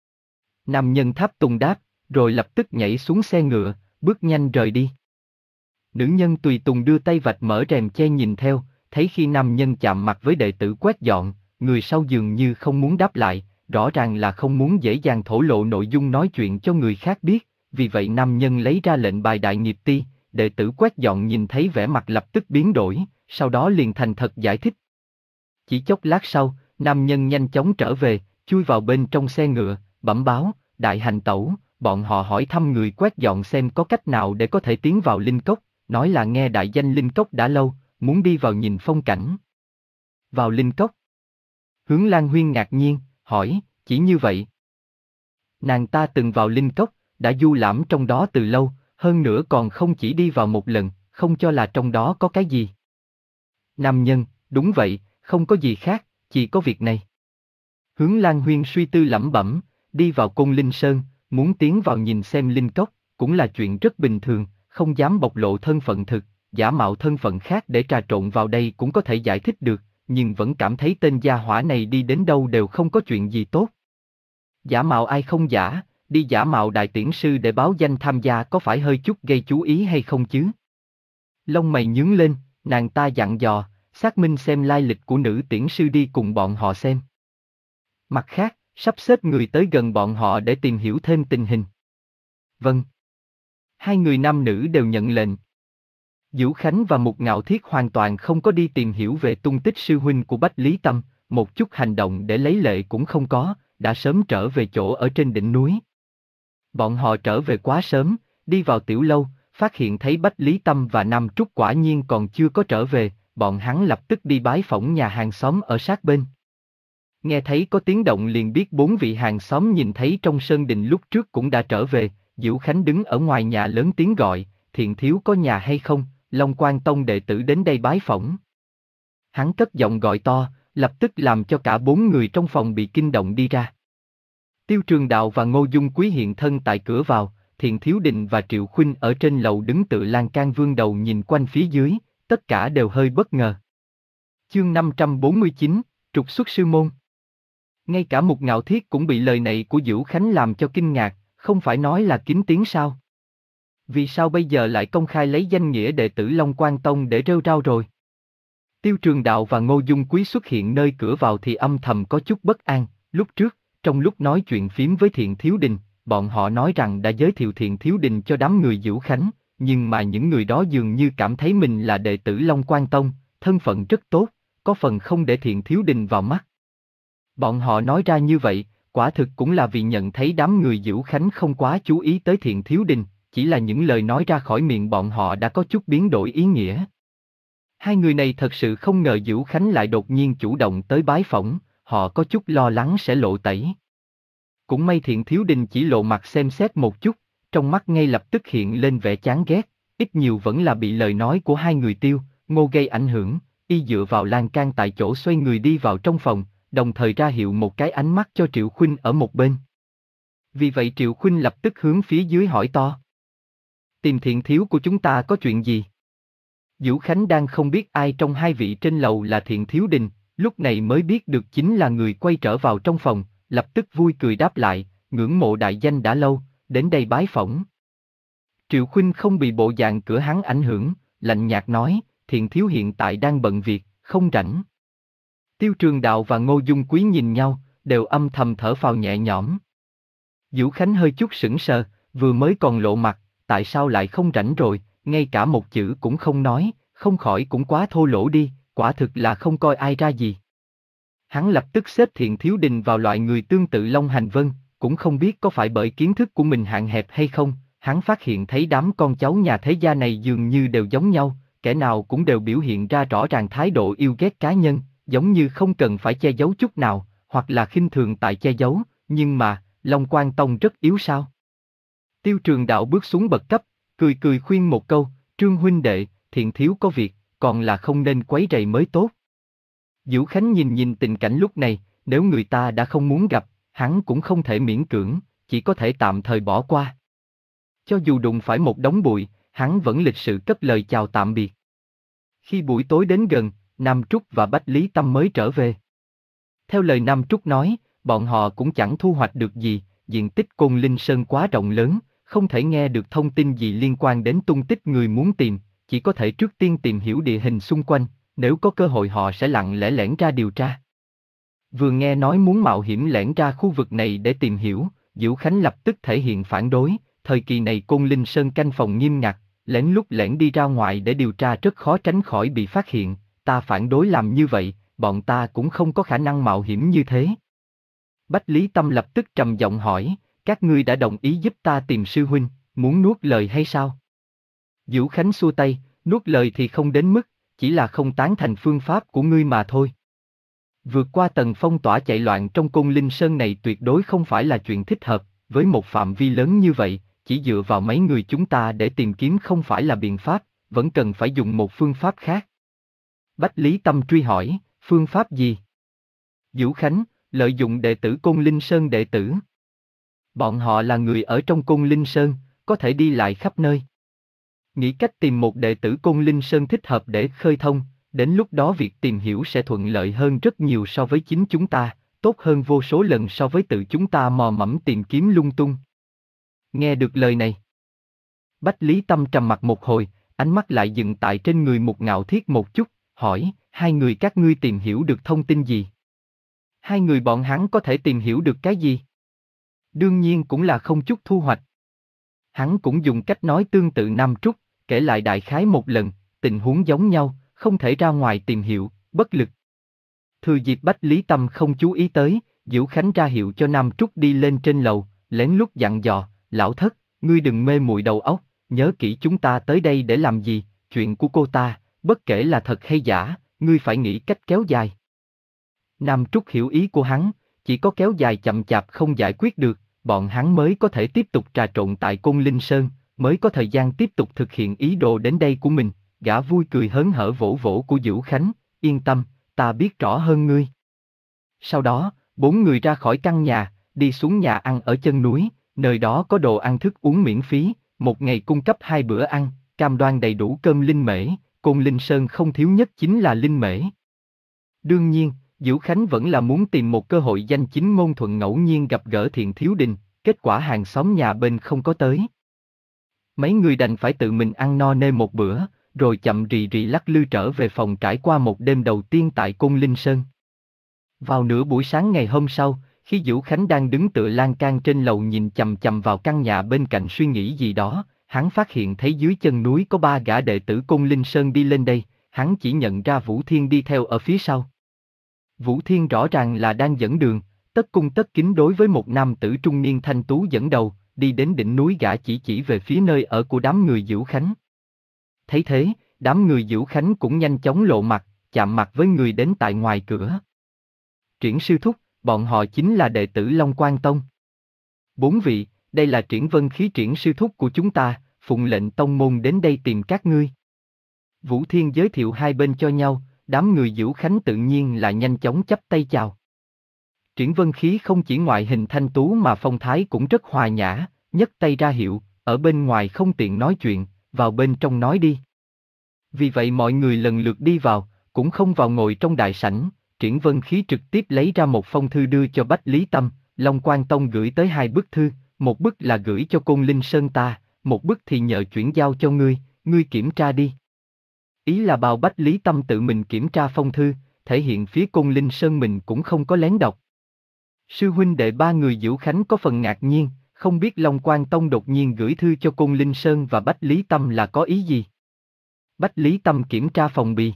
Nam nhân tháp tùng đáp, rồi lập tức nhảy xuống xe ngựa, bước nhanh rời đi. Nữ nhân tùy tùng đưa tay vạch mở rèm che nhìn theo, thấy khi nam nhân chạm mặt với đệ tử Quét Dọn, người sau dường như không muốn đáp lại, rõ ràng là không muốn dễ dàng thổ lộ nội dung nói chuyện cho người khác biết, vì vậy nam nhân lấy ra lệnh bài Đại Nghiệp Ti, đệ tử Quét Dọn nhìn thấy vẻ mặt lập tức biến đổi, sau đó liền thành thật giải thích. Chỉ chốc lát sau, nam nhân nhanh chóng trở về, chui vào bên trong xe ngựa, bẩm báo, đại hành tẩu, bọn họ hỏi thăm người Quét Dọn xem có cách nào để có thể tiến vào linh cốc, nói là nghe đại danh linh cốc đã lâu, muốn đi vào nhìn phong cảnh. Vào linh cốc? Hướng Lan Huyên ngạc nhiên, hỏi, chỉ như vậy? nàng ta từng vào linh cốc, đã du lãm trong đó từ lâu, hơn nữa còn không chỉ đi vào một lần, không cho là trong đó có cái gì. Nam nhân, đúng vậy, không có gì khác, chỉ có việc này. Hướng Lan Huyên suy tư lẩm bẩm, đi vào Côn Linh Sơn, muốn tiến vào nhìn xem linh cốc, cũng là chuyện rất bình thường, không dám bộc lộ thân phận thực, giả mạo thân phận khác để trà trộn vào đây cũng có thể giải thích được, nhưng vẫn cảm thấy tên gia hỏa này đi đến đâu đều không có chuyện gì tốt. Giả mạo ai không giả, đi giả mạo đại tiễn sư để báo danh tham gia có phải hơi chút gây chú ý hay không chứ? Lông mày nhướng lên, nàng ta dặn dò, xác minh xem lai lịch của nữ tiễn sư đi cùng bọn họ xem. Mặt khác, sắp xếp người tới gần bọn họ để tìm hiểu thêm tình hình. Vâng. Hai người nam nữ đều nhận lệnh. Vũ Khánh và Mục Ngạo Thiết hoàn toàn không có đi tìm hiểu về tung tích sư huynh của Bách Lý Tâm, một chút hành động để lấy lệ cũng không có, đã sớm trở về chỗ ở trên đỉnh núi. Bọn họ trở về quá sớm, đi vào tiểu lâu, phát hiện thấy Bách Lý Tâm và Nam Trúc quả nhiên còn chưa có trở về, bọn hắn lập tức đi bái phỏng nhà hàng xóm ở sát bên. Nghe thấy có tiếng động liền biết bốn vị hàng xóm nhìn thấy trong sơn đình lúc trước cũng đã trở về, Diệu Khánh đứng ở ngoài nhà lớn tiếng gọi, Thiện thiếu có nhà hay không, Long Quan Tông đệ tử đến đây bái phỏng. Hắn cất giọng gọi to, lập tức làm cho cả bốn người trong phòng bị kinh động đi ra. Tiêu Trường Đạo và Ngô Dung Quý hiện thân tại cửa vào, Thiện Thiếu Đình và Triệu Khuynh ở trên lầu đứng tự lan can vương đầu nhìn quanh phía dưới, tất cả đều hơi bất ngờ. Chương năm trăm bốn mươi chín, trục xuất sư môn. Ngay cả Mục Ngạo Thiết cũng bị lời này của Vũ Khánh làm cho kinh ngạc, không phải nói là kín tiếng sao? Vì sao bây giờ lại công khai lấy danh nghĩa đệ tử Long Quan Tông để rêu rao rồi? Tiêu Trường Đạo và Ngô Dung Quý xuất hiện nơi cửa vào thì âm thầm có chút bất an, lúc trước, trong lúc nói chuyện phím với Thiện Thiếu Đình, bọn họ nói rằng đã giới thiệu Thiện Thiếu Đình cho đám người Vũ Khánh, nhưng mà những người đó dường như cảm thấy mình là đệ tử Long Quan Tông, thân phận rất tốt, có phần không để Thiện Thiếu Đình vào mắt. Bọn họ nói ra như vậy, quả thực cũng là vì nhận thấy đám người Vũ Khánh không quá chú ý tới Thiện Thiếu Đình, chỉ là những lời nói ra khỏi miệng bọn họ đã có chút biến đổi ý nghĩa. Hai người này thật sự không ngờ Vũ Khánh lại đột nhiên chủ động tới bái phỏng, họ có chút lo lắng sẽ lộ tẩy. Cũng may Thiện Thiếu Đình chỉ lộ mặt xem xét một chút, trong mắt ngay lập tức hiện lên vẻ chán ghét, ít nhiều vẫn là bị lời nói của hai người Tiêu, Ngô gây ảnh hưởng, y dựa vào lan can tại chỗ xoay người đi vào trong phòng, đồng thời ra hiệu một cái ánh mắt cho Triệu Khuynh ở một bên. Vì vậy Triệu Khuynh lập tức hướng phía dưới hỏi to. Tìm Thiện thiếu của chúng ta có chuyện gì? Vũ Khánh đang không biết ai trong hai vị trên lầu là Thiện Thiếu Đình, lúc này mới biết được chính là người quay trở vào trong phòng, lập tức vui cười đáp lại, ngưỡng mộ đại danh đã lâu, đến đây bái phỏng. Triệu Khuynh không bị bộ dạng cửa hắn ảnh hưởng, lạnh nhạt nói, Thiện thiếu hiện tại đang bận việc, không rảnh. Tiêu Trường Đạo và Ngô Dung Quý nhìn nhau, đều âm thầm thở phào nhẹ nhõm. Vũ Khánh hơi chút sững sờ, vừa mới còn lộ mặt, tại sao lại không rảnh rồi, ngay cả một chữ cũng không nói, không khỏi cũng quá thô lỗ đi, quả thực là không coi ai ra gì. Hắn lập tức xếp Thiện Thiếu Đình vào loại người tương tự Long Hành Vân, cũng không biết có phải bởi kiến thức của mình hạn hẹp hay không, hắn phát hiện thấy đám con cháu nhà thế gia này dường như đều giống nhau, kẻ nào cũng đều biểu hiện ra rõ ràng thái độ yêu ghét cá nhân, giống như không cần phải che giấu chút nào, hoặc là khinh thường tại che giấu, nhưng mà, Long Quan Tông rất yếu sao? Tiêu Trường Đạo bước xuống bậc cấp, cười cười khuyên một câu, Trương huynh đệ, Thiện thiếu có việc, còn là không nên quấy rầy mới tốt. Vũ Khánh nhìn nhìn tình cảnh lúc này, nếu người ta đã không muốn gặp, hắn cũng không thể miễn cưỡng, chỉ có thể tạm thời bỏ qua. Cho dù đụng phải một đống bụi, hắn vẫn lịch sự cất lời chào tạm biệt. Khi buổi tối đến gần, Nam Trúc và Bách Lý Tâm mới trở về. Theo lời Nam Trúc nói, bọn họ cũng chẳng thu hoạch được gì, diện tích Côn Linh Sơn quá rộng lớn, không thể nghe được thông tin gì liên quan đến tung tích người muốn tìm, chỉ có thể trước tiên tìm hiểu địa hình xung quanh, nếu có cơ hội họ sẽ lặng lẽ lẻn ra điều tra. Vừa nghe nói muốn mạo hiểm lẻn ra khu vực này để tìm hiểu, Vũ Khánh lập tức thể hiện phản đối, thời kỳ này Côn Linh Sơn canh phòng nghiêm ngặt, lén lút lẻn đi ra ngoài để điều tra rất khó tránh khỏi bị phát hiện, ta phản đối làm như vậy, bọn ta cũng không có khả năng mạo hiểm như thế. Bách Lý Tâm lập tức trầm giọng hỏi, các ngươi đã đồng ý giúp ta tìm sư huynh, muốn nuốt lời hay sao? Vũ Khánh xua tay, nuốt lời thì không đến mức, chỉ là không tán thành phương pháp của ngươi mà thôi. Vượt qua tầng phong tỏa chạy loạn trong Côn Linh Sơn này tuyệt đối không phải là chuyện thích hợp, với một phạm vi lớn như vậy, chỉ dựa vào mấy người chúng ta để tìm kiếm không phải là biện pháp, vẫn cần phải dùng một phương pháp khác. Bách Lý Tâm truy hỏi, phương pháp gì? Vũ Khánh, lợi dụng đệ tử Côn Linh Sơn đệ tử. Bọn họ là người ở trong Côn Linh Sơn, có thể đi lại khắp nơi. Nghĩ cách tìm một đệ tử Côn Linh Sơn thích hợp để khơi thông, đến lúc đó việc tìm hiểu sẽ thuận lợi hơn rất nhiều so với chính chúng ta, tốt hơn vô số lần so với tự chúng ta mò mẫm tìm kiếm lung tung. Nghe được lời này, Bách Lý Tâm trầm mặt một hồi, ánh mắt lại dừng tại trên người Mục Ngạo Thiết một chút, hỏi, hai người các ngươi tìm hiểu được thông tin gì? Hai người bọn hắn có thể tìm hiểu được cái gì? Đương nhiên cũng là không chút thu hoạch. Hắn cũng dùng cách nói tương tự Nam Trúc, kể lại đại khái một lần, tình huống giống nhau, không thể ra ngoài tìm hiểu, bất lực. Thừa dịp Bách Lý Tâm không chú ý tới, Diệu Khánh ra hiệu cho Nam Trúc đi lên trên lầu, lén lút dặn dò, lão thất, ngươi đừng mê muội đầu óc, nhớ kỹ chúng ta tới đây để làm gì, chuyện của cô ta, bất kể là thật hay giả, ngươi phải nghĩ cách kéo dài. Nam Trúc hiểu ý của hắn, chỉ có kéo dài chậm chạp không giải quyết được, bọn hắn mới có thể tiếp tục trà trộn tại Côn Linh Sơn, mới có thời gian tiếp tục thực hiện ý đồ đến đây của mình. Gã vui cười hớn hở vỗ vỗ của Vũ Khánh, yên tâm, ta biết rõ hơn ngươi. Sau đó, bốn người ra khỏi căn nhà, đi xuống nhà ăn ở chân núi, nơi đó có đồ ăn thức uống miễn phí, một ngày cung cấp hai bữa ăn, cam đoan đầy đủ cơm linh mễ, Côn Linh Sơn không thiếu nhất chính là linh mễ. Đương nhiên, Vũ Khánh vẫn là muốn tìm một cơ hội danh chính ngôn thuận ngẫu nhiên gặp gỡ Thiện Thiếu Đình, kết quả hàng xóm nhà bên không có tới. Mấy người đành phải tự mình ăn no nê một bữa, rồi chậm rì rì lắc lư trở về phòng trải qua một đêm đầu tiên tại Côn Linh Sơn. Vào nửa buổi sáng ngày hôm sau, khi Vũ Khánh đang đứng tựa lan can trên lầu nhìn chằm chằm vào căn nhà bên cạnh suy nghĩ gì đó, hắn phát hiện thấy dưới chân núi có ba gã đệ tử Côn Linh Sơn đi lên đây, hắn chỉ nhận ra Vũ Thiên đi theo ở phía sau. Vũ Thiên rõ ràng là đang dẫn đường, tất cung tất kính đối với một nam tử trung niên thanh tú dẫn đầu, đi đến đỉnh núi gã chỉ chỉ về phía nơi ở của đám người Vũ Khánh. Thấy thế, đám người Vũ Khánh cũng nhanh chóng lộ mặt, chạm mặt với người đến tại ngoài cửa. Triển sư thúc, bọn họ chính là đệ tử Long Quang Tông. Bốn vị, đây là Triển Vân Khí triển sư thúc của chúng ta, phụng lệnh tông môn đến đây tìm các ngươi. Vũ Thiên giới thiệu hai bên cho nhau, đám người Vũ Khánh tự nhiên là nhanh chóng chắp tay chào. Triển Vân Khí không chỉ ngoại hình thanh tú mà phong thái cũng rất hòa nhã, nhấc tay ra hiệu, ở bên ngoài không tiện nói chuyện, vào bên trong nói đi. Vì vậy mọi người lần lượt đi vào, cũng không vào ngồi trong đại sảnh, Triển Vân Khí trực tiếp lấy ra một phong thư đưa cho Bách Lý Tâm, Long Quang Tông gửi tới hai bức thư, một bức là gửi cho Côn Linh Sơn ta, một bức thì nhờ chuyển giao cho ngươi, ngươi kiểm tra đi. Ý là bảo Bách Lý Tâm tự mình kiểm tra phong thư, thể hiện phía Côn Linh Sơn mình cũng không có lén đọc. Sư huynh đệ ba người Vũ Khánh có phần ngạc nhiên, không biết Long Quang Tông đột nhiên gửi thư cho Côn Linh Sơn và Bách Lý Tâm là có ý gì. Bách Lý Tâm kiểm tra phòng bì.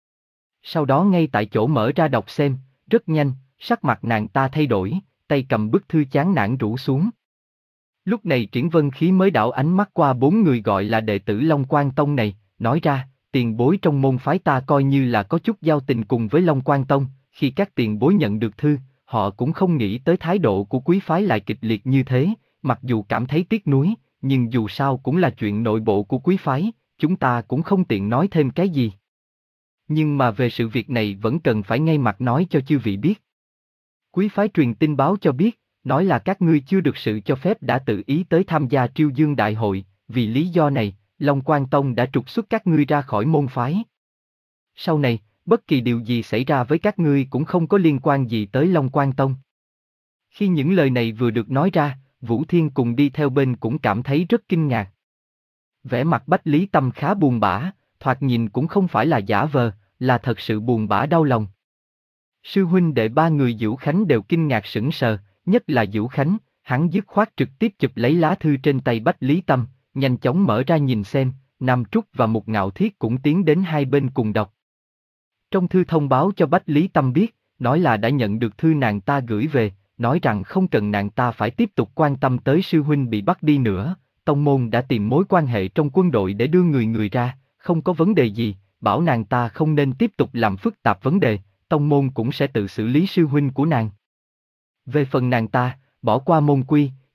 Sau đó ngay tại chỗ mở ra đọc xem, rất nhanh, sắc mặt nàng ta thay đổi, tay cầm bức thư chán nản rũ xuống. Lúc này Triển Vân Khí mới đảo ánh mắt qua bốn người gọi là đệ tử Long Quang Tông này, nói ra, tiền bối trong môn phái ta coi như là có chút giao tình cùng với Long Quang Tông, khi các tiền bối nhận được thư, họ cũng không nghĩ tới thái độ của quý phái lại kịch liệt như thế, mặc dù cảm thấy tiếc nuối, nhưng dù sao cũng là chuyện nội bộ của quý phái, chúng ta cũng không tiện nói thêm cái gì. Nhưng mà về sự việc này vẫn cần phải ngay mặt nói cho chư vị biết. Quý phái truyền tin báo cho biết, nói là các ngươi chưa được sự cho phép đã tự ý tới tham gia Triêu Dương Đại hội, vì lý do này, Long Quang Tông đã trục xuất các ngươi ra khỏi môn phái. Sau này, bất kỳ điều gì xảy ra với các ngươi cũng không có liên quan gì tới Long Quang Tông. Khi những lời này vừa được nói ra, Vũ Thiên cùng đi theo bên cũng cảm thấy rất kinh ngạc. Vẻ mặt Bách Lý Tâm khá buồn bã, thoạt nhìn cũng không phải là giả vờ, là thật sự buồn bã đau lòng. Sư huynh đệ ba người Vũ Khánh đều kinh ngạc sững sờ, nhất là Vũ Khánh, hắn dứt khoát trực tiếp chụp lấy lá thư trên tay Bách Lý Tâm, nhanh chóng mở ra nhìn xem, Nam Trúc và Mục Ngạo Thiết cũng tiến đến hai bên cùng đọc. Trong thư thông báo cho Bách Lý Tâm biết, nói là đã nhận được thư nàng ta gửi về, nói rằng không cần nàng ta phải tiếp tục quan tâm tới sư huynh bị bắt đi nữa, tông môn đã tìm mối quan hệ trong quân đội để đưa người người ra, không có vấn đề gì, bảo nàng ta không nên tiếp tục làm phức tạp vấn đề, tông môn cũng sẽ tự xử lý sư huynh của nàng. Về phần nàng ta, bỏ qua môn quy,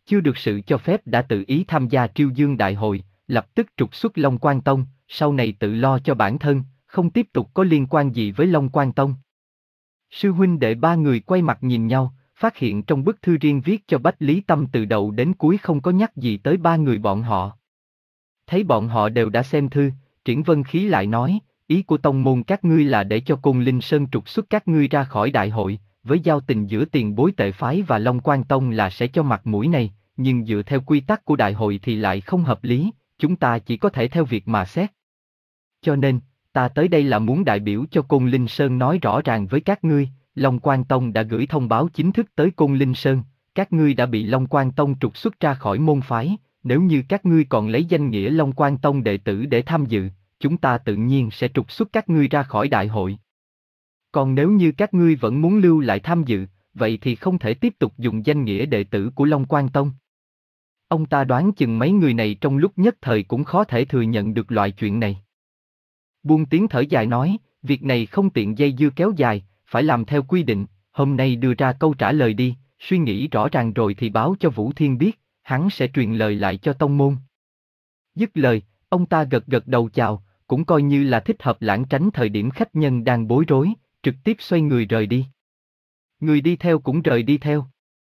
chưa được sự cho phép đã tự ý tham gia Triêu Dương Đại hội, lập tức trục xuất Long Quan Tông, sau này tự lo cho bản thân, không tiếp tục có liên quan gì với Long Quan Tông. Sư huynh đệ ba người quay mặt nhìn nhau, phát hiện trong bức thư riêng viết cho Bách Lý Tâm từ đầu đến cuối không có nhắc gì tới ba người bọn họ. Thấy bọn họ đều đã xem thư, Triển Vân Khí lại nói, ý của tông môn các ngươi là để cho Côn Linh Sơn trục xuất các ngươi ra khỏi đại hội, với giao tình giữa tiền bối Tệ Phái và Long Quan Tông là sẽ cho mặt mũi này, nhưng dựa theo quy tắc của đại hội thì lại không hợp lý, chúng ta chỉ có thể theo việc mà xét. Cho nên, ta tới đây là muốn đại biểu cho Côn Linh Sơn nói rõ ràng với các ngươi, Long Quan Tông đã gửi thông báo chính thức tới Côn Linh Sơn, các ngươi đã bị Long Quan Tông trục xuất ra khỏi môn phái, nếu như các ngươi còn lấy danh nghĩa Long Quan Tông đệ tử để tham dự, chúng ta tự nhiên sẽ trục xuất các ngươi ra khỏi đại hội. Còn nếu như các ngươi vẫn muốn lưu lại tham dự, vậy thì không thể tiếp tục dùng danh nghĩa đệ tử của Long Quan Tông. Ông ta đoán chừng mấy người này trong lúc nhất thời cũng khó thể thừa nhận được loại chuyện này. Buông tiếng thở dài nói, việc này không tiện dây dưa kéo dài, phải làm theo quy định, hôm nay đưa ra câu trả lời đi, suy nghĩ rõ ràng rồi thì báo cho Vũ Thiên biết, hắn sẽ truyền lời lại cho tông môn. Dứt lời, ông ta gật gật đầu chào, cũng coi như là thích hợp lãng tránh thời điểm khách nhân đang bối rối, trực tiếp xoay người rời đi. Người đi theo cũng rời đi theo.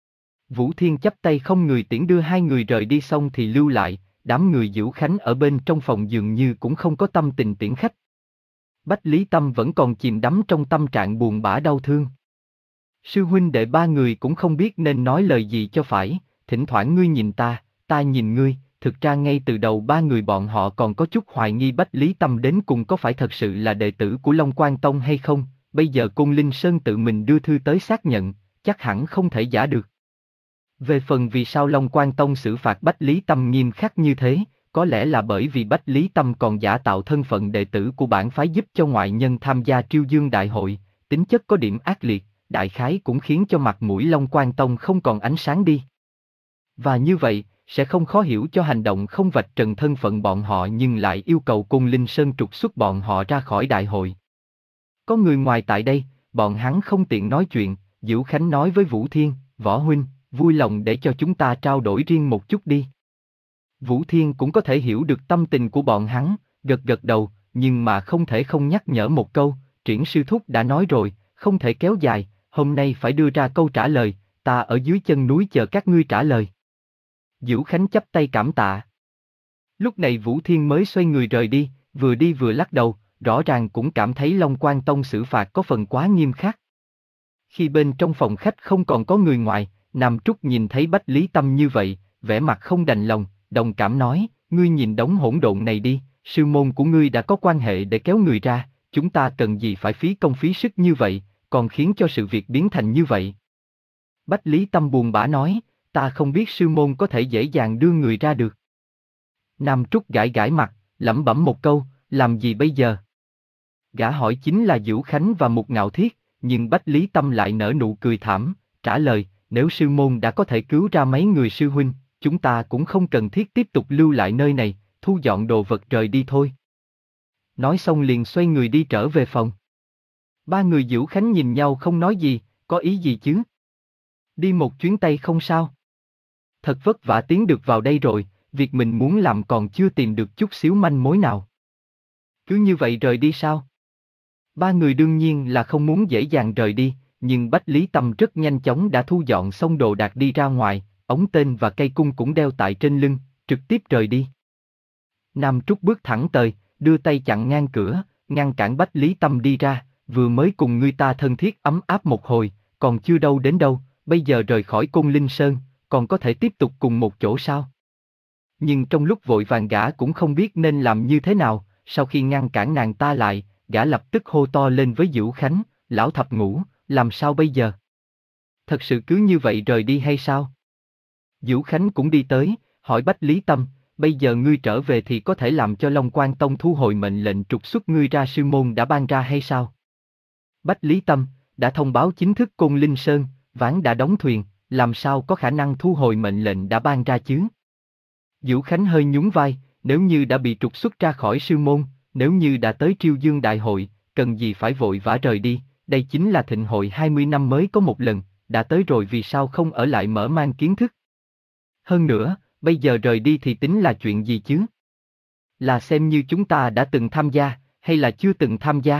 Vũ Thiên chắp tay không người tiễn đưa hai người rời đi xong thì lưu lại, đám người Dữu Khánh ở bên trong phòng dường như cũng không có tâm tình tiễn khách. Bách Lý Tâm vẫn còn chìm đắm trong tâm trạng buồn bã đau thương. Sư huynh đệ ba người cũng không biết nên nói lời gì cho phải, thỉnh thoảng ngươi nhìn ta, ta nhìn ngươi, thực ra ngay từ đầu ba người bọn họ còn có chút hoài nghi Bách Lý Tâm đến cùng có phải thật sự là đệ tử của Long Quan Tông hay không, bây giờ Côn Linh Sơn tự mình đưa thư tới xác nhận, chắc hẳn không thể giả được. Về phần vì sao Long Quan Tông xử phạt Bách Lý Tâm nghiêm khắc như thế, có lẽ là bởi vì Bách Lý Tâm còn giả tạo thân phận đệ tử của bản phái giúp cho ngoại nhân tham gia Triêu Dương Đại hội, tính chất có điểm ác liệt, đại khái cũng khiến cho mặt mũi Long Quan Tông không còn ánh sáng đi. Và như vậy, sẽ không khó hiểu cho hành động không vạch trần thân phận bọn họ nhưng lại yêu cầu Côn Linh Sơn trục xuất bọn họ ra khỏi đại hội. Có người ngoài tại đây, bọn hắn không tiện nói chuyện, Dữu Khánh nói với Vũ Thiên, Võ huynh, vui lòng để cho chúng ta trao đổi riêng một chút đi. Vũ Thiên cũng có thể hiểu được tâm tình của bọn hắn, gật gật đầu, nhưng mà không thể không nhắc nhở một câu, Triển sư thúc đã nói rồi, không thể kéo dài, hôm nay phải đưa ra câu trả lời, ta ở dưới chân núi chờ các ngươi trả lời. Dữu Khánh chắp tay cảm tạ. Lúc này Vũ Thiên mới xoay người rời đi, vừa đi vừa lắc đầu, rõ ràng cũng cảm thấy Long Quan Tông xử phạt có phần quá nghiêm khắc. Khi bên trong phòng khách không còn có người ngoài, Nam Trúc nhìn thấy Bách Lý Tâm như vậy, vẻ mặt không đành lòng, đồng cảm nói, ngươi nhìn đống hỗn độn này đi, sư môn của ngươi đã có quan hệ để kéo người ra, chúng ta cần gì phải phí công phí sức như vậy, còn khiến cho sự việc biến thành như vậy. Bách Lý Tâm buồn bã nói, ta không biết sư môn có thể dễ dàng đưa người ra được. Nam Trúc gãi gãi mặt, lẩm bẩm một câu, làm gì bây giờ? Gã hỏi chính là Dữu Khánh và Mục Ngạo Thiết, nhưng Bách Lý Tâm lại nở nụ cười thảm, trả lời, nếu sư môn đã có thể cứu ra mấy người sư huynh, chúng ta cũng không cần thiết tiếp tục lưu lại nơi này, thu dọn đồ vật rời đi thôi. Nói xong liền xoay người đi trở về phòng. Ba người Dữu Khánh nhìn nhau không nói gì, có ý gì chứ? Đi một chuyến tay không sao? Thật vất vả tiến được vào đây rồi, việc mình muốn làm còn chưa tìm được chút xíu manh mối nào. Cứ như vậy rời đi sao? Ba người đương nhiên là không muốn dễ dàng rời đi, nhưng Bách Lý Tâm rất nhanh chóng đã thu dọn xong đồ đạc đi ra ngoài, ống tên và cây cung cũng đeo tại trên lưng, trực tiếp rời đi. Nam Trúc bước thẳng tới, đưa tay chặn ngang cửa, ngăn cản Bách Lý Tâm đi ra, vừa mới cùng người ta thân thiết ấm áp một hồi, còn chưa đâu đến đâu, bây giờ rời khỏi Côn Linh Sơn, còn có thể tiếp tục cùng một chỗ sao? Nhưng trong lúc vội vàng gã cũng không biết nên làm như thế nào, sau khi ngăn cản nàng ta lại, gã lập tức hô to lên với Dữu Khánh, lão thập ngũ, làm sao bây giờ? Thật sự cứ như vậy rời đi hay sao? Dữu Khánh cũng đi tới, hỏi Bách Lý Tâm, bây giờ ngươi trở về thì có thể làm cho Long Quan Tông thu hồi mệnh lệnh trục xuất ngươi ra sư môn đã ban ra hay sao? Bách Lý Tâm, đã thông báo chính thức Côn Linh Sơn, ván đã đóng thuyền, làm sao có khả năng thu hồi mệnh lệnh đã ban ra chứ? Dữu Khánh hơi nhún vai, nếu như đã bị trục xuất ra khỏi sư môn, nếu như đã tới Triêu Dương Đại hội, cần gì phải vội vã rời đi, đây chính là thịnh hội hai mươi năm mới có một lần, đã tới rồi vì sao không ở lại mở mang kiến thức? Hơn nữa, bây giờ rời đi thì tính là chuyện gì chứ? Là xem như chúng ta đã từng tham gia, hay là chưa từng tham gia?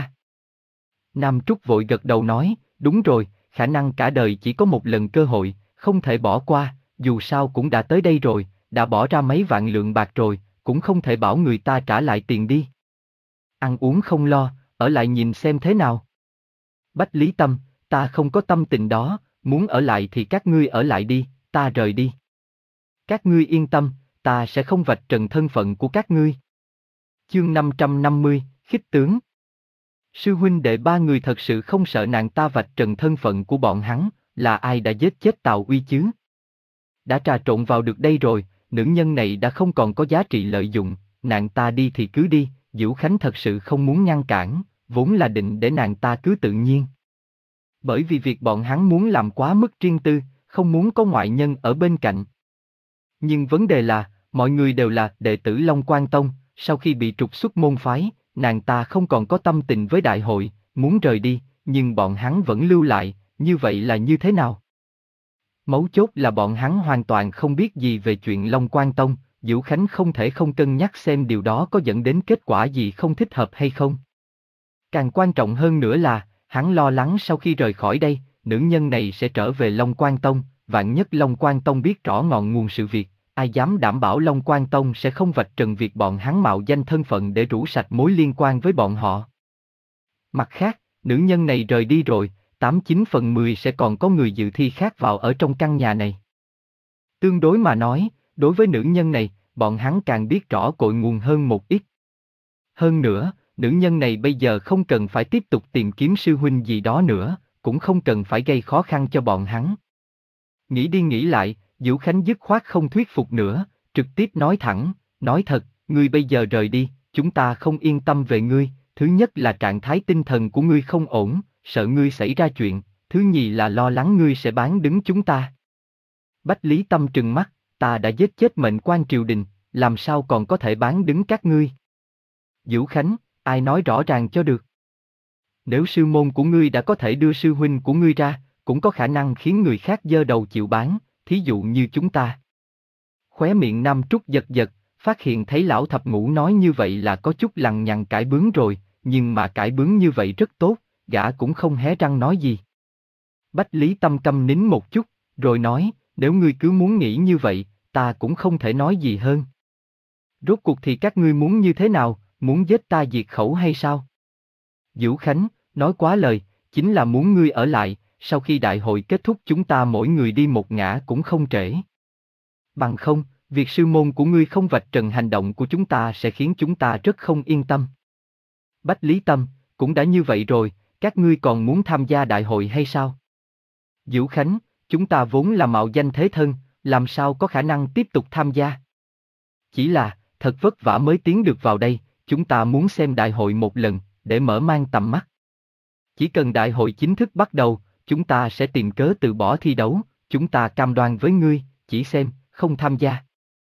Nam Trúc vội gật đầu nói, đúng rồi, khả năng cả đời chỉ có một lần cơ hội, không thể bỏ qua, dù sao cũng đã tới đây rồi, đã bỏ ra mấy vạn lượng bạc rồi, cũng không thể bảo người ta trả lại tiền đi. Ăn uống không lo, ở lại nhìn xem thế nào. Bách Lý Tâm, ta không có tâm tình đó, muốn ở lại thì các ngươi ở lại đi, ta rời đi. Các ngươi yên tâm, ta sẽ không vạch trần thân phận của các ngươi. Chương năm trăm năm mươi, khích tướng. Sư huynh đệ ba người thật sự không sợ nàng ta vạch trần thân phận của bọn hắn, là ai đã giết chết Tào Uy chứ? Đã trà trộn vào được đây rồi, nữ nhân này đã không còn có giá trị lợi dụng, nàng ta đi thì cứ đi, Diễu Khánh thật sự không muốn ngăn cản, vốn là định để nàng ta cứ tự nhiên. Bởi vì việc bọn hắn muốn làm quá mức riêng tư, không muốn có ngoại nhân ở bên cạnh. Nhưng vấn đề là, mọi người đều là đệ tử Long Quan Tông, sau khi bị trục xuất môn phái, nàng ta không còn có tâm tình với đại hội, muốn rời đi, nhưng bọn hắn vẫn lưu lại, như vậy là như thế nào? Mấu chốt là bọn hắn hoàn toàn không biết gì về chuyện Long Quan Tông, Diễu Khánh không thể không cân nhắc xem điều đó có dẫn đến kết quả gì không thích hợp hay không. Càng quan trọng hơn nữa là, hắn lo lắng sau khi rời khỏi đây, nữ nhân này sẽ trở về Long Quan Tông, vạn nhất Long Quan Tông biết rõ ngọn nguồn sự việc, ai dám đảm bảo Long Quan Tông sẽ không vạch trần việc bọn hắn mạo danh thân phận để rũ sạch mối liên quan với bọn họ. Mặt khác, nữ nhân này rời đi rồi, tám chín phần mười sẽ còn có người dự thi khác vào ở trong căn nhà này. Tương đối mà nói, đối với nữ nhân này, bọn hắn càng biết rõ cội nguồn hơn một ít. Hơn nữa, nữ nhân này bây giờ không cần phải tiếp tục tìm kiếm sư huynh gì đó nữa, cũng không cần phải gây khó khăn cho bọn hắn. Nghĩ đi nghĩ lại, Diễu Khánh dứt khoát không thuyết phục nữa, trực tiếp nói thẳng, nói thật, ngươi bây giờ rời đi, chúng ta không yên tâm về ngươi, thứ nhất là trạng thái tinh thần của ngươi không ổn, sợ ngươi xảy ra chuyện, thứ nhì là lo lắng ngươi sẽ bán đứng chúng ta. Bách Lý Tâm trừng mắt, ta đã giết chết mệnh quan triều đình, làm sao còn có thể bán đứng các ngươi? Diễu Khánh, ai nói rõ ràng cho được? Nếu sư môn của ngươi đã có thể đưa sư huynh của ngươi ra, cũng có khả năng khiến người khác giơ đầu chịu bán, thí dụ như chúng ta. Khóe miệng Nam Trúc giật giật, phát hiện thấy lão thập ngũ nói như vậy là có chút lằng nhằng cãi bướng rồi, nhưng mà cãi bướng như vậy rất tốt, gã cũng không hé răng nói gì. Bách Lý Tâm câm nín một chút, rồi nói, nếu ngươi cứ muốn nghĩ như vậy, ta cũng không thể nói gì hơn. Rốt cuộc thì các ngươi muốn như thế nào, muốn giết ta diệt khẩu hay sao? Diễu Khánh, nói quá lời, chính là muốn ngươi ở lại, sau khi đại hội kết thúc chúng ta mỗi người đi một ngả cũng không trễ. Bằng không, việc sư môn của ngươi không vạch trần hành động của chúng ta sẽ khiến chúng ta rất không yên tâm. Bách Lý Tâm, cũng đã như vậy rồi, các ngươi còn muốn tham gia đại hội hay sao? Diễu Khánh, chúng ta vốn là mạo danh thế thân, làm sao có khả năng tiếp tục tham gia? Chỉ là, thật vất vả mới tiến được vào đây, chúng ta muốn xem đại hội một lần, để mở mang tầm mắt. Chỉ cần đại hội chính thức bắt đầu, chúng ta sẽ tìm cớ từ bỏ thi đấu, chúng ta cam đoan với ngươi, chỉ xem, không tham gia.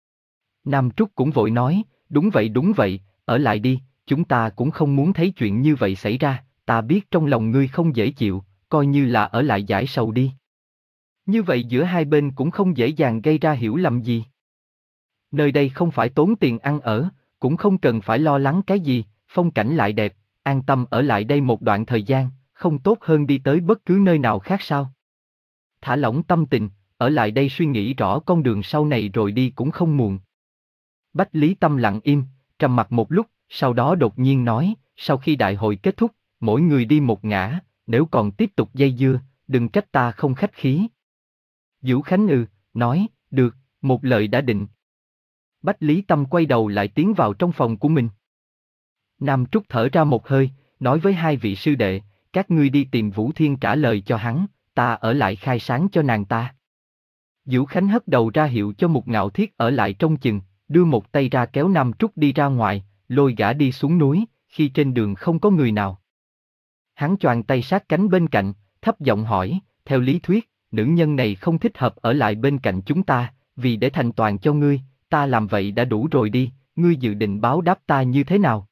Nam Trúc cũng vội nói, đúng vậy đúng vậy, ở lại đi, chúng ta cũng không muốn thấy chuyện như vậy xảy ra, ta biết trong lòng ngươi không dễ chịu, coi như là ở lại giải sầu đi. Như vậy giữa hai bên cũng không dễ dàng gây ra hiểu lầm gì. Nơi đây không phải tốn tiền ăn ở, cũng không cần phải lo lắng cái gì, phong cảnh lại đẹp, an tâm ở lại đây một đoạn thời gian, không tốt hơn đi tới bất cứ nơi nào khác sao? Thả lỏng tâm tình, ở lại đây suy nghĩ rõ con đường sau này rồi đi cũng không muộn. Bách Lý Tâm lặng im, trầm mặc một lúc, sau đó đột nhiên nói, sau khi đại hội kết thúc, mỗi người đi một ngả, nếu còn tiếp tục dây dưa, đừng trách ta không khách khí. Diễu Khánh ừ, nói, được, một lời đã định. Bách Lý Tâm quay đầu lại tiến vào trong phòng của mình. Nam Trúc thở ra một hơi, nói với hai vị sư đệ, các ngươi đi tìm Vũ Thiên trả lời cho hắn, ta ở lại khai sáng cho nàng ta. Diễu Khánh hất đầu ra hiệu cho Mục Ngạo Thiết ở lại trong chừng, đưa một tay ra kéo Nam Trúc đi ra ngoài, lôi gã đi xuống núi, khi trên đường không có người nào. Hắn choàng tay sát cánh bên cạnh, thấp giọng hỏi, theo lý thuyết, nữ nhân này không thích hợp ở lại bên cạnh chúng ta, vì để thành toàn cho ngươi, ta làm vậy đã đủ rồi đi, ngươi dự định báo đáp ta như thế nào?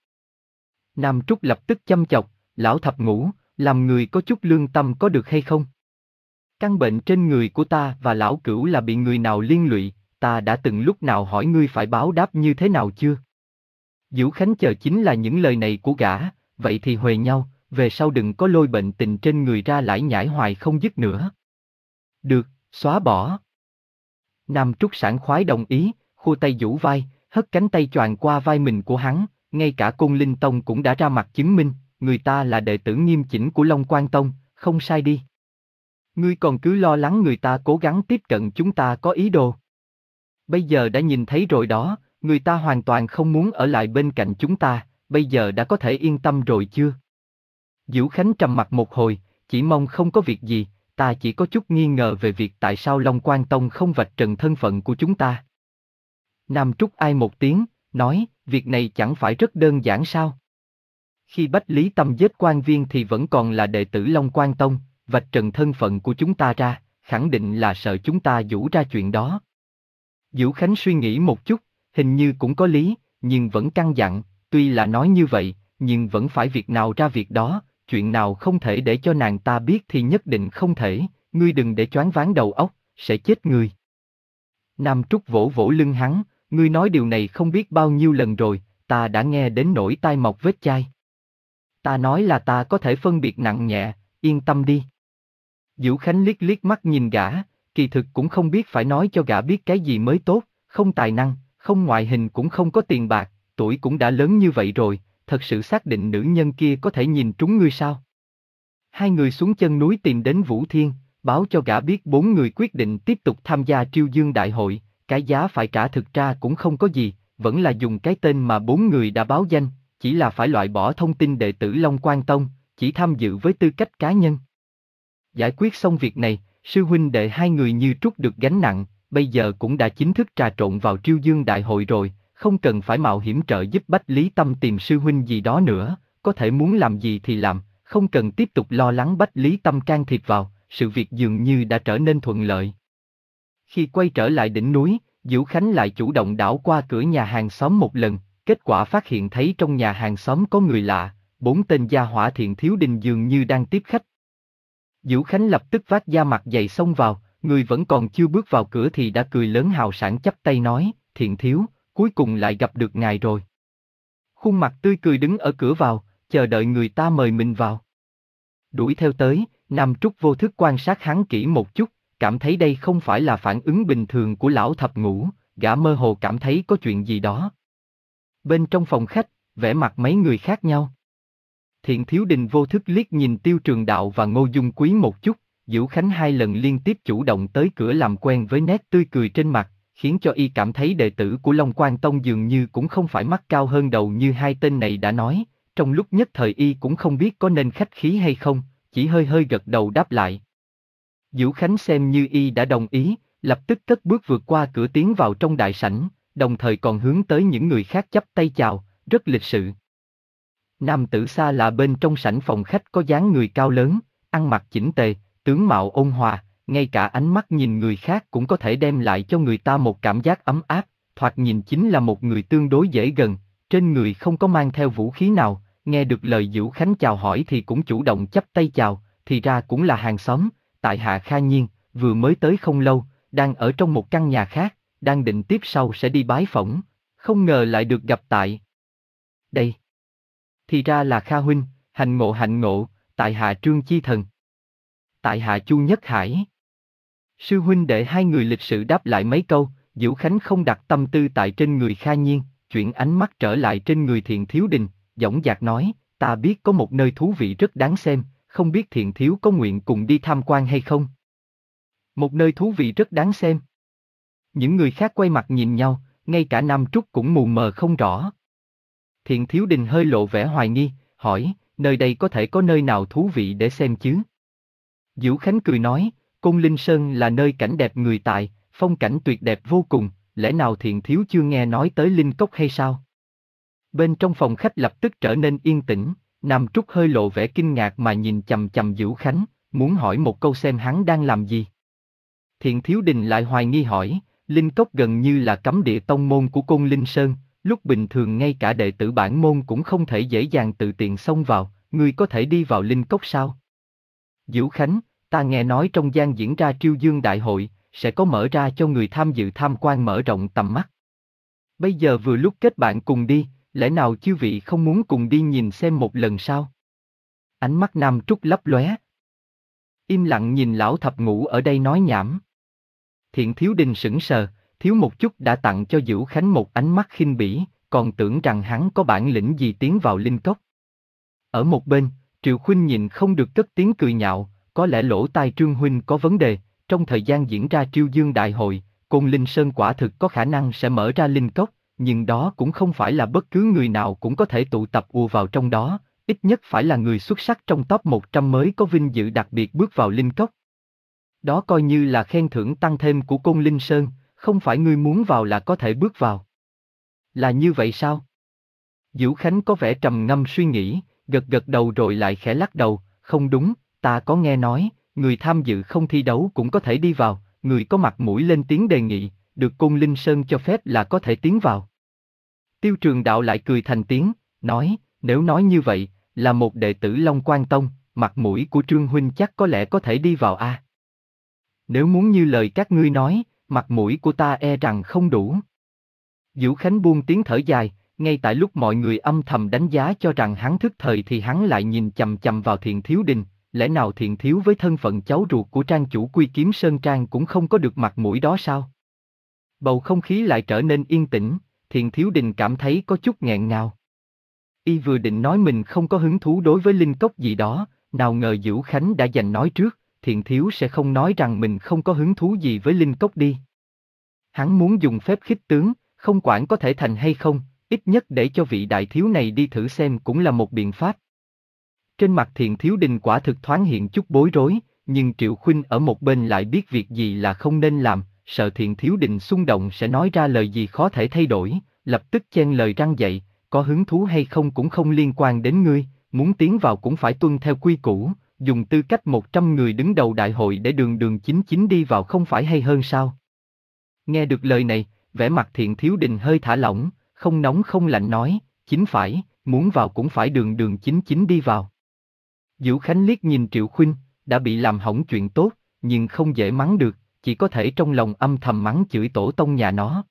Nam Trúc lập tức châm chọc, lão thập ngũ, làm người có chút lương tâm có được hay không? Căn bệnh trên người của ta và lão cửu là bị người nào liên lụy, ta đã từng lúc nào hỏi ngươi phải báo đáp như thế nào chưa? Diễu Khánh chờ chính là những lời này của gã, vậy thì huề nhau, về sau đừng có lôi bệnh tình trên người ra lải nhải hoài không dứt nữa. Được, xóa bỏ. Nam Trúc sảng khoái đồng ý, khua tay giũ vai, hất cánh tay choàng qua vai mình của hắn, ngay cả Côn Linh Tông cũng đã ra mặt chứng minh, người ta là đệ tử nghiêm chỉnh của Long Quan Tông, không sai đi. Ngươi còn cứ lo lắng người ta cố gắng tiếp cận chúng ta có ý đồ. Bây giờ đã nhìn thấy rồi đó, người ta hoàn toàn không muốn ở lại bên cạnh chúng ta, bây giờ đã có thể yên tâm rồi chưa? Diễu Khánh trầm mặt một hồi, chỉ mong không có việc gì, ta chỉ có chút nghi ngờ về việc tại sao Long Quan Tông không vạch trần thân phận của chúng ta. Nam Trúc ai một tiếng, nói, việc này chẳng phải rất đơn giản sao? Khi Bách Lý Tâm giết quan viên thì vẫn còn là đệ tử Long Quan Tông, vạch trần thân phận của chúng ta ra, khẳng định là sợ chúng ta giũ ra chuyện đó. Diễu Khánh suy nghĩ một chút, hình như cũng có lý, nhưng vẫn căn dặn, tuy là nói như vậy, nhưng vẫn phải việc nào ra việc đó, chuyện nào không thể để cho nàng ta biết thì nhất định không thể, ngươi đừng để choáng váng đầu óc, sẽ chết người. Nam Trúc vỗ vỗ lưng hắn, ngươi nói điều này không biết bao nhiêu lần rồi, ta đã nghe đến nỗi tai mọc vết chai. Ta nói là ta có thể phân biệt nặng nhẹ, yên tâm đi. Diễu Khánh liếc liếc mắt nhìn gã, kỳ thực cũng không biết phải nói cho gã biết cái gì mới tốt, không tài năng, không ngoại hình cũng không có tiền bạc, tuổi cũng đã lớn như vậy rồi, thật sự xác định nữ nhân kia có thể nhìn trúng ngươi sao? Hai người xuống chân núi tìm đến Vũ Thiên, báo cho gã biết bốn người quyết định tiếp tục tham gia Triêu Dương Đại hội, cái giá phải trả thực ra cũng không có gì, vẫn là dùng cái tên mà bốn người đã báo danh, chỉ là phải loại bỏ thông tin đệ tử Long Quan Tông, chỉ tham dự với tư cách cá nhân. Giải quyết xong việc này, sư huynh đệ hai người như trút được gánh nặng, bây giờ cũng đã chính thức trà trộn vào Triêu Dương Đại hội rồi, không cần phải mạo hiểm trợ giúp Bách Lý Tâm tìm sư huynh gì đó nữa, có thể muốn làm gì thì làm, không cần tiếp tục lo lắng Bách Lý Tâm can thiệp vào, sự việc dường như đã trở nên thuận lợi. Khi quay trở lại đỉnh núi, Diễu Khánh lại chủ động đảo qua cửa nhà hàng xóm một lần, kết quả phát hiện thấy trong nhà hàng xóm có người lạ, bốn tên gia hỏa Thiện Thiếu Đình dường như đang tiếp khách. Diễu Khánh lập tức vác da mặt dày xông vào, người vẫn còn chưa bước vào cửa thì đã cười lớn hào sảng chắp tay nói, Thiện Thiếu, cuối cùng lại gặp được ngài rồi. Khuôn mặt tươi cười đứng ở cửa vào, chờ đợi người ta mời mình vào. Đuổi theo tới, Nam Trúc vô thức quan sát hắn kỹ một chút, cảm thấy đây không phải là phản ứng bình thường của lão thập ngũ, gã mơ hồ cảm thấy có chuyện gì đó. Bên trong phòng khách, vẻ mặt mấy người khác nhau. Thiện Thiếu Đình vô thức liếc nhìn Tiêu Trường Đạo và Ngô Dung Quý một chút, Diễu Khánh hai lần liên tiếp chủ động tới cửa làm quen với nét tươi cười trên mặt, khiến cho y cảm thấy đệ tử của Long Quan Tông dường như cũng không phải mắt cao hơn đầu như hai tên này đã nói, trong lúc nhất thời y cũng không biết có nên khách khí hay không, chỉ hơi hơi gật đầu đáp lại. Diễu Khánh xem như y đã đồng ý, lập tức cất bước vượt qua cửa tiến vào trong đại sảnh, đồng thời còn hướng tới những người khác chắp tay chào, rất lịch sự. Nam tử xa lạ bên trong sảnh phòng khách có dáng người cao lớn, ăn mặc chỉnh tề, tướng mạo ôn hòa, ngay cả ánh mắt nhìn người khác cũng có thể đem lại cho người ta một cảm giác ấm áp, thoạt nhìn chính là một người tương đối dễ gần, trên người không có mang theo vũ khí nào, nghe được lời Diễu Khánh chào hỏi thì cũng chủ động chắp tay chào, thì ra cũng là hàng xóm, tại hạ Kha Nhiên, vừa mới tới không lâu, đang ở trong một căn nhà khác, đang định tiếp sau sẽ đi bái phỏng, không ngờ lại được gặp tại đây. Thì ra là Kha huynh, hạnh ngộ hạnh ngộ, tại hạ Trương Chi Thần. Tại hạ Chu Nhất Hải. Sư huynh đệ hai người lịch sự đáp lại mấy câu, Diễu Khánh không đặt tâm tư tại trên người Kha Nhiên, chuyển ánh mắt trở lại trên người Thiện Thiếu Đình, dõng dạc nói, ta biết có một nơi thú vị rất đáng xem, không biết Thiện Thiếu có nguyện cùng đi tham quan hay không? Một nơi thú vị rất đáng xem. Những người khác quay mặt nhìn nhau, ngay cả Nam Trúc cũng mù mờ không rõ. Thiện Thiếu Đình hơi lộ vẻ hoài nghi, hỏi, nơi đây có thể có nơi nào thú vị để xem chứ? Diễu Khánh cười nói, Côn Linh Sơn là nơi cảnh đẹp người tại, phong cảnh tuyệt đẹp vô cùng, lẽ nào Thiện Thiếu chưa nghe nói tới Linh Cốc hay sao? Bên trong phòng khách lập tức trở nên yên tĩnh, Nam Trúc hơi lộ vẻ kinh ngạc mà nhìn chằm chằm Diễu Khánh, muốn hỏi một câu xem hắn đang làm gì. Thiện Thiếu Đình lại hoài nghi hỏi, Linh Cốc gần như là cấm địa tông môn của Côn Linh Sơn, lúc bình thường ngay cả đệ tử bản môn cũng không thể dễ dàng tự tiện xông vào, ngươi có thể đi vào Linh Cốc sao? Diễu Khánh, ta nghe nói trong gian diễn ra Triêu Dương Đại hội, sẽ có mở ra cho người tham dự tham quan mở rộng tầm mắt. Bây giờ vừa lúc kết bạn cùng đi, lẽ nào chư vị không muốn cùng đi nhìn xem một lần sao? Ánh mắt Nam Trúc lấp lóe. Im lặng nhìn lão thập ngũ ở đây nói nhảm. Thiện Thiếu Đình sững sờ, thiếu một chút đã tặng cho Dữu Khánh một ánh mắt khinh bỉ, còn tưởng rằng hắn có bản lĩnh gì tiến vào linh cốc. Ở một bên, Triệu Khuynh nhìn không được cất tiếng cười nhạo, có lẽ lỗ tai Trương huynh có vấn đề, trong thời gian diễn ra Triêu Dương Đại hội, Côn Linh Sơn quả thực có khả năng sẽ mở ra linh cốc, nhưng đó cũng không phải là bất cứ người nào cũng có thể tụ tập ùa vào trong đó, ít nhất phải là người xuất sắc trong top một trăm mới có vinh dự đặc biệt bước vào linh cốc. Đó coi như là khen thưởng tăng thêm của Côn Linh Sơn, không phải ngươi muốn vào là có thể bước vào. Là như vậy sao? Dữu Khánh có vẻ trầm ngâm suy nghĩ, gật gật đầu rồi lại khẽ lắc đầu, không đúng, ta có nghe nói, người tham dự không thi đấu cũng có thể đi vào, người có mặt mũi lên tiếng đề nghị, được Côn Linh Sơn cho phép là có thể tiến vào. Tiêu Trường Đạo lại cười thành tiếng, nói, nếu nói như vậy, là một đệ tử Long Quan Tông, mặt mũi của Trương huynh chắc có lẽ có thể đi vào a. À? Nếu muốn như lời các ngươi nói, mặt mũi của ta e rằng không đủ. Dữu Khánh buông tiếng thở dài, ngay tại lúc mọi người âm thầm đánh giá cho rằng hắn thức thời thì hắn lại nhìn chằm chằm vào Thiện Thiếu Đình, lẽ nào Thiện Thiếu với thân phận cháu ruột của trang chủ Quy Kiếm Sơn Trang cũng không có được mặt mũi đó sao? Bầu không khí lại trở nên yên tĩnh, Thiện Thiếu Đình cảm thấy có chút nghẹn ngào. Y vừa định nói mình không có hứng thú đối với linh cốc gì đó, nào ngờ Dữu Khánh đã giành nói trước, Thiện Thiếu sẽ không nói rằng mình không có hứng thú gì với linh cốc đi. Hắn muốn dùng phép khích tướng, không quản có thể thành hay không, ít nhất để cho vị đại thiếu này đi thử xem cũng là một biện pháp. Trên mặt Thiện Thiếu Đình quả thực thoáng hiện chút bối rối, nhưng Triệu Khuynh ở một bên lại biết việc gì là không nên làm, sợ Thiện Thiếu Đình xung động sẽ nói ra lời gì khó thể thay đổi, lập tức chen lời răng dậy, có hứng thú hay không cũng không liên quan đến ngươi, muốn tiến vào cũng phải tuân theo quy củ, dùng tư cách một trăm người đứng đầu đại hội để đường đường chính chính đi vào không phải hay hơn sao? Nghe được lời này, vẻ mặt Thiện Thiếu Đình hơi thả lỏng, không nóng không lạnh nói, chính phải, muốn vào cũng phải đường đường chính chính đi vào. Dữu Khánh liếc nhìn Triệu Khuynh, đã bị làm hỏng chuyện tốt, nhưng không dễ mắng được, chỉ có thể trong lòng âm thầm mắng chửi tổ tông nhà nó.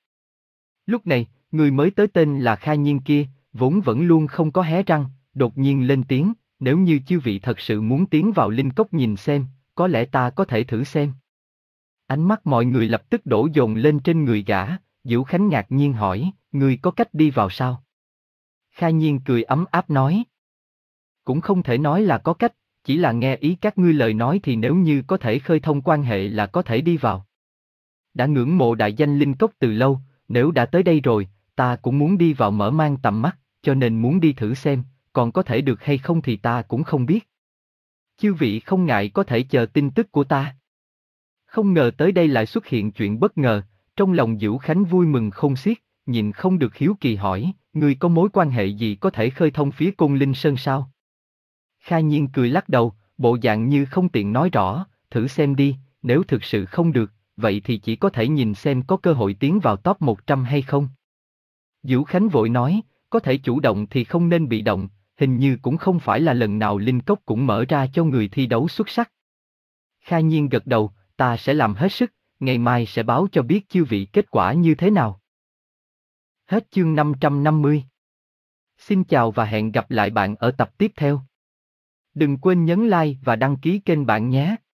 Lúc này, người mới tới tên là Kha Nhiên kia, vốn vẫn luôn không có hé răng, đột nhiên lên tiếng, nếu như chư vị thật sự muốn tiến vào linh cốc nhìn xem, có lẽ ta có thể thử xem. Ánh mắt mọi người lập tức đổ dồn lên trên người gã, Dữu Khánh ngạc nhiên hỏi, ngươi có cách đi vào sao? Kha Nhiên cười ấm áp nói. Cũng không thể nói là có cách, chỉ là nghe ý các ngươi lời nói thì nếu như có thể khơi thông quan hệ là có thể đi vào. Đã ngưỡng mộ đại danh linh cốc từ lâu, nếu đã tới đây rồi, ta cũng muốn đi vào mở mang tầm mắt, cho nên muốn đi thử xem, còn có thể được hay không thì ta cũng không biết. Chư vị không ngại có thể chờ tin tức của ta. Không ngờ tới đây lại xuất hiện chuyện bất ngờ, trong lòng Dữu Khánh vui mừng không xiết, nhìn không được hiếu kỳ hỏi, ngươi có mối quan hệ gì có thể khơi thông phía Côn Linh Sơn sao? Kha Nhiên cười lắc đầu, bộ dạng như không tiện nói rõ, thử xem đi, nếu thực sự không được, vậy thì chỉ có thể nhìn xem có cơ hội tiến vào top một trăm hay không. Dữu Khánh vội nói, có thể chủ động thì không nên bị động, hình như cũng không phải là lần nào linh cốc cũng mở ra cho người thi đấu xuất sắc. Kha Nhiên gật đầu, ta sẽ làm hết sức, ngày mai sẽ báo cho biết chư vị kết quả như thế nào. Hết chương năm trăm năm mươi. Xin chào và hẹn gặp lại bạn ở tập tiếp theo. Đừng quên nhấn like và đăng ký kênh bạn nhé.